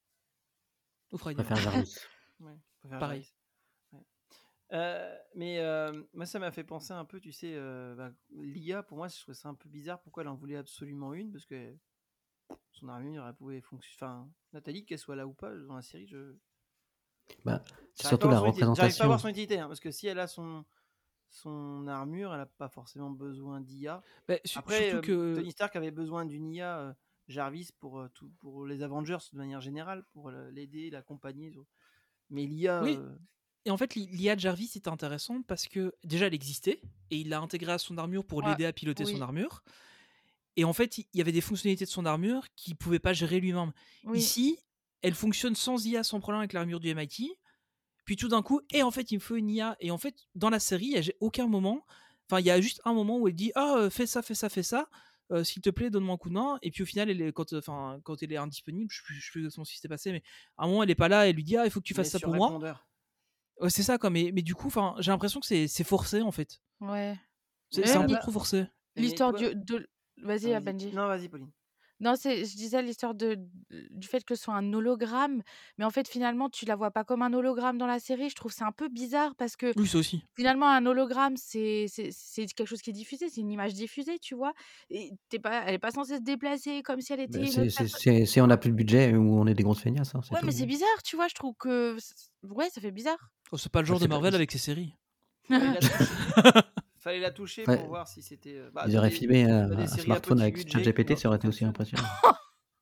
Au Je Friday. préfère Jarvis. Ouais, je préfère Pareil. Jarvis. Ouais. Euh, mais euh, moi, ça m'a fait penser un peu, tu sais, euh, bah, l'I A, pour moi, je trouvais ça un peu bizarre. Pourquoi elle en voulait absolument une? Parce que son armure, elle pouvait fonctionner. Enfin, Nathalie, qu'elle soit là ou pas dans la série, je. Bah, c'est J'arrive surtout pas à la voir son utilité- J'arrive pas à représentation. voir son utilité, hein, parce que si elle a son, son armure, elle a pas forcément besoin d'I A. Bah, su- Après, surtout euh, que. Tony Stark avait besoin d'une I A, euh, Jarvis, pour, euh, tout, pour les Avengers de manière générale, pour euh, l'aider, l'accompagner. sur- Mais l'I A. Oui. euh, Et en fait, l'I A de Jarvis était intéressante parce que déjà, elle existait et il l'a intégrée à son armure pour Ouais, l'aider à piloter son oui. armure. Et en fait, il y avait des fonctionnalités de son armure qu'il ne pouvait pas gérer lui-même. Oui. Ici, elle fonctionne sans I A, sans problème avec l'armure du M I T. Puis tout d'un coup, et en fait, il me faut une I A. Et en fait, dans la série, il n'y a aucun moment. Enfin, il y a juste un moment où elle dit ah, euh, fais ça, fais ça, fais ça. Euh, S'il te plaît, donne-moi un coup de main. Et puis au final, elle est, quand, enfin, quand elle est indisponible, je ne sais plus exactement ce qui s'est passé, mais à un moment, elle n'est pas là. Elle lui dit ah, il faut que tu mais fasses ça sur pour moi. répondeur. Ouais, c'est ça, quoi. Mais, mais du coup, enfin, j'ai l'impression que c'est c'est forcé, en fait. Ouais. C'est Mais c'est un même peu là- trop forcé. Mais l'histoire toi- du, de... Vas-y, Vas-y. ah, Benji. Non, vas-y, Pauline. Non, c'est, je disais l'histoire de, du fait que ce soit un hologramme, mais en fait, finalement, tu la vois pas comme un hologramme dans la série. Je trouve que c'est un peu bizarre parce que Oui, ça aussi. finalement, un hologramme, c'est, c'est, c'est quelque chose qui est diffusé, c'est une image diffusée, tu vois. Et t'es pas, elle est pas censée se déplacer comme si elle était Bah, une c'est- autre c'est- personne. c'est- Si on n'a plus de budget ou on est des grosses feignasses, hein, c'est Ouais, tout. mais c'est bizarre, tu vois. Je trouve que. c'est- Ouais, ça fait bizarre. Oh, c'est pas le genre c'est de pas- Marvel c'est- avec ses séries. Fallait la toucher, Fallait la toucher Ouais. pour voir si c'était. euh, bah, Ils t'as auraient des- filmé un, t'as des un séries à smartphone petit avec budget ChatGPT, qui ça aurait été aussi fonctionnent. impressionnant.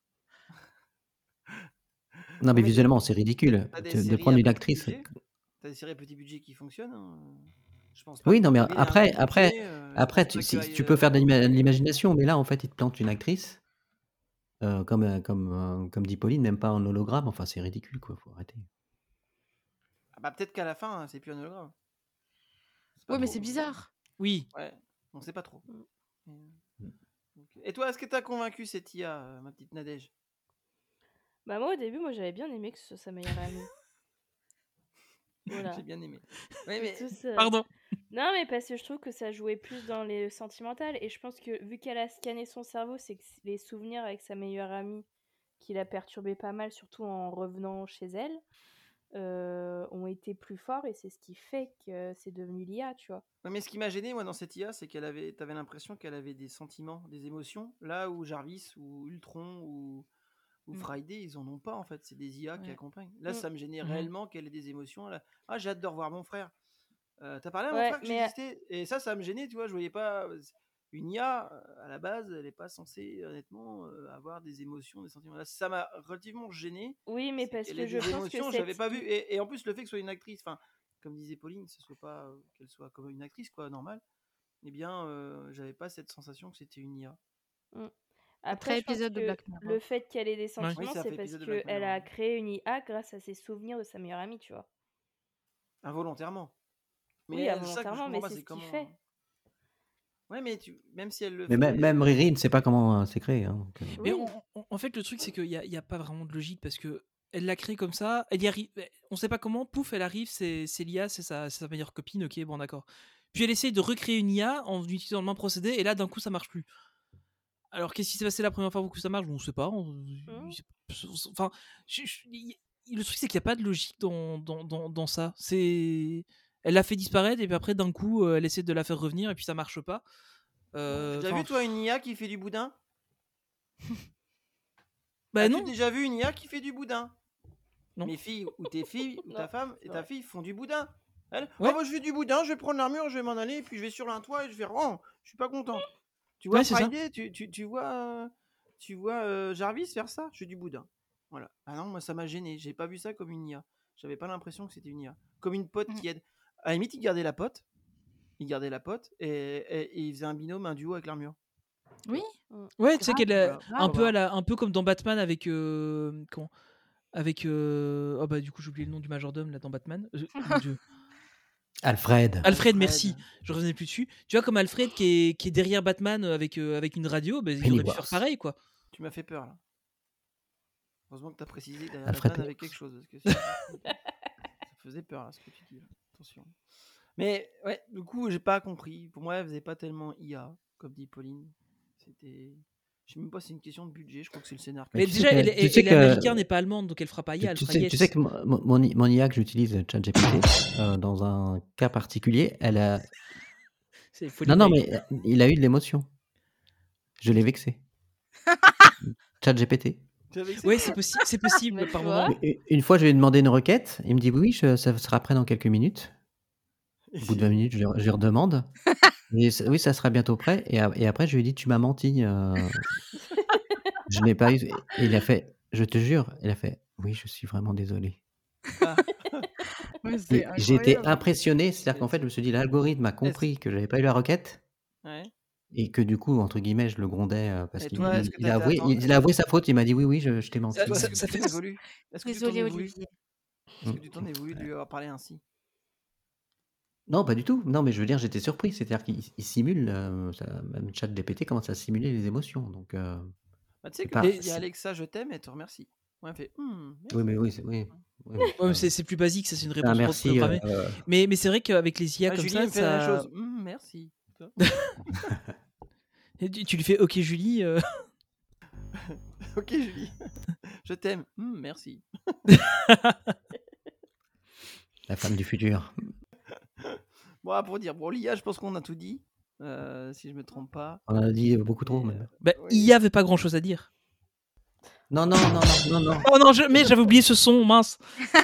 Non, mais mais visuellement, c'est ridicule T'as des de, de séries prendre à une petit actrice. budget. T'as des séries à petit budget qui fonctionnent. hein. Je pense pas Oui, que non, mais Marvel ait un après, gros après, budget, euh, je après, pense tu, pas si- qu'il aille, tu peux euh, faire de avoir l'ima- beaucoup de- l'imagination, mais là, en fait, ils te plantent une actrice, euh, comme, euh, comme, euh, comme dit Pauline, même pas en hologramme. Enfin, c'est ridicule, quoi. Faut arrêter. Ah bah peut-être qu'à la fin, hein, c'est plus un hologramme. C'est pas Ouais, mais trop- c'est bizarre. Oui. Ouais. On sait pas trop. Mm. Mais, euh, donc- Et toi, est-ce que t'as convaincu cette I A, euh, ma petite Nadège? Bah moi au début, moi j'avais bien aimé que ce soit sa meilleure amie. Voilà. J'ai bien aimé. Oui, Que mais tous, euh, Pardon. Non, mais parce que je trouve que ça jouait plus dans les sentimentales. Et je pense que vu qu'elle a scanné son cerveau, c'est que les souvenirs avec sa meilleure amie qui l'a perturbé pas mal, surtout en revenant chez elle, euh, ont été plus forts. Et c'est ce qui fait que c'est devenu l'I A, tu vois. Ouais, mais ce qui m'a gêné, moi, dans cette I A, c'est qu'elle avait, t'avais l'impression qu'elle avait des sentiments, des émotions, là où Jarvis ou Ultron ou, ou Mm. Friday, ils en ont pas, en fait. C'est des I A qui Ouais. accompagnent. Là, Mm. ça me gênait Mhm. réellement qu'elle ait des émotions. Là. Ah, j'ai hâte de revoir mon frère. Euh, T'as parlé à mon Ouais, frère que mais j'existais? Et ça, ça me gênait, tu vois. Je voyais pas. Une I A, euh, à la base, elle n'est pas censée, honnêtement, euh, avoir des émotions, des sentiments. Là, ça m'a relativement gêné. oui, mais C'est parce qu'elle que ait je des pense que émotions, j'avais cette pas vu. I- Et, et en plus, le fait que ce soit une actrice, enfin, comme disait Pauline, ce soit pas euh, qu'elle soit comme une actrice, quoi, normale. Eh bien, euh, j'avais pas cette sensation que c'était une I A. Mm. Après Après, je pense épisode de que Black Mirror. le fait qu'elle ait des Ouais. sentiments, Oui, ça c'est fait parce épisode de Black qu'elle Mirror. a créé une I A grâce à ses souvenirs de sa meilleure amie, tu vois. Involontairement. Mais Oui, elle, ça que je involontairement, comprends mais pas, c'est c'est ce qu'il comment. fait. Ouais, mais tu... même si elle le Mais fait. même, même euh, Riri ne sait pas comment euh, c'est créé. Hein, donc, euh, Mais Oui. en, en- en fait, le truc, c'est qu'il n'y a, il y a pas vraiment de logique parce que elle l'a créé comme ça. Elle y arrive. On sait pas comment. Pouf, elle arrive. C'est c'est l'I A, c'est sa, c'est sa meilleure copine. Ok, bon, d'accord. Puis elle essaye de recréer une I A en utilisant le même procédé. Et là, d'un coup, ça marche plus. Alors, qu'est-ce qui s'est passé la première fois que ça marche? On ne sait pas. on- Mm. Enfin, je- je- y- le truc, c'est qu'il n'y a pas de logique dans, dans, dans, dans ça. C'est. Elle l'a fait disparaître et puis après, d'un coup, euh, elle essaie de la faire revenir et puis ça marche pas. Euh, T'as enfin, vu, toi, une I A qui fait du boudin? bah As-tu non, déjà vu une I A qui fait du boudin? non. Mes filles ou tes filles ou ta Non, femme et c'est ta vrai. fille font du boudin. Elle, Ouais. oh, moi je fais du boudin, je vais prendre l'armure, je vais m'en aller, et puis je vais sur un toit et je vais. Oh, je suis pas contente. Tu vois Ouais, c'est ça. Friday, tu, tu, tu vois, euh, tu vois euh, Jarvis faire ça? Je fais du boudin. Voilà. Ah non, moi ça m'a gêné. J'ai pas vu ça comme une I A. J'avais pas l'impression que c'était une I A. Comme une pote Mm. qui aide. À la limite, il gardait la pote. Il gardait la pote et, et- et il faisait un binôme, un duo avec l'armure. Oui. Mm. Ouais, tu sais Grave. qu'elle a Voilà. un Faut peu à voir. la, un peu comme dans Batman avec euh, comment avec euh, oh bah du coup j'ai oublié le nom du majordome là dans Batman. Euh, mon Dieu. Alfred. Alfred, merci. Je revenais plus dessus. Tu vois comme Alfred qui est, qui est derrière Batman avec euh, avec une radio, bah, il aurait dû faire Pennyworth. pareil quoi. Tu m'as fait peur là. Heureusement que tu as précisé que derrière Alfred Batman avec Pennyworth. quelque chose. Parce que sinon, ça faisait peur là, ce que tu dis. Là. Attention. Mais ouais, du coup, j'ai pas compris. Pour moi, elle faisait pas tellement I A, comme dit Pauline. C'était. Je sais même pas si c'est une question de budget. Je crois que c'est le scénar. qui Mais tu sais déjà que- elle, tu elle- sais elle est que- américaine, n'est pas allemande, donc elle fera pas I A, Tu, elle tu fera sais, yes. tu sais que mon, mon, mon I A que j'utilise, ChatGPT, euh, dans un cas particulier, elle a. C'est- faut Non, non, l'email. mais euh, il a eu de l'émotion. Je l'ai vexé. ChatGPT. J'avais Ouais, c'est possible, c'est possible Mais tu par vois. moment. Une- Une fois, je lui ai demandé une requête. Il me dit oui, oui, je- ça sera prêt dans quelques minutes. Au bout de vingt minutes, je lui, je lui redemande. Et c- oui, ça sera bientôt prêt. Et, a- et après, je lui ai dit, tu m'as menti. euh, je n'ai pas eu. Et il a fait, je te jure, il a fait, oui, je suis vraiment désolé. Ah. Ouais, Et c'est j'ai été incroyable. impressionné. C'est-à-dire qu'en fait, je me suis dit, l'algorithme a compris que j'avais pas eu la requête. Ouais. Et que du coup, entre guillemets, je le grondais euh, parce Et qu'il toi, est-ce il- que il t'as a été avoué, atten- il, il a avoué sa faute. Il m'a dit oui, oui, je, je t'ai menti. Ça- Toi, ça- est-ce que ça tu fait- t'en es voulu? Est-ce que tu t'en Désolée es voulu? Olivier. Est-ce que Mm. tu t'en es voulu de lui avoir parlé ainsi? Non, pas du tout. Non, mais je veux dire, j'étais surpris. C'est-à-dire qu'il il simule, euh, ça, même ChatGPT commence à simuler les émotions. Donc, euh, Bah, tu sais c'est que pas. il y a c'est- Alexa, je t'aime et te remercie. Ouais, elle fait. Hmm, merci. Oui, mais oui, c'est- oui. oui, mais Ouais, mais ça- c'est c'est plus basique, ça c'est une c'est un réponse merci. programmée. euh, Mais, mais c'est vrai qu'avec les I A Ah, comme Julie ça, elle me fait la même ça... chose. Hmm, merci. Tu vois. Et tu, tu lui fais OK Julie. euh, Ok, Julie. Je t'aime. Hmm, merci. La femme du futur. Bon, ah, pour dire, bon, l'I A, je pense qu'on a tout dit. euh, si je me trompe pas. On en a dit beaucoup trop Mais, même. Bah, oui. I A avait pas grand chose à dire. Non, non, non, non, non, non. Oh non, je... mais j'avais oublié ce son, mince.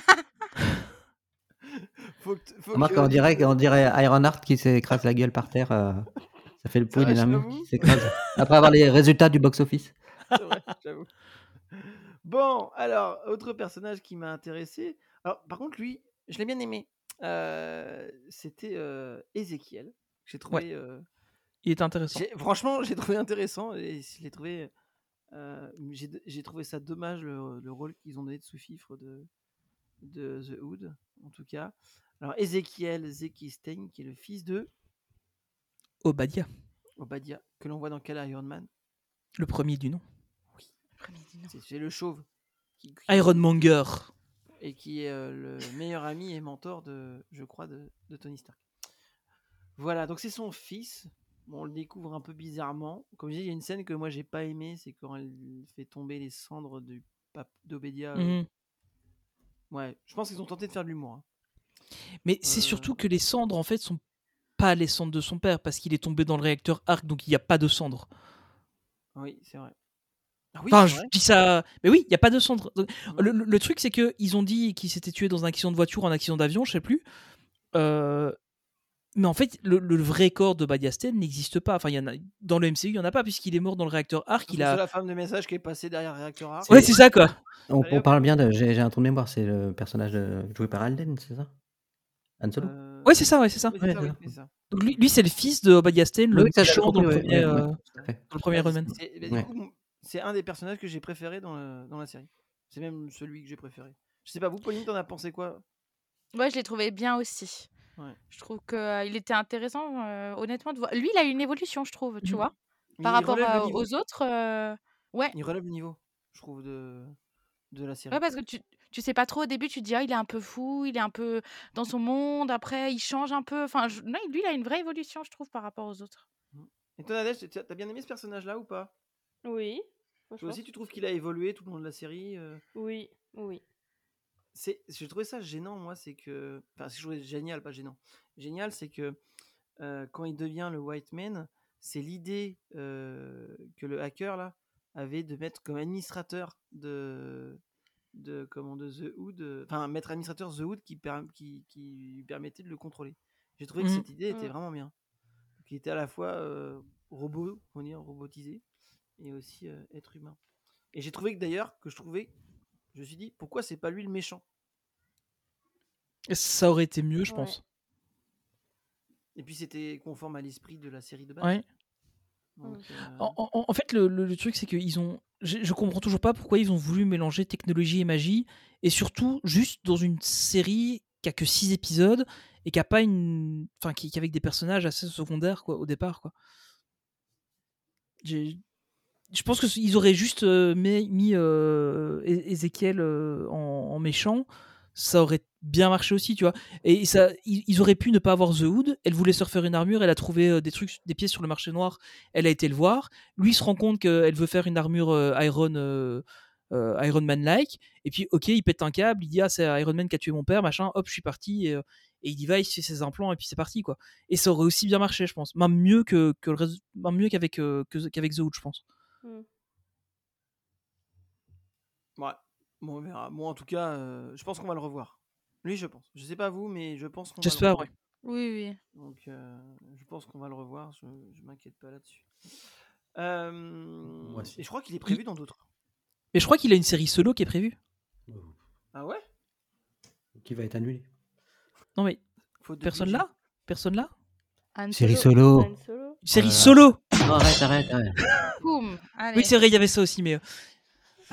Faut que, t- faut Remarque, que- on dirait, on dirait Ironheart qui s'écrase la gueule par terre. euh, ça fait le bruit vrai, d'une armure j'avoue. qui s'écrase. Après avoir les résultats du box-office. C'est vrai, j'avoue. Bon, alors, autre personnage qui m'a intéressé. Alors, par contre, lui, je l'ai bien aimé. Euh, C'était euh, Ézéchiel. J'ai trouvé. euh, Il est intéressant. j'ai- franchement, j'ai trouvé intéressant et je l'ai trouvé. euh, j'ai j'ai trouvé ça dommage le, le rôle qu'ils ont donné de sous-fifre de, de The Hood, en tout cas. Alors, Ézéchiel Zekistein, qui est le fils de Obadiah, Obadiah, que l'on voit dans quel Iron Man? le premier du nom. Oui, Premier du nom. c'est, c'est le chauve. Qui, qui- Ironmonger. et qui est euh, le meilleur ami et mentor de, je crois, de, de Tony Stark. Voilà, donc c'est son fils. Bon, on le découvre un peu bizarrement. Comme je dis, il y a une scène que moi j'ai pas aimée, c'est quand elle fait tomber les cendres du pape d'Obédia. euh. Mhm. Ouais, je pense qu'ils ont tenté de faire de l'humour. hein. Mais c'est Euh, surtout que les cendres, en fait, sont pas les cendres de son père, parce qu'il est tombé dans le réacteur Arc, donc il n'y a pas de cendres. Oui, c'est vrai. Ah oui, Enfin, c'est je vrai. dis ça. Mais oui, il n'y a pas de cendres. Donc, Mm. Le, le- le truc, c'est qu'ils ont dit qu'il s'était tué dans un accident de voiture ou un accident d'avion, je sais plus. Euh, Mais en fait, le, le vrai corps de Obadiah Stane n'existe pas. Enfin, il y en a, dans le M C U, il n'y en a pas, puisqu'il est mort dans le réacteur Arc. Sauf Il que c'est a... la femme de message qui est passée derrière le réacteur Arc. Ouais, c'est ça, quoi. On, Allez, on hop. parle bien de. J'ai j'ai un trou de mémoire, c'est le personnage de- joué par Alden, c'est ça? Han Solo? Euh, Ouais, c'est ça, ouais, c'est ça. oui, c'est Ouais, ça, c'est oui, ça. c'est ça. Donc lui, lui c'est le fils de Obadiah Stane, le Oui, ça, j'avais méchant dans compris, le ouais, premier, ouais, ouais, euh, tout à fait. dans le premier Bah, Iron Man. c'est, bah, Ouais. Du coup, mon- c'est un des personnages que j'ai préféré dans, le- dans la série. C'est même celui que j'ai préféré. Je sais pas, vous, Pauline, t'en as pensé quoi? Ouais, je l'ai trouvé bien aussi. Ouais. Je trouve qu'il était intéressant, euh, honnêtement. De voir. Lui, il a une évolution, je trouve, tu Mhm. vois. Mais Par il rapport relève le à- niveau. aux autres. euh, Ouais. Il relève le niveau, je trouve, de, de la série. Ouais, parce que tu, tu sais pas trop au début, tu te dis, ah, il est un peu fou, il est un peu dans son monde, après, il change un peu. Enfin, je- non, lui, il a une vraie évolution, je trouve, par rapport aux autres. Et toi, Nadège, t'as t'as bien aimé ce personnage-là ou pas? Oui, Toi franchement. aussi, tu trouves qu'il a évolué tout le long de la série? euh, Oui, oui. c'est, j'ai trouvé ça gênant, moi, c'est que... Enfin, c'est je trouvais génial, pas gênant. Génial, c'est que euh, quand il devient le White Man, c'est l'idée euh, que le hacker, là, avait de mettre comme administrateur de... de comment de The Hood, euh, enfin mettre administrateur The Hood qui, per- qui, qui lui permettait de le contrôler. J'ai trouvé que Mhm. cette idée était Mm. vraiment bien. Qui était à la fois euh, robot, on dire robotisé, et aussi euh, être humain. Et j'ai trouvé que d'ailleurs que je trouvais, je me suis dit pourquoi c'est pas lui le méchant. Ça aurait été mieux, je Ouais. pense. Et puis c'était conforme à l'esprit de la série de base. Ouais. Donc, euh, En, en- en fait, le, le- le truc, c'est qu'ils ont. Je, je comprends toujours pas pourquoi ils ont voulu mélanger technologie et magie, et surtout juste dans une série qui a que six épisodes et qui a pas une. Enfin, qui, qui avec des personnages assez secondaires, quoi, au départ, quoi. J'ai- Je pense qu'ils auraient juste euh, mis, mis, euh, É- Ézéchiel euh, en, en méchant, ça aurait bien marché aussi, tu vois. Et ça, ils, ils auraient pu ne pas avoir The Hood. Elle voulait se refaire une armure, elle a trouvé euh, des trucs, des pièces sur le marché noir. Elle a été le voir. Lui il se rend compte qu'elle veut faire une armure euh, Iron, euh, euh, Iron Man-like. Et puis, ok, il pète un câble, il dit ah c'est Iron Man qui a tué mon père, machin. Hop, je suis parti. Et, euh, et il y va, il se fait ses implants et puis c'est parti, quoi. Et ça aurait aussi bien marché, je pense. Même mieux que, que le rés- même mieux qu'avec euh, que- qu'avec The Hood, je pense. Mm. ouais. Bon, on verra. Bon, en tout cas, euh, je pense qu'on va le revoir. Lui, je pense. Je sais pas vous, mais je pense qu'on va le J'espère, revoir. ouais. Oui, oui. Donc, euh, je pense qu'on va le revoir. Je, je m'inquiète pas là-dessus. Euh, Moi aussi. et je crois qu'il est prévu dans d'autres. Mais je crois qu'il a une série solo qui est prévue. Ah ouais? Qui va être annulé. Non mais Faute de personne budget. là Personne là Han Série Solo. solo. Han Solo. Une série là là. solo Non, arrête, arrête, arrête. Boum. Allez. Oui, c'est vrai, il y avait ça aussi, mais. euh,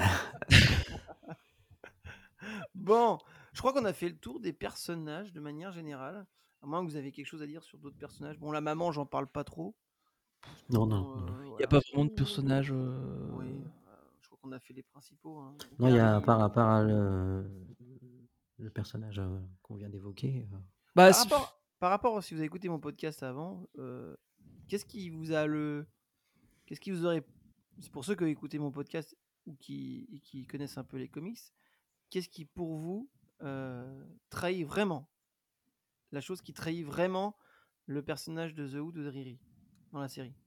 Bon, je crois qu'on a fait le tour des personnages de manière générale. À moins que vous avez quelque chose à dire sur d'autres personnages. Bon, la maman, j'en parle pas trop. Non, Bon, non, non. euh, Il n'y a voilà. pas vraiment de personnages. euh, Oui, euh, je crois qu'on a fait les principaux. hein. Non, il y a, à Gary, part, à part le, le personnage euh, qu'on vient d'évoquer. euh, Bah, Par c'est- rapport, par rapport, si vous avez écouté mon podcast avant, euh, qu'est-ce qui vous a le, qu'est-ce qui vous aurait, c'est pour ceux qui ont écouté mon podcast ou qui, et qui connaissent un peu les comics, qu'est-ce qui pour vous euh, trahit vraiment, la chose qui trahit vraiment le personnage de The Hood ou de Riri dans la série?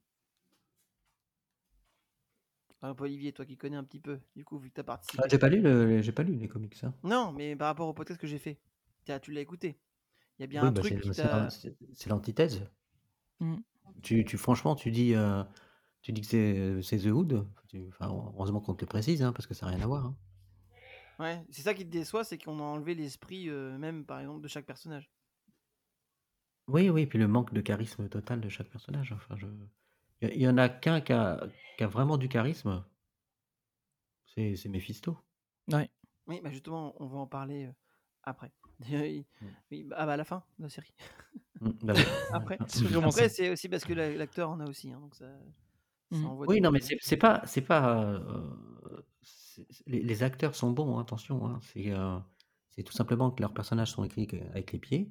Par exemple, Olivier, toi qui connais un petit peu, du coup, vu que tu as participé. Ah, j'ai pas lu le, j'ai pas lu les comics, ça. Non, mais par rapport au podcast que j'ai fait, t'as- tu l'as écouté. Il y a bien Oui, un bah, truc c'est, qui c'est t'a. l'an- c'est- c'est l'antithèse. Mm. Tu, tu, franchement, tu dis, euh, tu dis que c'est, c'est The Hood. Tu- enfin, heureusement qu'on te le précise, hein, parce que ça n'a rien à voir. hein. Ouais, c'est ça qui te déçoit, c'est qu'on a enlevé l'esprit euh, même, par exemple, de chaque personnage. Oui, oui, puis le manque de charisme total de chaque personnage. Enfin, je... Il y- il y en a qu'un qui a, qui a vraiment du charisme. C'est, c'est Mephisto. Ouais. Oui, bah justement, on va en parler euh, après. Il- Mm. oui, bah, ah bah à la fin de la série. Mm, bah oui. Après, C'est vraiment après ça. c'est aussi parce que la- l'acteur en a aussi, hein, donc ça, ça Mhm. envoie Oui, du non, mais lourd. c'est c'est pas, c'est pas. euh, c'est- c'est- les, les acteurs sont bons, hein, attention. Hein, c'est euh, c'est tout simplement que leurs personnages sont écrits que- avec les pieds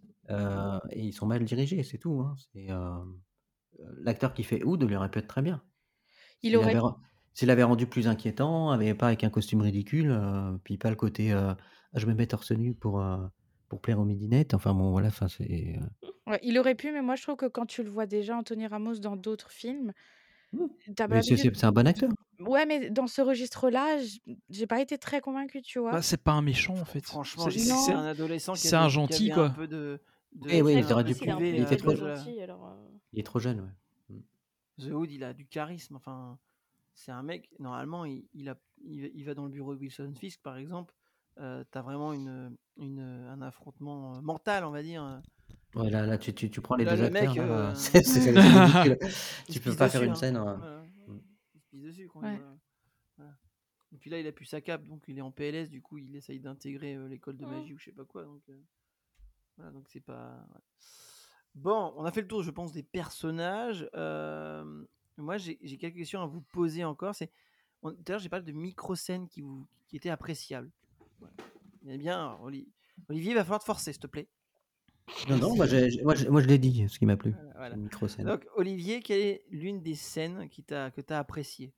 euh, et ils sont mal dirigés, c'est tout. Hein, c'est euh, l'acteur qui fait Oud lui aurait pu être très bien. Il S'il aurait avait, ren- s'il avait rendu plus inquiétant, avait pas avec un costume ridicule, euh, puis pas le côté euh, Ah, je me mets torse nu pour euh, pour plaire aux midinettes. Enfin bon, voilà, enfin c'est. euh, Ouais, il aurait pu, mais moi je trouve que quand tu le vois déjà, Anthony Ramos, dans d'autres films, hmm. t'as pas Mais c'est l'habitude. c'est- c'est un bon acteur. Ouais, mais dans ce registre-là, j- j'ai pas été très convaincue, tu vois. Bah, c'est pas un méchant en fait. Franchement, C'est j'ai cru que Non. c'était c'est- un adolescent qui c'est avait, un qui gentil avait un quoi. peu de, de, Eh oui, C'est ils vrai qu'en auraient dû plus, il est un privé, peu Il euh, était trop trop, de la- gentil. Alors, euh, il est trop jeune, ouais. Hmm. The Hood, il a du charisme. Enfin, c'est un mec, normalement, il, il, a, il, il va dans le bureau de Wilson Fisk, par exemple. Euh, t'as vraiment une, une, un affrontement euh, mental, on va dire. euh. Ouais, là, là tu, tu, tu prends les Là, deux le mec, acteurs, là, euh, c'est c'est- c'est ridicule. il Tu se peux pisse pas faire dessus. une Hein. scène. euh, Voilà. hmm. Il se pisse dessus. Quand Ouais. il va- voilà. Et puis là, il a plus sa cape, donc il est en P L S. Du coup, il essaye d'intégrer euh, l'école de magie ou je sais pas quoi. Donc, euh, voilà, donc c'est pas. ouais. Bon, on a fait le tour, je pense, des personnages. Euh, moi, j'ai j'ai quelques questions à vous poser encore. C'est on- tout à l'heure, j'ai parlé de micro-scènes qui, vous, qui étaient appréciables. Voilà. Eh bien, Oli- Olivier, il va falloir te forcer, s'il te plaît. Non, non, moi, j'ai- j'ai- moi, je, moi, je l'ai dit, ce qui m'a plu. Voilà, voilà. Une micro-scène. Donc, Olivier, quelle est l'une des scènes qui t'a, que tu as appréciée?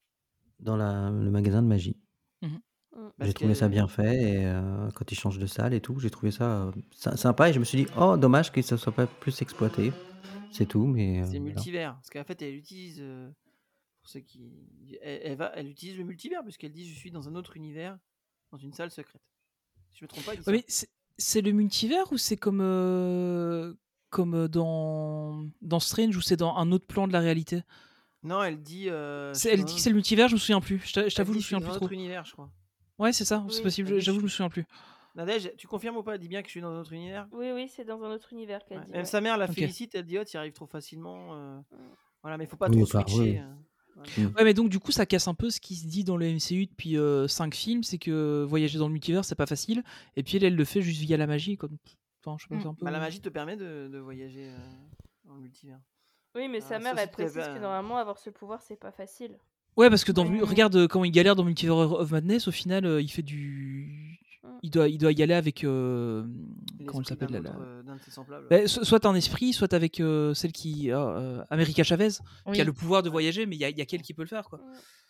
Dans la, le magasin de magie. Mm. Parce J'ai trouvé ça que- bien fait et euh, quand ils changent de salle et tout, j'ai trouvé ça euh, sy- sympa et je me suis dit, oh, dommage que ça soit pas plus exploité. C'est tout, mais. euh, C'est voilà. multivers. Parce qu'en fait, elle utilise. euh, pour ceux qui. Elle, elle va, elle utilise le multivers, puisqu'elle dit je suis dans un autre univers, dans une salle secrète. Si je me trompe pas, elle dit Ouais, ça. mais c'est c'est le multivers ou c'est comme euh, comme euh, dans dans Strange ou c'est dans un autre plan de la réalité? Non, elle dit. euh, je C'est- suis Elle dans dit un- que c'est le multivers, je me souviens plus. Je t'a- je elle t'avoue, je dit, me je suis souviens dans plus un trop. autre univers, je crois. Ouais, c'est ça, Oui, c'est possible. elle dit, J'avoue, je je me suis- souviens plus. Nadège, tu confirmes ou pas? Elle dit bien que je suis dans un autre univers. Oui, oui, c'est dans un autre univers qu'elle Ouais. dit. Même ouais. sa mère la Ok. félicite, elle dit oh, tu y arrives trop facilement. euh, Mm. Voilà, mais faut pas Oui, trop enfin, switcher. oui. euh, voilà. Mm. Ouais, mais donc du coup, ça casse un peu ce qui se dit dans le M C U depuis cinq films, c'est que voyager dans le multivers, c'est pas facile. Et puis elle, elle le fait juste via la magie. Quoi. Enfin, je sais pas, Mm. c'est un peu. Bah, la magie te permet de, de voyager euh, dans le multivers. Oui, mais Ah, sa mère, ça, elle c'est précise très- que normalement, avoir ce pouvoir, c'est pas facile. Ouais, parce que dans Ouais. regarde euh, comment il galère dans Multiverse of Madness. Au final, euh, il fait du. Mm. Il doit, il doit y aller avec. euh, Comment elle L'esprit s'appelle d'un là, autre, là euh, d'un de ses semblables. Bah, so- soit un esprit, soit avec euh, celle qui. ah, euh, America Chavez, qui a Oui. le pouvoir de voyager, mais il y a, il y a qu'elle qui peut le faire. Quoi.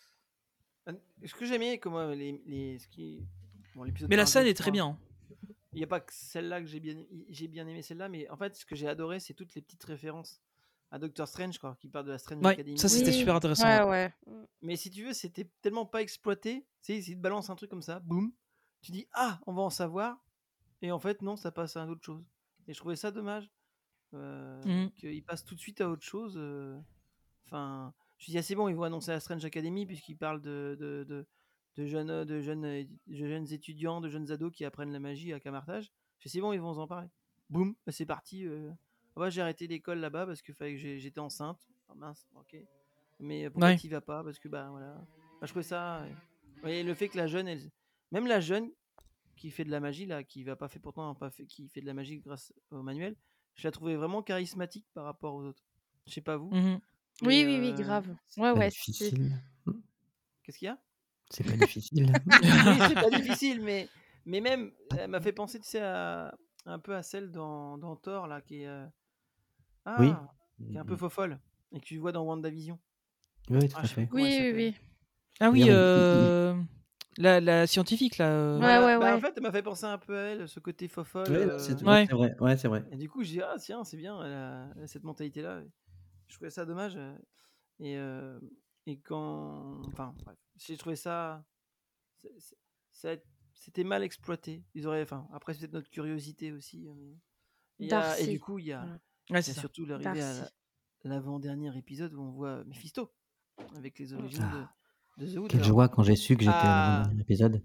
Mm. Ce que j'aimais, comme euh, les, les, ce qui... bon, l'épisode Mais la un, scène deux, est très trois, bien. hein. Il n'y a pas que celle-là que j'ai bien, j'ai bien aimé celle-là, mais en fait, ce que j'ai adoré, c'est toutes les petites références à Doctor Strange, quoi, qui parle de la Strange Ouais, Academy. ça c'était Oui. super intéressant. Ouais, ouais. ouais. Mais si tu veux, c'était tellement pas exploité. Tu sais, s'il te balance un truc comme ça, boum, tu dis ah, on va en savoir, et en fait non, ça passe à autre chose. Et je trouvais ça dommage euh, Mhm. qu'il passe tout de suite à autre chose. euh. Enfin, je me dis ah, c'est bon, ils vont annoncer la Strange Academy puisqu'ils parlent de, de, de, de jeunes, de jeunes, euh, de jeunes étudiants, de jeunes ados qui apprennent la magie à Camartage. Je dis c'est bon, ils vont en parler. Boum, bah, c'est parti. euh. Ah ouais, j'ai arrêté l'école là-bas parce que fallait que j'ai- j'étais enceinte. Ah, mince, ok. Mais pourquoi Ouais. tu vas pas? Parce que bah voilà. Bah, je trouvais ça. ouais. Et le fait que la jeune, elle... même la jeune qui fait de la magie là, qui va pas fait pourtant pas fait, qui fait de la magie grâce au manuel, je la trouvais vraiment charismatique par rapport aux autres. Je sais pas vous. Mhm. Oui, mais, oui, oui, euh, grave. C'est Ouais, pas ouais. si. difficile. Qu'est-ce qu'il y a? C'est pas difficile. Oui, c'est pas difficile, mais mais même elle m'a fait penser, tu sais, à un peu à celle dans, dans Thor là, qui est euh, ah, Oui. qui est un peu faux-folle et que tu vois dans WandaVision. Oui, tout Ah, à je sais plus fait. comment elle Oui, oui, s'appelle. oui. Ah oui, D'ailleurs, il- il- euh, la, la scientifique là. euh, Ouais, Voilà. ouais, Bah, ouais. en fait, elle m'a fait penser un peu à elle, ce côté faux-folle. Ouais, euh, c'est Ouais. c'est vrai. Ouais, c'est vrai. Et du coup, je dis ah tiens, c'est bien, elle a, elle a cette mentalité-là. Je trouvais ça dommage. euh, Et, euh, et quand. Enfin, bref. J'ai trouvé ça. c'est- c'est- ça- C'était mal exploité. Ils auraient. Enfin, après, c'est peut-être notre curiosité aussi. euh, mais il y a- et Darcy. du coup, il y a, Voilà. Ouais, il y c'est a ça. surtout l'arrivée à Darcy. la- l'avant-dernier épisode où on voit Mephisto avec les origines Ah, de, de The Hood. quelle Alors, joie quand j'ai su que j'étais à Ah. l'avant-dernier épisode.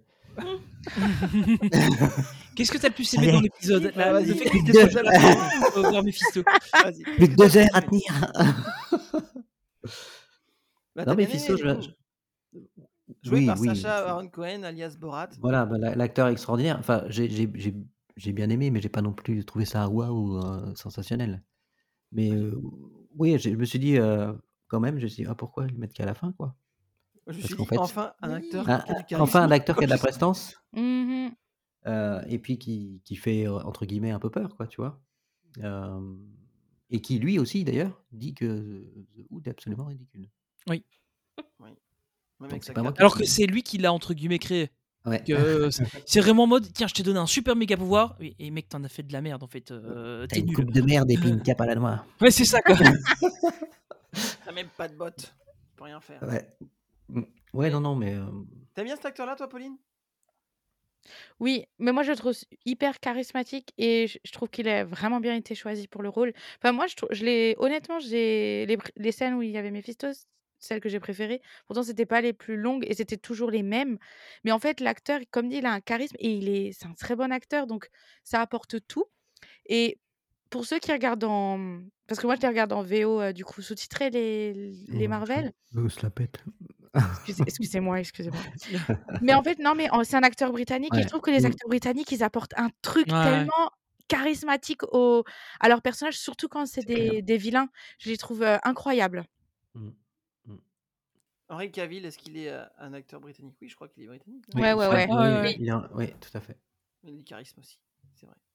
Qu'est-ce que t'as le plus Ça aimé y dans est. l'épisode Ah, La- vas-y. Le fait que Plus t'aies de- pas la fin pour voir Mephisto. vas-y. Plus que C'est deux quoi heures que à t'as aimé tenir. Bah, Non, t'as bien Mephisto, aimé, je, du je, coup. Joué Oui, par oui, Sacha c'est- Baron Cohen, alias Borat. voilà, bah, la- l'acteur est extraordinaire. Enfin, j'ai j'ai- j'ai- j'ai bien aimé, mais j'ai pas non plus trouvé ça waouh, euh, sensationnel. Mais Ouais. euh, oui, je me suis dit, euh, quand même, je me suis dit, ah, pourquoi le mettre qu'à la fin, quoi? Je me Parce suis qu'en dit, fait, enfin, un Oui. acteur un- qui a du un- charisme. enfin, un acteur qui a de la Je- prestance, Mhm. euh, et puis qui, qui fait, euh, entre guillemets, un peu peur, quoi, tu vois. Euh, et qui, lui aussi, d'ailleurs, dit que The Hood est absolument ridicule. Oui. Oui. Même Donc, avec c'est sa pas moi cape. qui Alors le que dis. c'est lui qui l'a entre guillemets créé. Ouais. Que c'est- c'est vraiment en mode tiens, je t'ai donné un super méga pouvoir. Et, et mec, t'en as fait de la merde en fait. euh, T'as T'es une nul. coupe de merde et puis une cape à la noix. Ouais, c'est ça quoi. T'as même pas de bottes. Tu peux rien faire. Ouais. Mm. Ouais, Et- non, non, mais. euh, T'aimes bien cet acteur-là, toi, Pauline? Oui, mais moi je le trouve s- hyper charismatique et je, je trouve qu'il a vraiment bien été choisi pour le rôle. Enfin, moi, je, trou- je l'ai honnêtement, j'ai les, pr- les scènes où il y avait Mephisto, c- celles que j'ai préférées. Pourtant, c'était pas les plus longues et c'était toujours les mêmes. Mais en fait, l'acteur, comme dit, il a un charisme et il est, c'est un très bon acteur, donc ça apporte tout. Et pour ceux qui regardent en, parce que moi je les regarde en V O, euh, du coup sous-titré les les ouais, Marvel. je- je se la pète. Excusez- Excusez-moi, excusez-moi. Mais en fait, non, mais en- c'est un acteur britannique et je Ouais. trouve que les Mm. acteurs britanniques, ils apportent un truc Ouais. tellement charismatique au... à leur personnage, surtout quand c'est C'est clair. des, des vilains. Je les trouve euh, incroyables. Mm. Mm. Henry Cavill, est-ce qu'il est euh, un acteur britannique? Oui, je crois qu'il est britannique. non Oui, Ouais, ouais, ça, ouais. oui, Ouais, ouais. il a- oui, tout à fait. Il a du charisme aussi, c'est vrai.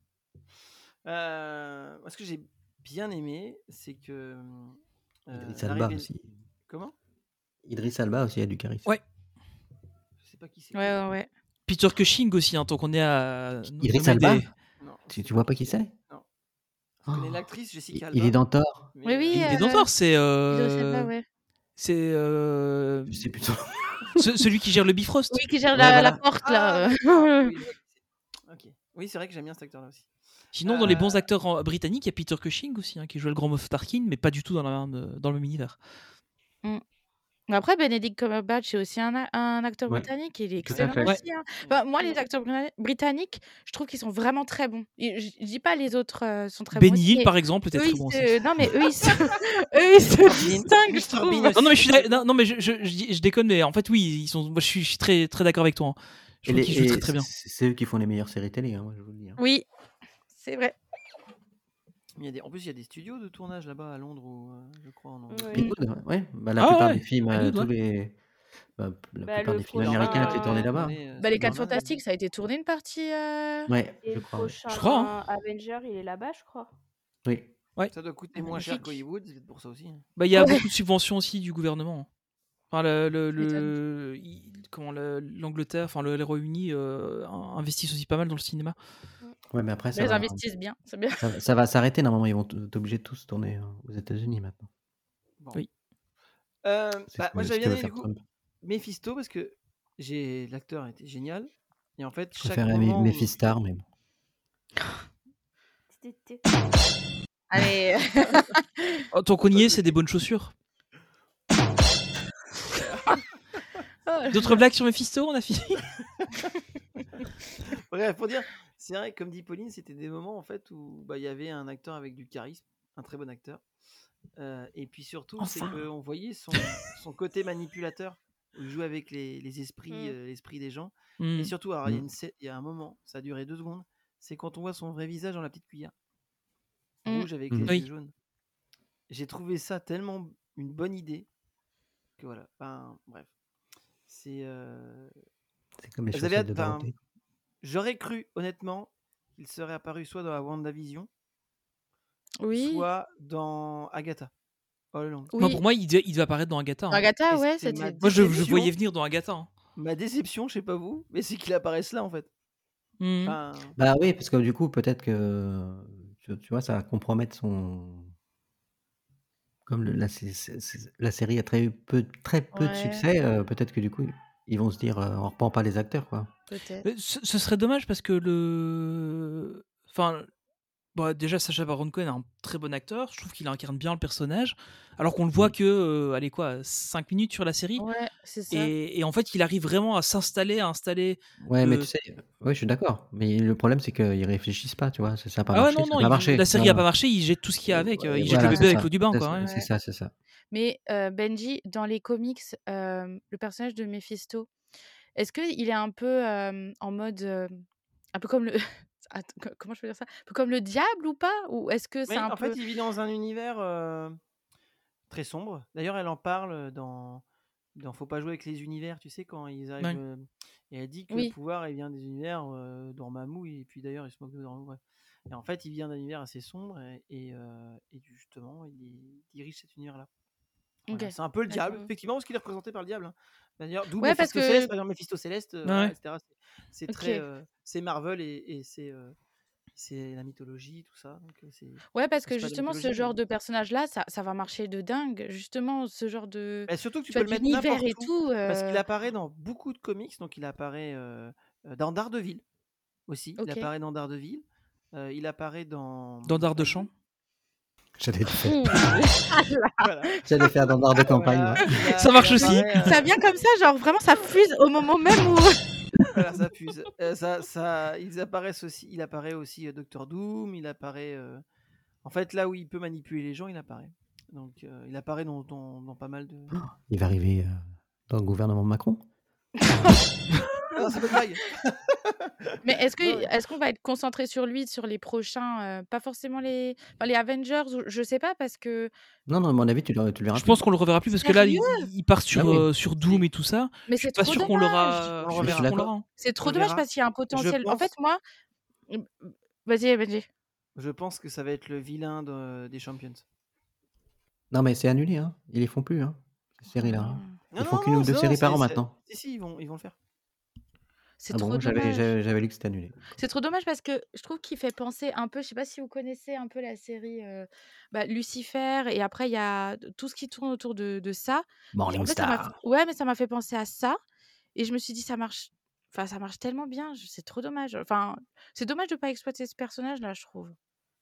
Euh, moi, ce que j'ai bien aimé, c'est que. euh, Idriss Alba l'arrivée- aussi. Comment? Idriss Alba aussi a du charisme. Ouais. Je sais pas qui c'est. Ouais, ouais, ouais. Peter Cushing aussi, hein, tant qu'on est à. Idriss nommer Alba des- Non, je Tu, sais tu vois pas qui c'est? Non. Je connais Oh, l'actrice il, Jessica il Alba. est dans Thor. mais, Oui, oui, Il euh, est euh, dans Thor, c'est. Idriss euh, Elba, ouais. C'est. euh, Je sais plus son nom. ce- celui qui gère le Bifrost. Oui, qui gère Ouais, la, la voilà. porte, Ah, là. d'accord, oui, je vois qui c'est. Ok. Oui, c'est vrai que j'aime bien cet acteur-là aussi. Sinon, dans les bons Euh, acteurs en- britanniques, il y a Peter Cushing aussi, hein, qui joue le grand Moff Tarkin, mais pas du tout dans, la même, dans le même univers. Après, Benedict Cumberbatch, c'est aussi un, a- un acteur Ouais, britannique. Il est tout à excellent fait. Ouais. aussi. hein. Enfin, moi, les Ouais. acteurs brina- britanniques, je trouve qu'ils sont vraiment très bons. Et je, je dis pas les autres euh, sont très bons Benny aussi, Hill, mais par exemple, peut-être eux, très ils bon aussi. se... Non, mais eux, ils se, eux, ils se Mister Bean. distinguent, je Mister trouve. Bean Non, non, mais je suis, aussi. d'a- non, non, mais je, je, je dis- je déconne, mais en fait, oui, ils sont, moi, je suis, je suis très, très d'accord avec toi. hein. Je Et trouve les- qu'ils jouent très, et très bien. c'est c'est eux qui font les meilleures séries télé, hein, moi, je vous le dis. hein. Oui, c'est vrai. Il y a des... En plus, il y a des studios de tournage là-bas à Londres, ou, euh, je crois. En Angleterre. Ouais. Hollywood, ouais. Bah, la Ah plupart ouais, des films, euh, Hollywood, tous ouais. les, bah, la Bah, plupart le des films prochain, américains étaient tournés euh, là-bas. tourné, euh, Bah, les quatre Spider-Man. fantastiques, ça a été tourné une partie. euh, Ouais, Et je le crois. ouais. prochain Je crois, hein. Avenger, il est là-bas, je crois. Oui. Ça doit coûter moins cher Magnifique. qu'Hollywood, c'est peut-être pour ça aussi. hein. Bah, il y a Ouais. beaucoup de subventions aussi du gouvernement. Enfin, le, le, Ça m'étonne. le- il- comment le- l'Angleterre, enfin le, le Royaume-Uni euh, investissent aussi pas mal dans le cinéma. Ouais, mais après, Bah, ça ils va, investissent bien, c'est bien. ça, ça va s'arrêter. Normalement, ils vont t- être obligés de tous tourner euh, aux États-Unis maintenant. Bon. Oui. Euh, C'est bah, ce moi, que, ce j'avais que bien veut aimé faire du coup Trump. Mephisto parce que j'ai l'acteur était génial et en fait Je chaque préférais moment où- Mephistar, mais bon. Tété. Allez. Oh, tant qu'on y est, c'est des bonnes chaussures. Oh, D'autres blagues sur Mephisto, on a fini. Bref, pour dire, c'est vrai, comme dit Pauline, c'était des moments en fait où bah, il y avait un acteur avec du charisme, un très bon acteur. Euh, et puis surtout, c'est Enfin. qu'on voyait son, son côté manipulateur, où il joue avec les, les esprits, Mm. euh, l'esprit des gens. Hmm. Et surtout, alors, il y, a Mm. une scè- il y a un moment, ça a duré deux secondes, c'est quand on voit son vrai visage dans la petite cuillère, Mm. rouge avec Mm. les Oui. yeux jaunes. J'ai trouvé ça tellement une bonne idée que voilà. Enfin, bref. C'est. euh, C'est comme les Vous avez chaussettes de hâte- enfin, Dorothée. J'aurais cru, honnêtement, qu'il serait apparu soit dans la WandaVision, Oui. soit dans Agatha. All Along. Moi, Oui. pour moi, il devait, il devait apparaître dans Agatha. hein. Agatha, Et ouais, c'est ma c'était. Moi, je, je déception. voyais venir dans Agatha. hein. Ma déception, je sais pas vous, mais c'est qu'il apparaisse là en fait. Hmm. Enfin, Bah oui, parce que du coup, peut-être que tu, tu vois, ça va compromettre son. Comme le- la, sé- sé- sé- la série a très peu, très peu de Ouais. succès, euh, peut-être que du coup, ils vont se dire, euh, on reprend pas les acteurs, quoi. Peut-être. Mais Ce, ce serait dommage parce que le. Enfin. Bah, déjà, Sacha Baron Cohen est un très bon acteur. Je trouve qu'il incarne bien le personnage. Alors qu'on le voit Mm. que, euh, allez, quoi, cinq minutes sur la série. Ouais, c'est ça. Et, et en fait, il arrive vraiment à s'installer, à installer. Ouais, mais le- tu sais, ouais, je suis d'accord. Mais le problème, c'est qu'ils réfléchissent pas, tu vois. Ça n'a pas Ah ouais, marché, non, ça non, n'a pas il- marché. la série a Voilà. pas marché, il jette tout ce qu'il y a avec. euh, Ouais, il jette voilà, le c'est bébé avec ça. l'eau du bain, C'est- quoi. ouais. C'est ça, c'est ça. Mais euh, Benji, dans les comics, euh, le personnage de Mephisto, est-ce qu'il est un peu euh, en mode. euh, un peu comme le. Attends, co- comment je peux dire ça? Un peu comme le diable ou pas? Ou est-ce que c'est Oui, un en fait, peu. il vit dans un univers euh, très sombre. D'ailleurs, elle en parle dans, dans Faut pas jouer avec les univers, tu sais, quand ils arrivent. Ouais. euh, et elle dit que le Oui. pouvoir, il vient des univers euh, Dormammu, et puis d'ailleurs, il se moque de Dormammu. Bref. Et en fait, il vient d'un univers assez sombre, et, et, euh, et justement, il dirige cet univers-là. Voilà, Ok. c'est un peu le diable, D'accord. effectivement, parce qu'il est représenté par le diable. hein. D'ailleurs, d'où Ouais, parce Méphisto Céleste, que. par exemple, Méphisto Céleste, euh, Ouais. voilà, et cetera. C'est, c'est Ok. très, euh, c'est Marvel et, et c'est, euh, c'est la mythologie, tout ça. Donc, euh, c'est, Ouais, parce enfin, que c'est pas de la justement, ce mythologie, genre mais de personnage-là, ça, ça va marcher de dingue. Justement, ce genre de. bah, surtout que tu Tu peux vois, le mettre d'univers n'importe et où, tout. parce qu'il euh, apparaît dans beaucoup de comics. Donc, il apparaît euh, euh, dans Daredevil aussi. Il Ok. apparaît dans Daredevil. Euh, il apparaît dans. Dans Dard de bah, Champ. J'allais le faire. Ouh. voilà. J'allais faire dans l'art de campagne. Voilà. moi. Il a- Ça il marche aussi. apparaît, euh, Ça vient comme ça, genre vraiment, ça fuse au moment même où. Voilà, ça fuse. Euh, ça, ça, ils apparaissent aussi. Il apparaît aussi euh, Docteur Doom. Il apparaît. euh, En fait, là où il peut manipuler les gens, il apparaît. Donc, euh, il apparaît dans, dans, dans pas mal de. Il va arriver euh, dans le gouvernement de Macron. Ah non, c'est pas une blague. Mais est-ce que Ouais, ouais. est-ce qu'on va être concentré sur lui, sur les prochains, euh, pas forcément les, enfin, les Avengers, ou- je sais pas parce que. Non, non, à mon avis, tu le, tu le verras Je plus. pense qu'on le reverra plus parce que là, il, Sérieux? il part sur, Ah oui. euh, sur Doom Si. et tout ça. Mais Je suis c'est pas trop sûr qu'on dommage. l'aura. On Je le suis pas reverra. sûr qu'on d'accord. l'aura. hein. C'est trop On le dommage verra. parce qu'il y a un Je potentiel. En fait, pense, moi. Vas-y, vas-y. je pense que ça va être le vilain de- des Champions. Non, mais c'est annulé. Hein. Ils les font plus, hein, ces séries-là. hein. Ah, Non, Ils font non, qu'une non, ou deux c'est- séries non, par c'est- an c'est- maintenant. Si, si, ils vont, ils vont le faire. c'est Ah trop bon, j'avais, dommage. j'avais, j'avais lu que c'était annulé. C'est trop dommage parce que je trouve qu'il fait penser un peu, je sais pas si vous connaissez un peu la série euh, bah, Lucifer, et après il y a tout ce qui tourne autour de, de ça. Et en Morning fait, ça m'a fait... Star. Ouais, mais ça m'a fait penser à ça. Et je me suis dit, ça marche. Enfin, ça marche tellement bien. je- C'est trop dommage. Enfin, c'est dommage de pas exploiter ce personnage-là, je trouve.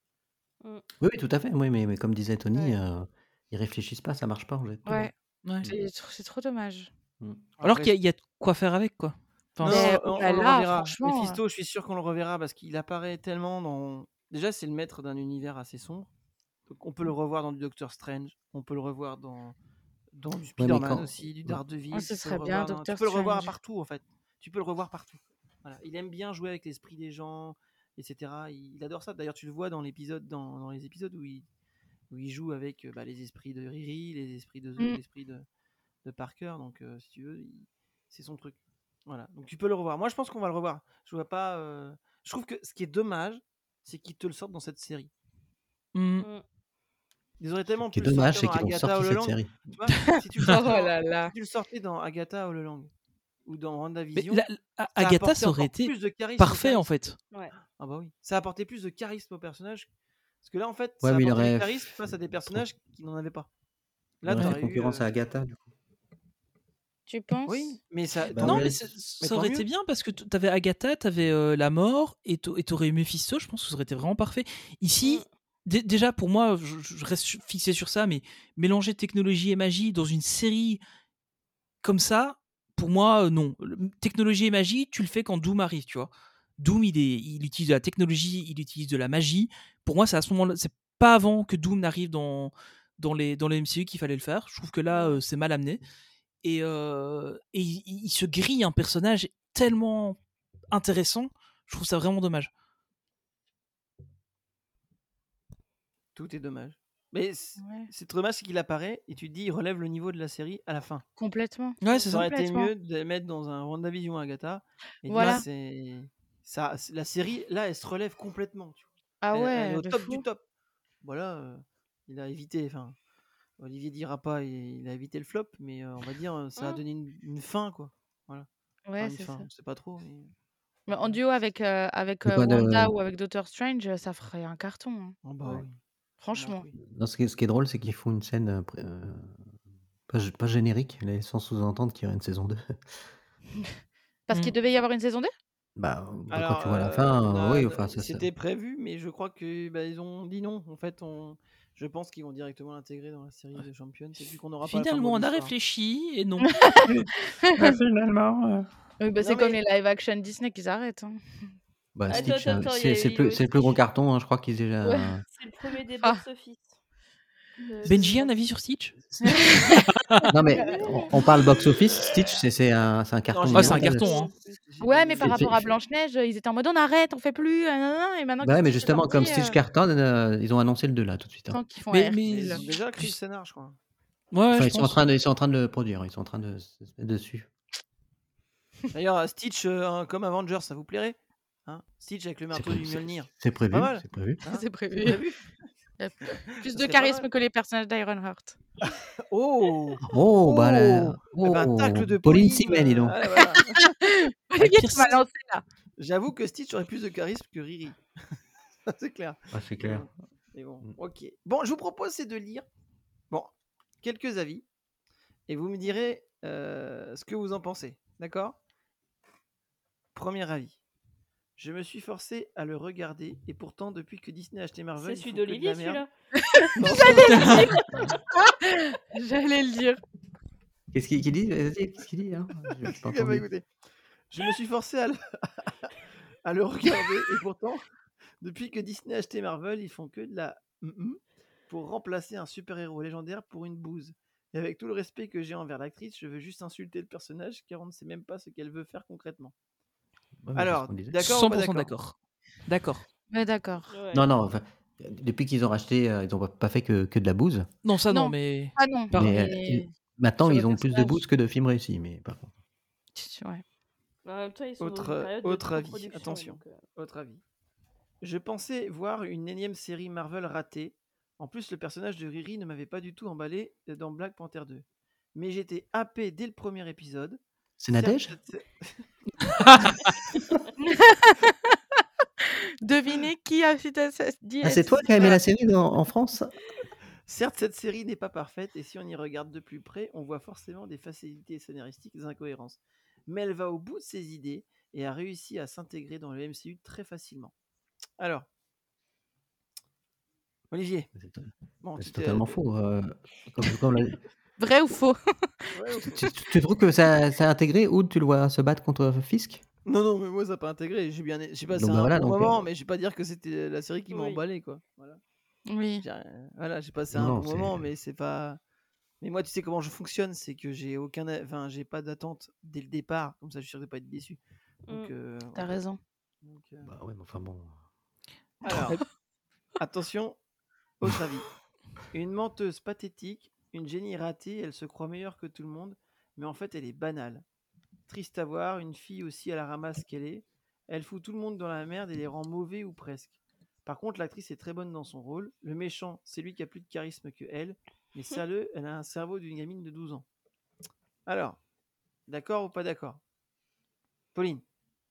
Mm. Oui, oui, tout à fait. Oui, mais, mais comme disait Tony, Ouais. euh, ils réfléchissent pas, ça marche pas en fait. Ouais, Ouais. c'est tr- c'est trop dommage. Mm. Alors Après, qu'il y, a- il y a de quoi faire avec, quoi. Enfin, non, c'est- Mais on, oh on là le là, reverra. franchement. euh, Mephisto, je suis sûr qu'on le reverra parce qu'il apparaît tellement dans. Déjà, c'est le maître d'un univers assez sombre. Donc, on peut le revoir dans du Doctor Strange. On peut le revoir dans, dans du Ouais, mais Spider-Man quand. aussi, du Ouais. Daredevil. Oh, Tu ce peux le serait bien, revoir dans- Tu Doctor peux le revoir Strange. partout, en fait. Tu peux le revoir partout. Voilà. Il aime bien jouer avec l'esprit des gens, et cetera. Il, il adore ça. D'ailleurs, tu le vois dans l'épisode, dans, dans les épisodes où il, où il joue avec euh, bah, les esprits de Riri, les esprits de, Mm. l'esprit de, de Parker. Donc, euh, si tu veux, il- c'est son truc. Voilà. Donc, tu peux le revoir. Moi, je pense qu'on va le revoir. Je vois pas. euh, Je trouve que ce qui est dommage, c'est qu'ils te le sortent dans cette série. Hmm. Mm. Ils auraient tellement Ce qui pu est le dommage, sortir c'est dans qu'ils ont Agatha sorti All cette Along. série. Tu vois, si tu le sortais Oh dans, là là. si tu le sortais dans Agatha All Along ou dans Mais WandaVision, la- la- ça Agatha, apportait ça aurait encore été plus de charisme au parfait, en charisme. fait. Ouais. Ah bah oui. Ça apportait plus de charisme au personnage. Parce que là, en fait, Ouais, ça mais il apportait du aurait charisme f- face à des trop, personnages qui n'en avaient pas. il Là, aurait fait t'aurais eu. concurrence à euh, Agatha, du coup. Tu penses? Oui, mais ça. Bah tant Non, oui. mieux. mais ça, Mais ça tant aurait été mieux. bien parce que t- t'avais Agatha, t'avais euh, la mort et t'a- et t'aurais eu Mephisto. Je pense que ça aurait été vraiment parfait. Ici, Mm. dé- déjà pour moi, je, je reste fixé sur ça, mais mélanger technologie et magie dans une série comme ça, pour moi, euh, non. Le- Technologie et magie, tu le fais quand Doom arrive, tu vois. Doom, il, est, il utilise de la technologie, il utilise de la magie. Pour moi, c'est à ce moment-là, c'est pas avant que Doom n'arrive dans, dans, les, dans les M C U qu'il fallait le faire. Je trouve que là, Mm. euh, c'est mal amené. Et, euh, et il, il se grille un personnage tellement intéressant. Je trouve ça vraiment dommage. Tout est dommage. Mais c- Ouais, c'est trop dommage, c'est qu'il apparaît et tu te dis, il relève le niveau de la série à la fin. complètement. Ouais, c'est Ça ça. aurait été Complètement. mieux de le mettre dans un WandaVision Agatha et dire Voilà. c'est ça, c'est- la série là, elle se relève complètement. Tu vois. Ah Elle, elle est ouais, au de top du fou. top. Voilà, euh, il a évité. Enfin, Olivier dira pas, il, il a évité le flop, mais euh, on va dire, euh, ça a Mm. donné une, une fin quoi. Voilà. Enfin, Ouais, une c'est fin, ça. on sait pas trop. Mais Mais en voilà. duo avec, euh, avec De euh, quoi de... Wanda ou avec Doctor Strange, euh, ça ferait un carton. hein. Oh, bah Ouais. oui, je pense Franchement. oui. Non, ce, qui est, ce qui est drôle, c'est qu'ils font une scène euh, pré- euh, pas, gé- pas générique, mais sans sous-entendre qu'il y aurait une saison deux. Parce qu'il Mm. devait y avoir une saison deux? Bah, bah, quand Alors, tu vois la euh, fin, euh, na- oui, na- enfin, ça, ça- c'était prévu, mais je crois que bah, ils ont dit non. En fait, on, je pense qu'ils vont directement l'intégrer dans la série de Champions. Et vu qu'on n'aura pas la fin de Finalement, on a l'histoire. réfléchi et non. finalement. euh, Oui, bah, Non c'est comme mais les live action Disney qu'ils arrêtent. hein. Bah, Attends, Stitch, attends, euh, attends, il y c'est a, c'est le il y a plus, c'est le plus gros aussi. carton, hein, je crois qu'ils aient Ouais. déjà. C'est le premier des Ah. box-office. Euh, Benji, un avis sur Stitch? Non, mais on, on parle box-office. Stitch, c'est c'est un, c'est un carton. j'ai Ah, c'est un pas monumental. carton, hein. vu, j'ai Ouais, pas mais vu. par Fait- rapport fait- à fait- Blanche-Neige, ils étaient en mode on arrête, on fait plus, euh, nanana, et maintenant Bah ouais, que mais Stitch est justement, comme sorti, Stitch euh, cartonne, euh, ils ont annoncé le deux là tout de suite. hein. tant qu'ils font Mais, R mais Mais L. ils ont déjà écrit tu- le scénar, je crois. ouais, ouais, Enfin, je ils sont en pense. train de, ils sont en train de le produire. Ils sont en train de se se mettre dessus. D'ailleurs, Stitch euh, comme Avengers, ça vous plairait, hein? Stitch avec le C'est marteau pré- du c'est- Mjolnir, c'est c'est pas prévu, mal, c'est prévu. hein? C'est C'est prévu. prévu. Il y a plus Ça de serait pas charisme mal. que les personnages d'Ironheart. Oh, Oh, bah là, oh, eh ben, un tacle oh, de Pauline Pauline. Simet, dis euh, donc. voilà, voilà. Olivier, pire, tu m'as c'est- lancé là. J'avoue que Stitch aurait plus de charisme que Riri. Ça, c'est clair. Ah, c'est Mais clair. bon, mais bon, Mm. ok. Bon, je vous propose c'est de lire, bon, quelques avis et vous me direz euh, ce que vous en pensez. D'accord? Premier avis. Je me suis forcé à le regarder et pourtant depuis que Disney a acheté Marvel, C'est ils celui font que de d'Olivier, la merde. celui-là. Non, c'est- J'allais le dire. Qu'est-ce qu'il qu'il dit? Vas-y, qu'est-ce qu'il dit hein? Je- j'ai pas Ok, bah, entendu. écoutez. Je me suis forcé à le, à le regarder et pourtant, depuis que Disney a acheté Marvel, ils font que de la mm-mm pour remplacer un super-héros légendaire pour une bouse. Et avec tout le respect que j'ai envers l'actrice, je veux juste insulter le personnage car on ne sait même pas ce qu'elle veut faire concrètement. Ouais, mais c'est ce Alors, qu'on disait. d'accord ou cent pas pour cent d'accord? d'accord. D'accord. Mais d'accord. Ouais. Non, non. enfin, depuis qu'ils ont racheté, euh, ils n'ont pas fait que, que de la bouse. Non, ça non, Non. mais. Ah non. Par- Mais euh, mais- ils- maintenant, sur le ils ont plus de personnage. bouse que de films réussis. Mais par contre. Ouais. En même temps, ils sont Autre, dans une période de autre avis, coproduction, attention, donc, euh, autre avis. Je pensais voir une énième série Marvel ratée. En plus, le personnage de Riri ne m'avait pas du tout emballé dans Black Panther deux. Mais j'étais happé dès le premier épisode. C'est Certes, Nadège? cette- Devinez qui a fait dit Ah, c'est toi qui as aimé la série dans- en France? Certes, cette série n'est pas parfaite et si on y regarde de plus près, on voit forcément des facilités scénaristiques et des incohérences. Mais elle va au bout de ses idées et a réussi à s'intégrer dans le M C U très facilement. Alors, Olivier, C'est to- bon, tu c'est t'es- totalement faux. euh, comme- comme l'a- Vrai ou faux? Ouais, ou- tu, tu- tu trouves que ça, ça a intégré ou tu le vois se battre contre Fisk? Non, non, mais moi ça n'a pas intégré. J'ai bien, j'ai passé Donc, bah, un voilà, bon donc, moment, euh, mais je vais pas dire que c'était la série qui m'a Oui. emballé, quoi. Voilà. Oui. J'ai, voilà, j'ai passé Non, un non, bon c'est- moment, mais c'est pas. Mais moi, tu sais comment je fonctionne, c'est que j'ai aucun, a- enfin, j'ai pas d'attente dès le départ, comme ça, je suis sûr de pas être déçu. Donc, Mm. euh, T'as voilà. raison. Donc, euh, Bah ouais, mais enfin bon. alors, attention, autre avis. Une menteuse pathétique, une génie ratée, elle se croit meilleure que tout le monde, mais en fait, elle est banale. Triste à voir, une fille aussi à la ramasse qu'elle est. Elle fout tout le monde dans la merde et les rend mauvais ou presque. Par contre, l'actrice est très bonne dans son rôle. Le méchant, c'est lui qui a plus de charisme que elle. Mais sérieux, elle a un cerveau d'une gamine de douze ans. Alors, d'accord ou pas d'accord? Pauline,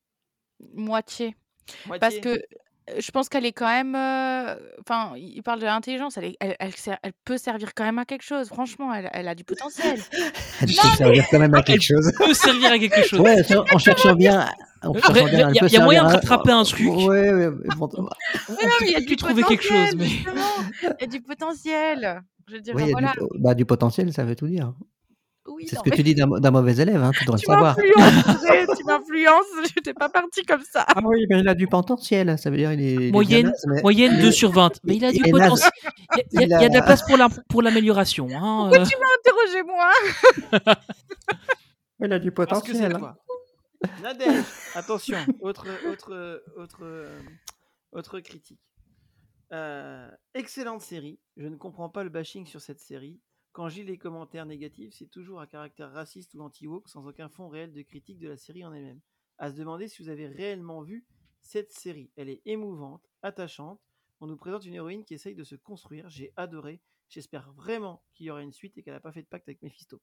Moitié. moitié. Parce que euh, je pense qu'elle est quand même. euh, Enfin, il parle de l'intelligence. Elle, est- elle, elle, ser- elle peut servir quand même à quelque chose. Franchement, elle, elle a du potentiel. Elle peut servir quand même à quelque chose. Peut servir à quelque chose. Ouais, en- en cherchant bien. En Euh, cherchant il y a- bien, elle il y a- peut il y a moyen servir de à- rattraper un truc. Ouais, ouais, mais bon, Mais non, mais il y a Peut-être du lui trouver quelque chose, potentiel, mais. justement. Il y a du potentiel. Je veux dire, oui, il y a voilà. du, bah, du potentiel, ça veut tout dire. Oui, C'est non, ce que mais tu dis d'un d'un mauvais élève, hein, tu devrais le tu savoir. m'influences. André, Tu m'influences. Je n'étais pas partie comme ça. Ah oui, mais il a du potentiel, ça veut dire il est, il est bien Moyenne, naze, mais- moyenne il deux est- sur vingt. Mais il a il du est naze. potentiel. Il y a, il y a- Il a- il y a de la place pour la- pour l'amélioration. Hein, Pourquoi euh. tu m'as interrogé, moi? Il a du Parce que c'est potentiel. hein. toi. Nadège, attention, autre, autre, autre, euh, autre critique. Euh, excellente série. Je ne comprends pas le bashing sur cette série. Quand j'ai les commentaires négatifs, c'est toujours à caractère raciste ou anti-woke, sans aucun fond réel de critique de la série en elle-même. À se demander si vous avez réellement vu cette série. Elle est émouvante, attachante. On nous présente une héroïne qui essaye de se construire. J'ai adoré. J'espère vraiment qu'il y aura une suite et qu'elle n'a pas fait de pacte avec Mephisto.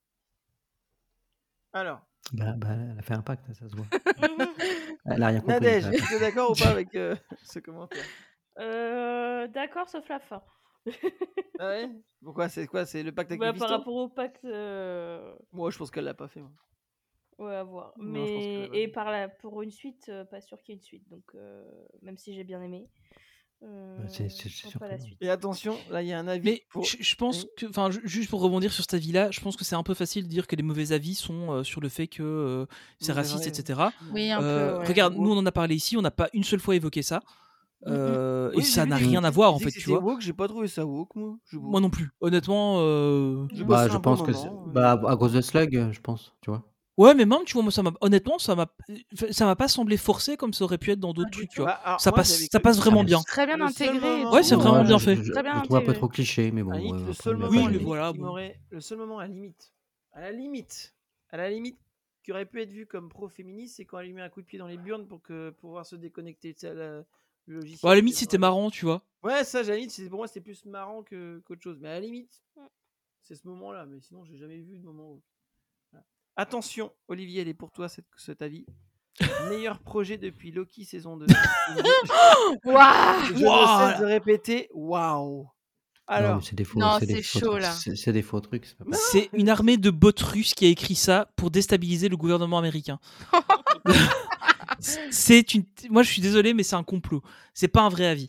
Alors, Bah, bah, elle a fait un pacte, ça se voit. Elle a rien compris. Nadège, ça. est-ce que tu es d'accord ou pas avec euh, ce commentaire? Euh, D'accord, sauf la fin. Ah ouais? Pourquoi? C'est quoi? C'est le pacte avec Bah, Mephisto? par rapport au pacte, euh, Moi, je pense qu'elle l'a pas fait. Moi. ouais, à voir. Non, je pense Mais qu'elle va et bien. par la... pour une suite, euh, pas sûr qu'il y ait une suite. Donc, euh, même si j'ai bien aimé, euh, Bah, c'est- c'est- je c'est sens pas la surprenant. suite. Et attention, là, il y a un avis. Mais pour- je, je pense Oui. que, enfin, ju- juste pour rebondir sur cet avis-là, je pense que c'est un peu facile de dire que les mauvais avis sont euh, sur le fait que euh, c'est Oui, raciste, ouais. et cetera. Oui, un Euh, peu. Ouais. Regarde, nous on en a parlé ici, on n'a pas une seule fois évoqué ça. Mm, mm. Euh, et Oui, j'ai ça vu n'a des rien à critiques voir qui en disaient fait, que tu c'était vois. woke, j'ai pas trouvé ça woke, moi. Je Moi non plus. Honnêtement, euh, J'ai Non. Bah, passé je un bon pense que c'est moment. bah, euh, à cause de Slug, euh, je pense, tu vois. ouais, mais même, tu vois, moi, ça m'a, honnêtement, ça m'a, ça m'a pas semblé forcé comme ça aurait pu être dans Pas d'autres du trucs, tu tout. vois. Bah, alors, Ça moi, passe, j'avais ça que- passe Ah, vraiment mais bien. c'est- Très bien Le seul intégré. et moment- Ouais, c'est tout, vraiment euh, bien je, fait. je, Très bien je le trouve un peu intégré. trop cliché, mais À bon. la limite, euh, le après, seul il y a moment, pas Oui, à la de- le limite, voilà, qui bon. m'aurait, le seul moment à la limite, à la limite, à la limite, qui aurait pu être vu comme pro-féministe, c'est quand elle lui met un coup de pied dans les burnes pour que pour pouvoir se déconnecter de la- le logiciel. Bon, à la limite, qui est c'était dans la- marrant, tu vois. Ouais, ça, à la limite, c'est- pour moi, c'était plus marrant que qu'autre chose. Mais à la limite, c'est ce moment-là. Mais sinon, j'ai jamais vu de moment où. Voilà. Attention, Olivier, elle est pour toi cette, cet avis. Meilleur projet depuis Loki saison deux. Waouh Je ne Waouh. cesse de répéter, waouh. Non, Alors, mais c'est des faux, Non, c'est des c'est faux chaud, trucs. là. C'est c'est des faux trucs. c'est pas pareil. C'est une armée de bots russes qui a écrit ça pour déstabiliser le gouvernement américain. C'est une. Moi, je suis désolé, mais c'est un complot. C'est pas un vrai avis.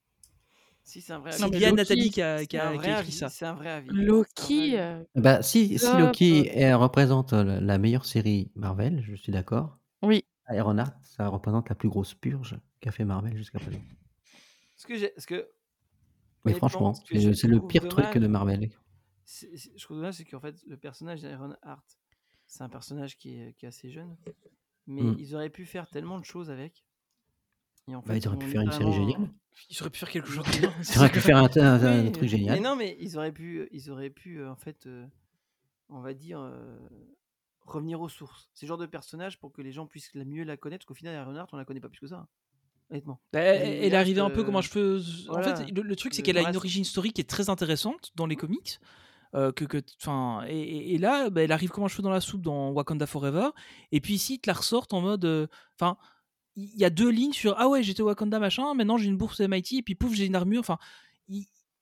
si c'est un vrai C'est Non, mais avis, Liane Loki, Nathalie qui a, qui c'est un a- qui vrai a écrit avis, ça. c'est un vrai avis. Loki, C'est un vrai avis. euh, Bah, si, si top. Loki elle représente euh, la la meilleure série Marvel, je suis d'accord. Oui. Ironheart, ça représente la plus grosse purge qu'a fait Marvel jusqu'à présent. Ce que j'ai, ce que, Mais honnêtement, franchement, ce que je c'est c'est le trouve pire truc dommage, de Marvel. c'est- c'est- je trouve dommage, c'est qu'en fait, le personnage d'Iron Heart, c'est un personnage qui est, qui est assez jeune, mais Mm. ils auraient pu faire tellement de choses avec. Et en Bah, fait, ils auraient ont pu faire une série littéralement- géniale. Ils auraient pu faire quelque Ils chose ont- de bien. Ils auraient pu faire un, un- un Oui, truc Mais génial. non, mais ils auraient pu, ils auraient pu, euh, en fait, euh, on va dire, euh, revenir aux sources. C'est le genre de personnage pour que les gens puissent la mieux la connaître, parce qu'au final, Iron Heart, on la connaît pas plus que ça, hein, honnêtement. Bah, Elle elle, est elle est arrivée un euh, peu comme un cheveu. voilà. En fait, le, le truc, c'est Le- qu'elle a dans une la- origine story qui est très intéressante dans les comics. euh, que, que, enfin, et, et- et là, bah, elle arrive comme un cheveu dans la soupe dans Wakanda Forever. Et puis ici, ils te la ressortent en mode. euh, Enfin, il y a deux lignes sur ah ouais, j'étais au Wakanda machin, maintenant j'ai une bourse M I T, et puis pouf, j'ai une armure. Enfin, il-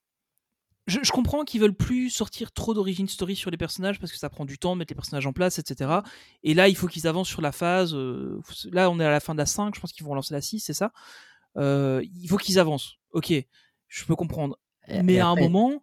je, je comprends qu'ils veulent plus sortir trop d'origine story sur les personnages parce que ça prend du temps de mettre les personnages en place, et cetera. Et là, il faut qu'ils avancent sur la phase. euh, Là, on est à la fin de la cinq, je pense qu'ils vont lancer la six, c'est ça. Euh, il faut qu'ils avancent. Ok, je peux comprendre. Et- Mais et à un après- moment,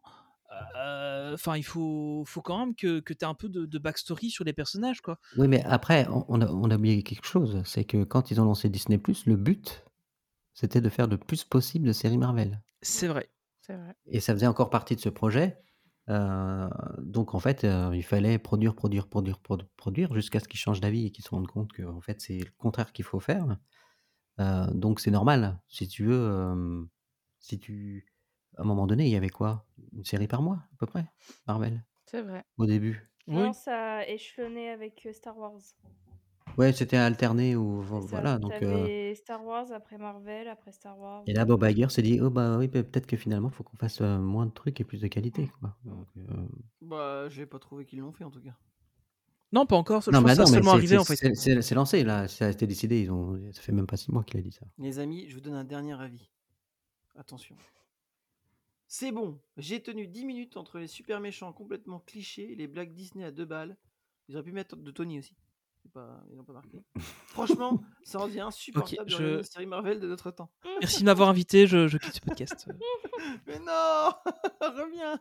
euh, enfin, il faut, faut quand même que, que tu aies un peu de, de backstory sur les personnages, quoi. Oui, mais après, on, on a, on a oublié quelque chose, c'est que quand ils ont lancé Disney+, le but, c'était de faire le plus possible de séries Marvel. C'est vrai. C'est vrai. Et ça faisait encore partie de ce projet. Euh, donc en fait, euh, il fallait produire, produire, produire, produ- produire, jusqu'à ce qu'ils changent d'avis et qu'ils se rendent compte que en fait, c'est le contraire qu'il faut faire. Euh, donc c'est normal. Si tu veux, euh, si tu... À un moment donné, il y avait quoi? Une série par mois, à peu près, Marvel, C'est vrai. au début. Oui. Non, ça a échelonné avec euh, Star Wars. Ouais, c'était alterné ou C'est ça. voilà. Donc, euh, T'avais Star Wars, après Marvel, après Star Wars. et là, Bob Iger s'est dit, oh bah oui, peut- peut-être que finalement, il faut qu'on fasse euh, moins de trucs et plus de qualité, quoi. Donc, euh, Bah, j'ai pas trouvé qu'ils l'ont fait en tout cas. Non, pas encore. Je Non, pense bah que ça a non, mais seulement c'est- arrivé, c'est- en fait. c'est- c'est c'est lancé là, ça a été décidé. Ils ont, ça fait même pas six mois qu'il a dit ça. Les amis, je vous donne un dernier avis. Attention. C'est bon, j'ai tenu dix minutes entre les super méchants complètement clichés et les blagues Disney à deux balles. Ils auraient pu mettre de Tony aussi. C'est Pas, ils n'ont pas marqué. Franchement, ça en devient insupportable Ok, de je- regarder une série Marvel de notre temps. Merci de m'avoir invité. Je, je quitte ce podcast. Mais non reviens.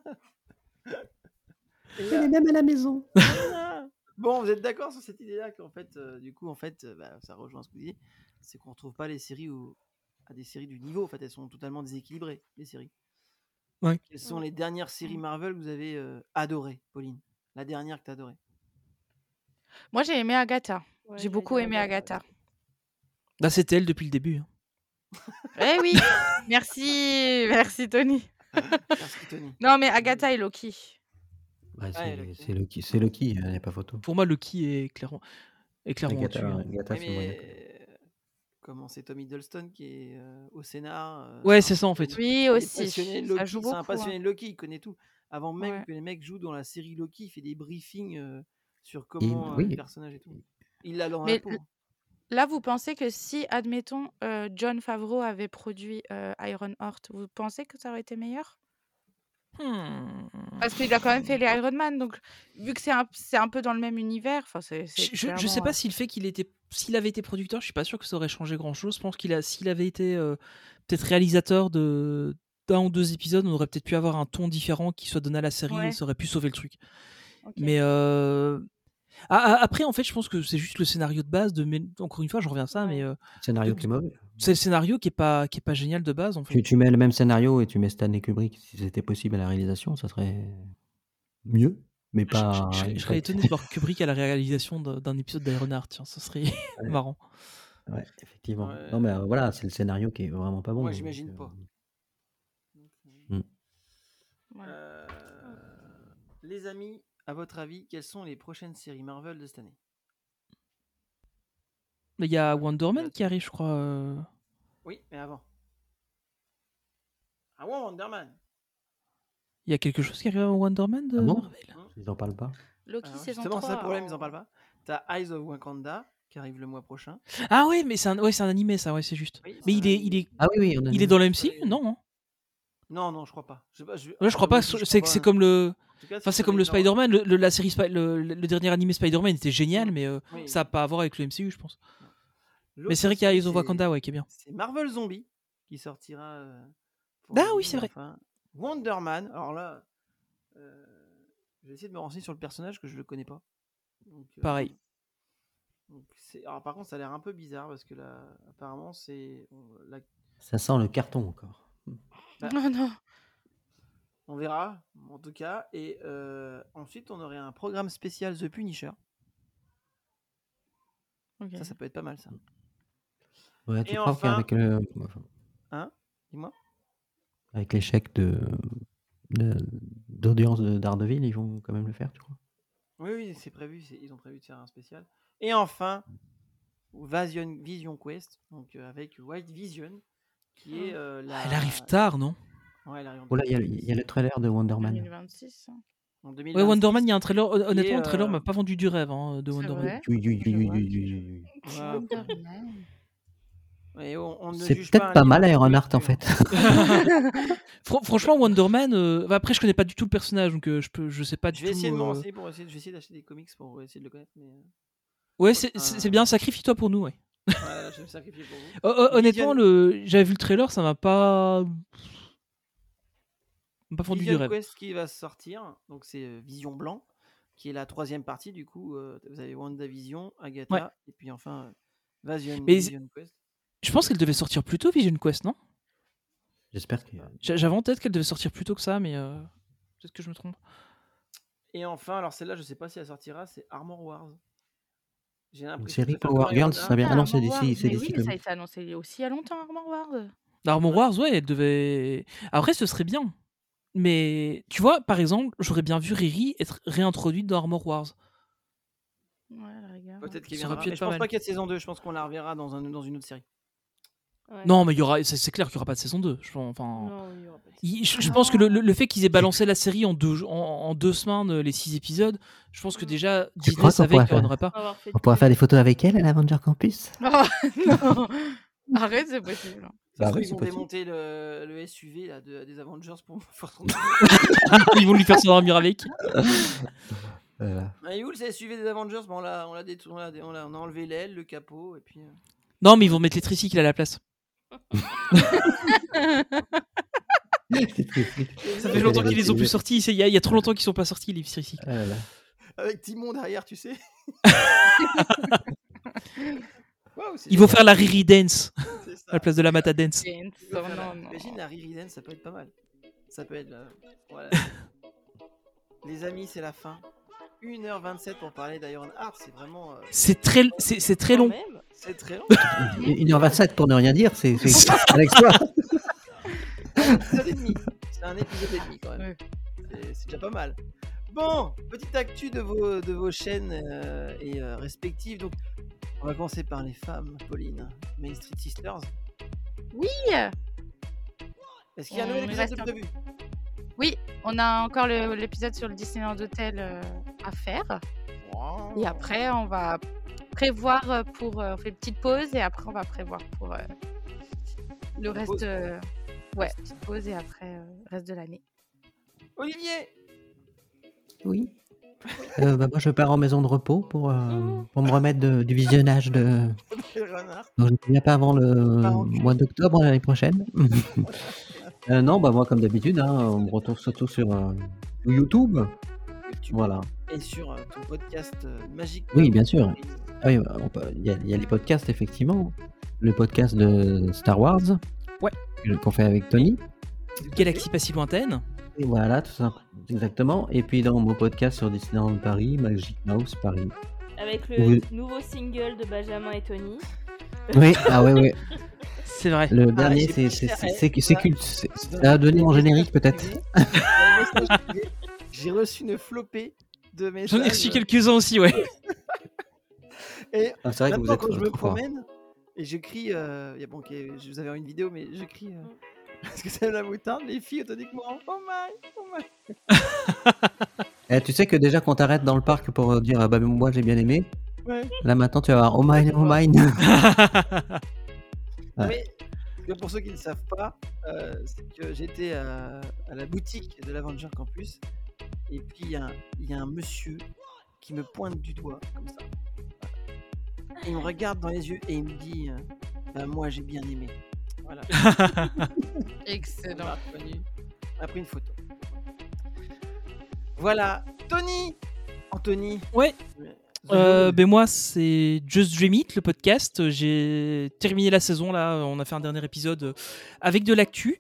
Et, Elle euh, est même à la maison. reviens. Bon, vous êtes d'accord sur cette idée-là qu'en fait, euh, du coup, en fait, euh, bah, ça rejoint ce que vous disiez, c'est qu'on retrouve pas les séries où, à des séries du niveau. En fait, elles sont totalement déséquilibrées, les séries. Ouais. Quelles sont les dernières séries Marvel que vous avez euh, adorées, Pauline? La dernière que tu as adorée? Moi, j'ai aimé Agatha. Ouais, J'ai j'allais beaucoup dire aimé Agatha, Agatha. Là, c'était elle depuis le début. hein. Eh oui, merci, merci Tony. Merci, Tony. Non, mais Agatha et Loki. Ouais, Ah, c'est Loki. c'est Loki, c'est Loki, il n'y a pas photo. Pour moi, Loki est clairement, est clairement Agatha, au-dessus. hein. Agatha, Oui, c'est moyen. mais euh, comment c'est Tom Hiddleston qui est euh, au scénar euh, Ouais, un c'est ça, en fait. passionné- Oui, il est aussi. passionné de Ça Loki, joue c'est un beaucoup. passionné hein. de Loki, il connaît tout. Avant même Ouais. que les mecs jouent dans la série Loki, il fait des briefings euh, sur Il- comment euh, oui. le personnage et tout. Il l'a dans Mais la peau. Là, vous pensez que si, admettons, euh, John Favreau avait produit euh, Iron Heart, vous pensez que ça aurait été meilleur? Hmm. Parce qu'il a quand même fait les Iron Man, donc vu que c'est un, c'est un peu dans le même univers, enfin c'est c'est Je, je, je sais clairement, pas euh, si le fait qu'il était, s'il avait été producteur, je suis pas sûr que ça aurait changé grand chose. Je pense qu'il a, s'il avait été euh, peut-être réalisateur de d'un ou deux épisodes, on aurait peut-être pu avoir un ton différent qui soit donné à la série Ouais. et ça aurait pu sauver le truc. ok. Mais euh... ah, ah, après, en fait, je pense que c'est juste le scénario de base de. Mais encore une fois, je reviens à ça, Ouais. mais euh, Scénario de- qui est mauvais. C'est le scénario qui est pas qui est pas génial de base en Tu, fait. tu mets le même scénario et tu mets Stanley Kubrick, si c'était possible à la réalisation, ça serait mieux, mais Je, je- pas. je serais- je serais étonné de voir Kubrick à la réalisation d'un d'un épisode d'Ironheart, tiens, ça serait Ouais, marrant. ouais, effectivement. Ouais, Non, mais euh, voilà, c'est le scénario qui est vraiment pas bon. moi, donc, j'imagine euh, pas. hmm. Voilà. Euh, Les amis, à votre avis, quelles sont les prochaines séries Marvel de cette année? Mais il y a Ouais, Wonder déjà Man qui tout. arrive, je crois. euh. Oui, mais avant. Ah ouais, Wonder Man. Il y a quelque chose qui arrive à Wonder Man de Ah bon Marvel. Hein Ils en parlent pas. Loki Alors, saison justement, c'est ça le trois. problème, ils en en- parlent pas. T'as Eyes of Wakanda qui arrive le mois prochain. Ah ouais, mais c'est un, ouais, c'est un animé, ça, ouais, c'est juste. Oui, Mais c'est il un est, animé. il est, Ah oui, oui, on a il est vu. dans le M C U, Ouais. non hein Non, non, je crois pas. Je sais pas, je... Ouais, je enfin, crois moi pas. aussi, je C'est crois c'est pas. comme le, En tout cas, enfin c'est c'est sur comme les le Nord. Spider-Man. Le, le- la série, Spi- le, le- le dernier animé Spider-Man était génial, Mm. mais euh, Oui. ça n'a pas à voir avec le M C U, je pense. Non. Mais L'autre c'est vrai qu'il y a série, Eyes of Wakanda, c'est ouais, qui est bien. c'est Marvel Zombie qui sortira euh, pour Ah janvier. oui, c'est Et vrai. enfin, Wonder Man. Alors là, euh, je vais essayer de me renseigner sur le personnage que je le connais pas. Donc, euh, Pareil. donc c'est... Alors par contre, ça a l'air un peu bizarre parce que là, apparemment, c'est on, la- Ça sent le carton encore. bah, Oh non. on verra en tout cas. Et euh, ensuite, on aurait un programme spécial The Punisher. Ok. Ça, ça peut être pas mal ça. Ouais, tu Et crois enfin, qu'avec le, enfin, hein, dis-moi. avec l'échec de, de- d'audience de Daredevil, ils vont quand même le faire, tu crois? Oui, oui, c'est prévu. c'est- Ils ont prévu de faire un spécial. Et enfin, Vision, Vision Quest, donc euh, avec White Vision, qui est euh, la. Elle arrive tard, non Ouais, elle arrive en Oh là, il y, a le- il y a le trailer de Wonder Man. deux mille vingt-six. hein. en Ouais, deux mille vingt-six. Wonder Man, il y a un trailer. hon- qui Honnêtement, est, le trailer euh, m'a pas vendu du rêve hein, de C'est Wonder Man. vrai. Oui, oui, oui, Je oui, vois, oui, je- oui, oui. Ouais, Wonder après, Man. ouais, on, on ne C'est juge pas peut-être un pas livre mal de sa Ironheart en couverture. fait. Fran- franchement, Wonder Man. euh, bah, après, je connais pas du tout le personnage, donc euh, je peux, je sais pas Je du vais tout. essayer de me euh, renseigner pour essayer. Je vais essayer d'acheter des comics pour essayer de le connaître. Mais euh, Ouais, c'est c'est- c'est prochain. bien. Sacrifie-toi pour nous, ouais. Voilà, je vais me sacrifier pour vous. Oh, oh, honnêtement, Vision, le... j'avais vu le trailer, ça m'a pas, pas vendu du Vision rêve. Quest qui va sortir, donc c'est euh, Vision Blanc, qui est la troisième partie. Du coup, euh, vous avez WandaVision, Agatha, Ouais. et puis enfin euh, Vision, Mais Vision Quest. je pense qu'elle devait sortir plus tôt, Vision Quest, non J'espère que. J'a- J'avais en tête qu'elle devait sortir plus tôt que ça, mais euh, peut-être que je me trompe. Et enfin, alors celle-là, je sais pas si elle sortira, c'est Armor Wars. J'ai Une l'impression série de faire Power comme Girls, ça Ironheart. bien. Ah, Ah non, c'est Armor D C, Wars. c'est Mais D oui, C mais ça a Comics. été annoncé aussi il y a longtemps, Armor Wars. Armor Ouais. Wars, ouais, elle devait. Après, ce serait bien. Mais tu vois, par exemple, j'aurais bien vu Riri être réintroduite dans Armor Wars. Ouais, à la rigueur. Peut-être qu'il Ça aurait viendra. pu Mais être je pas pense mal. pas qu'il y ait de saison deux. Je pense qu'on la reverra dans, un, dans une autre série. Ouais. Non, mais il y aura, c'est c'est clair qu'il n'y aura pas de saison deux. Je, pense- enfin, Non, il y aura pas de il- saison. je, je pense que le, le- le fait qu'ils aient balancé la série en deux, en, en deux semaines, euh, les six épisodes, je pense que Mm. déjà Tu Disney crois qu'on savait pourra qu'il n'y en faire, aurait pas. Faut avoir fait on pourra tous faire les des photos avec elle à l'Avenger Campus? Oh, non. Arrête, c'est possible. Ça se Bah trouve, oui, ils c'est vont possible. démonter le, le S U V là, de- des Avengers pour faire tourner. Ils vont lui faire s'endormir avec. Voilà. Ah, il est où le S U V des Avengers? Bon, on l'a on l'a détourné, on l'a dé- on l'a- on a enlevé l'aile, le capot, et puis. euh, Non, mais ils vont mettre les tricycles à la place. C'est triste. Ça Ça fait longtemps fait qu'ils les ont plus sortis. c'est- Il y, a- il y a trop longtemps qu'ils sont pas sortis, les tricycles. Ah là là. Avec Timon derrière, tu sais. Waouh, c'est Ils vont génial. faire la Riri Dance C'est ça. à la place de la Mata Dance. Ils vont Oh, faire la- non, non. Imagine la Riri Dance, ça peut être pas mal. Ça peut être. euh, voilà. Les amis, c'est la fin. une heure vingt-sept pour parler d'Iron Heart, c'est vraiment. euh, C'est très, c'est c'est très Quand long. même. C'est très long. une heure vingt-sept pour ne rien dire, c'est c'est- c'est un exploit. C'est un épisode et demi. C'est un épisode et demi quand même. Ouais. C'est- C'est déjà pas mal. Bon, petite actu de vos, de vos chaînes euh, et euh, respectives. Donc, on va commencer par les femmes, Pauline. Main Street Sisters. Oui, Est-ce qu'il y a un On nouvel y épisode reste de un- prévu? oui, on a encore le- l'épisode sur le Disneyland Hotel euh, à faire. Et après, on va prévoir euh, pour. euh, on fait une petite pause et après, on va prévoir pour euh, le Une reste. pause. euh, ouais, petite pause et après, euh, reste de l'année. Olivier. Oui. Euh, bah, moi, je pars en maison de repos pour, euh, pour me remettre de- du visionnage de. Renard. Donc, je ne reviens pas avant le Pas en cul. mois d'octobre l'année prochaine. Euh, non, bah moi, comme d'habitude, hein, on me retrouve surtout sur euh, YouTube. YouTube. Voilà. et sur euh, ton podcast euh, Magic Oui, Club. bien sûr. Et, Ah oui, on peut- il y, a- il y a les podcasts, effectivement. Le podcast de Star Wars Ouais. que- qu'on fait avec Tony. tout à fait. Galaxie pas si lointaine. Et voilà, tout ça, exactement. Et puis dans mon podcast sur Disneyland Paris, Magic Mouse Paris. Avec le Oui. nouveau single de Benjamin et Tony. Oui, ah oui, oui. C'est vrai. Le Ah, dernier, j'ai c'est pris c'est- cher. c'est- Eh, c'est- c'est voilà. culte. C'est- Dans Ça a le donné mon message générique, peut-être. privé- dans le message privé, j'ai reçu une flopée de messages. J'en ai reçu quelques-uns aussi, ouais. Et Ah, c'est vrai que vous maintenant, êtes quand je trop me fort. promène, et je crie, euh, y a, bon, ok, je vous avais une vidéo, mais je crie, euh, parce que c'est la moutarde, les filles automatiquement, oh my, oh my. Eh, tu sais que déjà, quand t'arrêtes dans le parc pour euh, dire ah, bah, moi j'ai bien aimé, Ouais. là maintenant tu vas avoir oh mine, oh mine. Ouais. Mais que pour ceux qui ne savent pas, euh, c'est que j'étais à, à la boutique de l'Avenger Campus, et puis il y, a un- il y a un monsieur qui me pointe du doigt, comme ça. Et il me regarde dans les yeux et il me dit euh, bah, moi j'ai bien aimé. Voilà. On Excellent. m'a reconnu. On a pris une photo. Voilà. Tony Anthony Ouais. The Euh, Load. ben moi, c'est Just Dream It, le podcast. J'ai terminé la saison, là. On a fait un dernier épisode euh, avec de l'actu.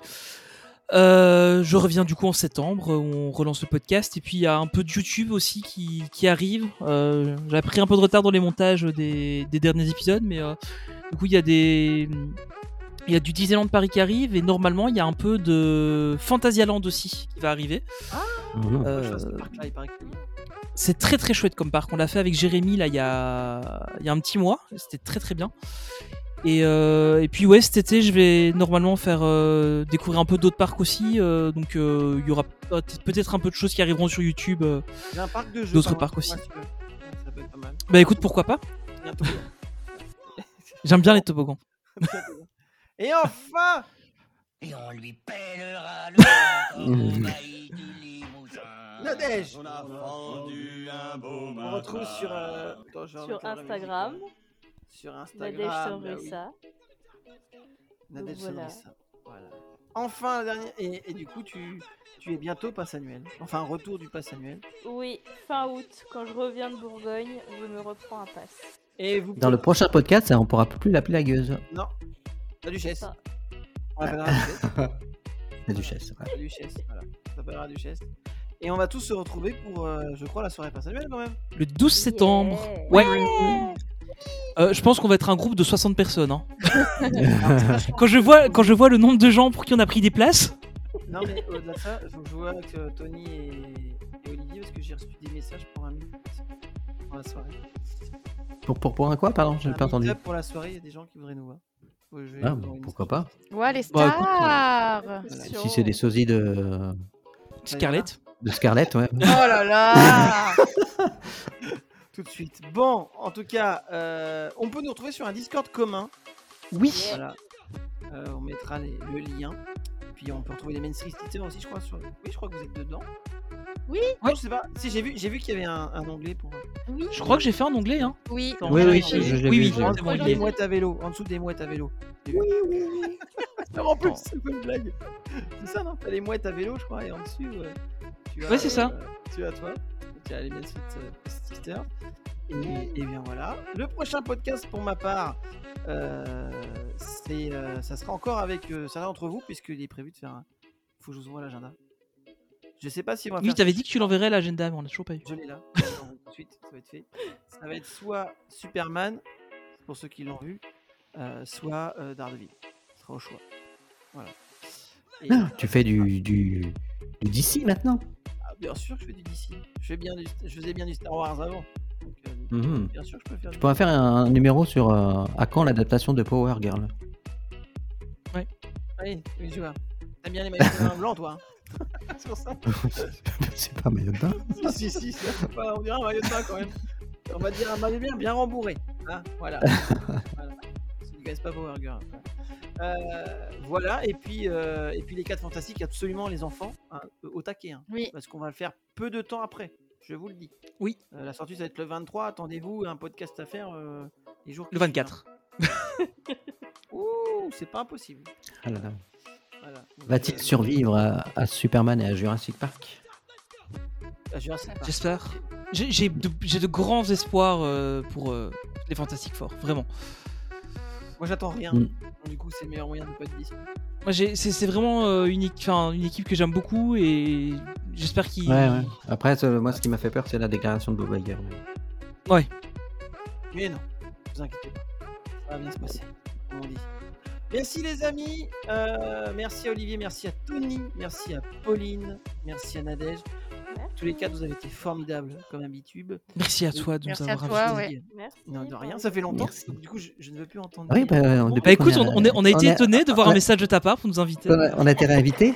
Euh, je reviens du coup en septembre, on relance le podcast. Et puis il y a un peu de YouTube aussi qui, qui arrive. Euh, j'ai pris un peu de retard dans les montages des, des derniers épisodes, mais euh, du coup il y a des... Il y a du Disneyland Paris qui arrive et normalement il y a un peu de Fantasyland aussi qui va arriver. Mhm. Moi, je fasse Euh, ce parc-là, il paraît que c'est bien. c'est très très chouette comme parc. On l'a fait avec Jérémy là il y a, il y a un petit mois. C'était très très bien. Et, euh, et puis ouais, cet été je vais normalement faire euh, découvrir un peu d'autres parcs aussi. euh, donc euh, il y aura peut- peut-être un peu de choses qui arriveront sur YouTube. euh. J'ai un parc de jeux. d'autres par parcs contre, aussi. moi, si tu veux. Ouais, ça peut être pas mal. Bah écoute, pourquoi pas. Bientôt. J'aime bien les toboggans. Et enfin, Et on lui pèlera le ventre au bailli du Limousin. Nadège. On a vendu un beau On retrouve sur, euh, attends, je vais Sur remettre la Instagram, musique, hein. Sur Nadège Instagram. bah oui. Sorressa. Nadège Donc voilà. Sorressa. Voilà. Enfin, le dernier. Et, et du coup, tu, tu es bientôt au pass annuel. Enfin, retour du pass annuel. Oui, fin août, quand je reviens de Bourgogne, je me reprends un pass. Et vous. Dans le prochain podcast, ça, on pourra plus l'appeler la gueuse. Non. La duchesse. Ça. On l'appellera la duchesse. La duchesse. ouais. La duchesse. Voilà. Ça s'appellera la duchesse. Et on va tous se retrouver pour, euh, je crois, la soirée pass annuel quand même. Le douze septembre. Yeah. Ouais. Euh, je pense qu'on va être un groupe de soixante personnes. hein. Quand je vois, quand je vois le nombre de gens pour qui on a pris des places. Non, mais au-delà de ça, il faut que je vois avec euh, Tony et, et Olivier parce que j'ai reçu des messages pour un meet pour la soirée. Pour, pour, pour un quoi, pardon, j'ai Un pas entendu. meet-up pour la soirée, il y a des gens qui voudraient nous voir. Ouais, je vais Ah, vous bon, envoyer une pourquoi message. pas. Ouais, les Bah, écoute, stars. Si c'est des sosies de, Scarlett. de Scarlett, ouais. Oh là là. Tout de suite. Bon, en tout cas, euh, on peut nous retrouver sur un Discord commun. Oui. Voilà. Euh, on mettra les- le lien. Puis on peut retrouver les Main Street Eaters aussi, je crois. Sur... Oui, je crois que vous êtes dedans. Oui. Non, je sais pas. Si j'ai vu, j'ai vu qu'il y avait un, un onglet pour. Oui. Je crois que j'ai fait un onglet. Hein. Oui. Attends, Oui, je- oui, je- je- je l'ai oui, vu, oui, je l'ai En c'est dessous bon, il des est- mouettes à vélo. En dessous des mouettes à vélo. Oui, oui, oui. En plus, c'est pas une blague. C'est ça, non? T'as les mouettes à vélo, je crois, et en dessous, euh, tu as. Ouais, c'est ça. euh, tu as toi. Tu as les Main Street euh, Eaters. Et, et bien voilà. Le prochain podcast pour ma part, euh, c'est, euh, ça sera encore avec euh, certains d'entre vous, puisqu'il est prévu de faire un. Faut que je vous envoie l'agenda. Je sais pas si on va Oui, faire. t'avais dit que tu l'enverrais à l'agenda, mais on a toujours pas eu. Je l'ai là. Je l'envoie tout de suite, ça va être fait. Ça va être soit Superman, pour ceux qui l'ont vu, euh, soit euh, Daredevil. Ce sera au choix. Voilà. Et, Ah, tu fais du, du, du D C maintenant. ah, bien sûr que je fais du D C. Je, fais bien du, je faisais bien du Star Wars avant. Donc, euh, Mhm. bien sûr que je peux faire Tu du. pourrais faire un numéro sur euh, à quand l'adaptation de Power Girl. Allez, oui, je vois. T'aimes bien les maillots de bain blancs, toi hein. C'est pour ça. C'est pas maillot de bain. Si, si, si, c'est pas- on dirait un maillot de bain quand même. On va dire un maillot de bain bien rembourré. Hein, voilà. Voilà. Ceux qui ne connaissent pas Power Girl. Euh, voilà, et puis, euh, et puis les quatre fantastiques, absolument les enfants, hein, au taquet. Hein, Oui. parce qu'on va le faire peu de temps après, je vous le dis. Oui. Euh, la sortie, ça va être le vingt-trois. Attendez-vous, un podcast à faire euh, les jours qui Le suivent, vingt-quatre. hein. Ouh, c'est pas impossible. Ah là là. Voilà. Donc, Va-t-il euh, survivre à, à Superman et à Jurassic Park? à Jurassic Park. J'espère. j'ai, j'ai, de, j'ai de grands espoirs euh, pour euh, les Fantastic Four, vraiment. Moi, j'attends rien. Mm. Donc, du coup, c'est le meilleur moyen de pas être déçu. Moi, j'ai, c'est, c'est vraiment euh, une, équ- enfin, une équipe que j'aime beaucoup et j'espère qu'ils. Ouais, ouais. Après, ça, moi, ce qui m'a fait peur, c'est la déclaration de Bob Iger. mais- Ouais. Mais non, ne vous inquiétez pas. Ça va bien se passer, comme on dit. Merci les amis. Euh, merci à Olivier, merci à Tony, merci à Pauline, merci à Nadège. Tous les quatre, vous avez été formidables, comme d'habitude. Merci à toi de Merci nous à avoir toi, invités. ouais. Merci. Non, de pour rien, les ça fait longtemps. Merci. Donc, du coup, je, je ne veux plus entendre. Oui, dire- bah, on- Bon, depuis Bah écoute, qu'on on, on, est- on a été on a- étonnés de voir on un a- message de ta part pour nous inviter. On a, on a été réinvités.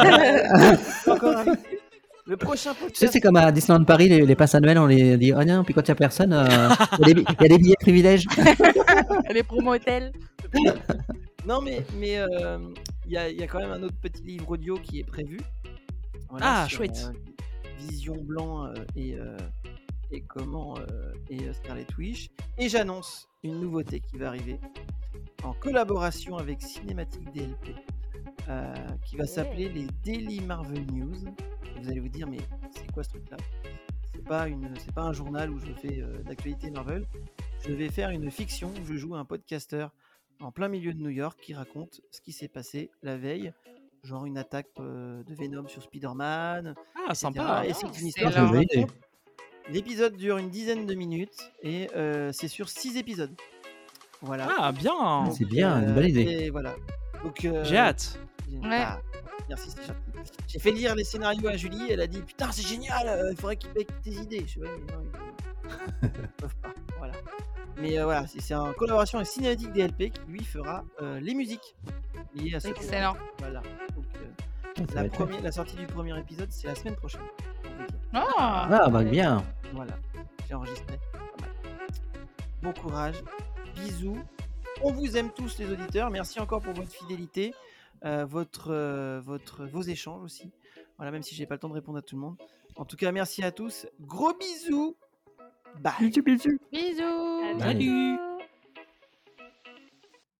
encore invité. Le prochain Tu sais, podcast. c'est comme à Disneyland Paris, les, les passes annuelles, on les dit, oh non, puis quand il n'y a personne, euh, il y, a des bi- il y a des billets privilèges. Les promos hôtels. Non, mais il mais, euh, y, a, y a quand même un autre petit livre audio qui est prévu. Ah, sur, chouette. euh, Vision Blanc euh, et, euh, et comment euh, et euh, Scarlet Witch. Et j'annonce une nouveauté qui va arriver en collaboration avec Cinématique D L P, euh, qui va s'appeler les Daily Marvel News. Et vous allez vous dire, mais c'est quoi ce truc-là? C'est pas une, c'est pas un journal où je fais euh, d'actualité Marvel. Je vais faire une fiction où je joue un podcasteur en plein milieu de New York qui raconte ce qui s'est passé la veille, genre une attaque euh, de Venom sur Spider-Man. Ah, et cetera. sympa. Et c'est une excellent. histoire C'est une que bonne je idée. raconte. L'épisode dure une dizaine de minutes et euh, c'est sur six épisodes. Voilà. Ah, bien. Donc, C'est bien, une bonne idée. Et voilà. Donc, euh, J'ai hâte. Ouais. ah, merci, c'est gentil. J'ai fait lire les scénarios à Julie, elle a dit putain, c'est génial, euh, il faudrait qu'ils payent tes idées. Je suis ouais, mais non, ils ils peuvent pas. Voilà. Mais euh, voilà, c'est, c'est en collaboration avec Cinématique D L P qui lui fera euh, les musiques liées à ce Excellent. programme. Voilà. Donc, euh, Ça va la, être première, la sortie du premier épisode, c'est la semaine prochaine. pour vous dire. Ah, Ah, bah bien. Voilà, j'ai enregistré. Pas mal. Bon courage, bisous. On vous aime tous les auditeurs. Merci encore pour votre fidélité, euh, votre, euh, votre, vos échanges aussi. Voilà, même si j'ai pas le temps de répondre à tout le monde. En tout cas, merci à tous. Gros bisous. Bye. Bisous, bisous. bisous. À Salut. bientôt.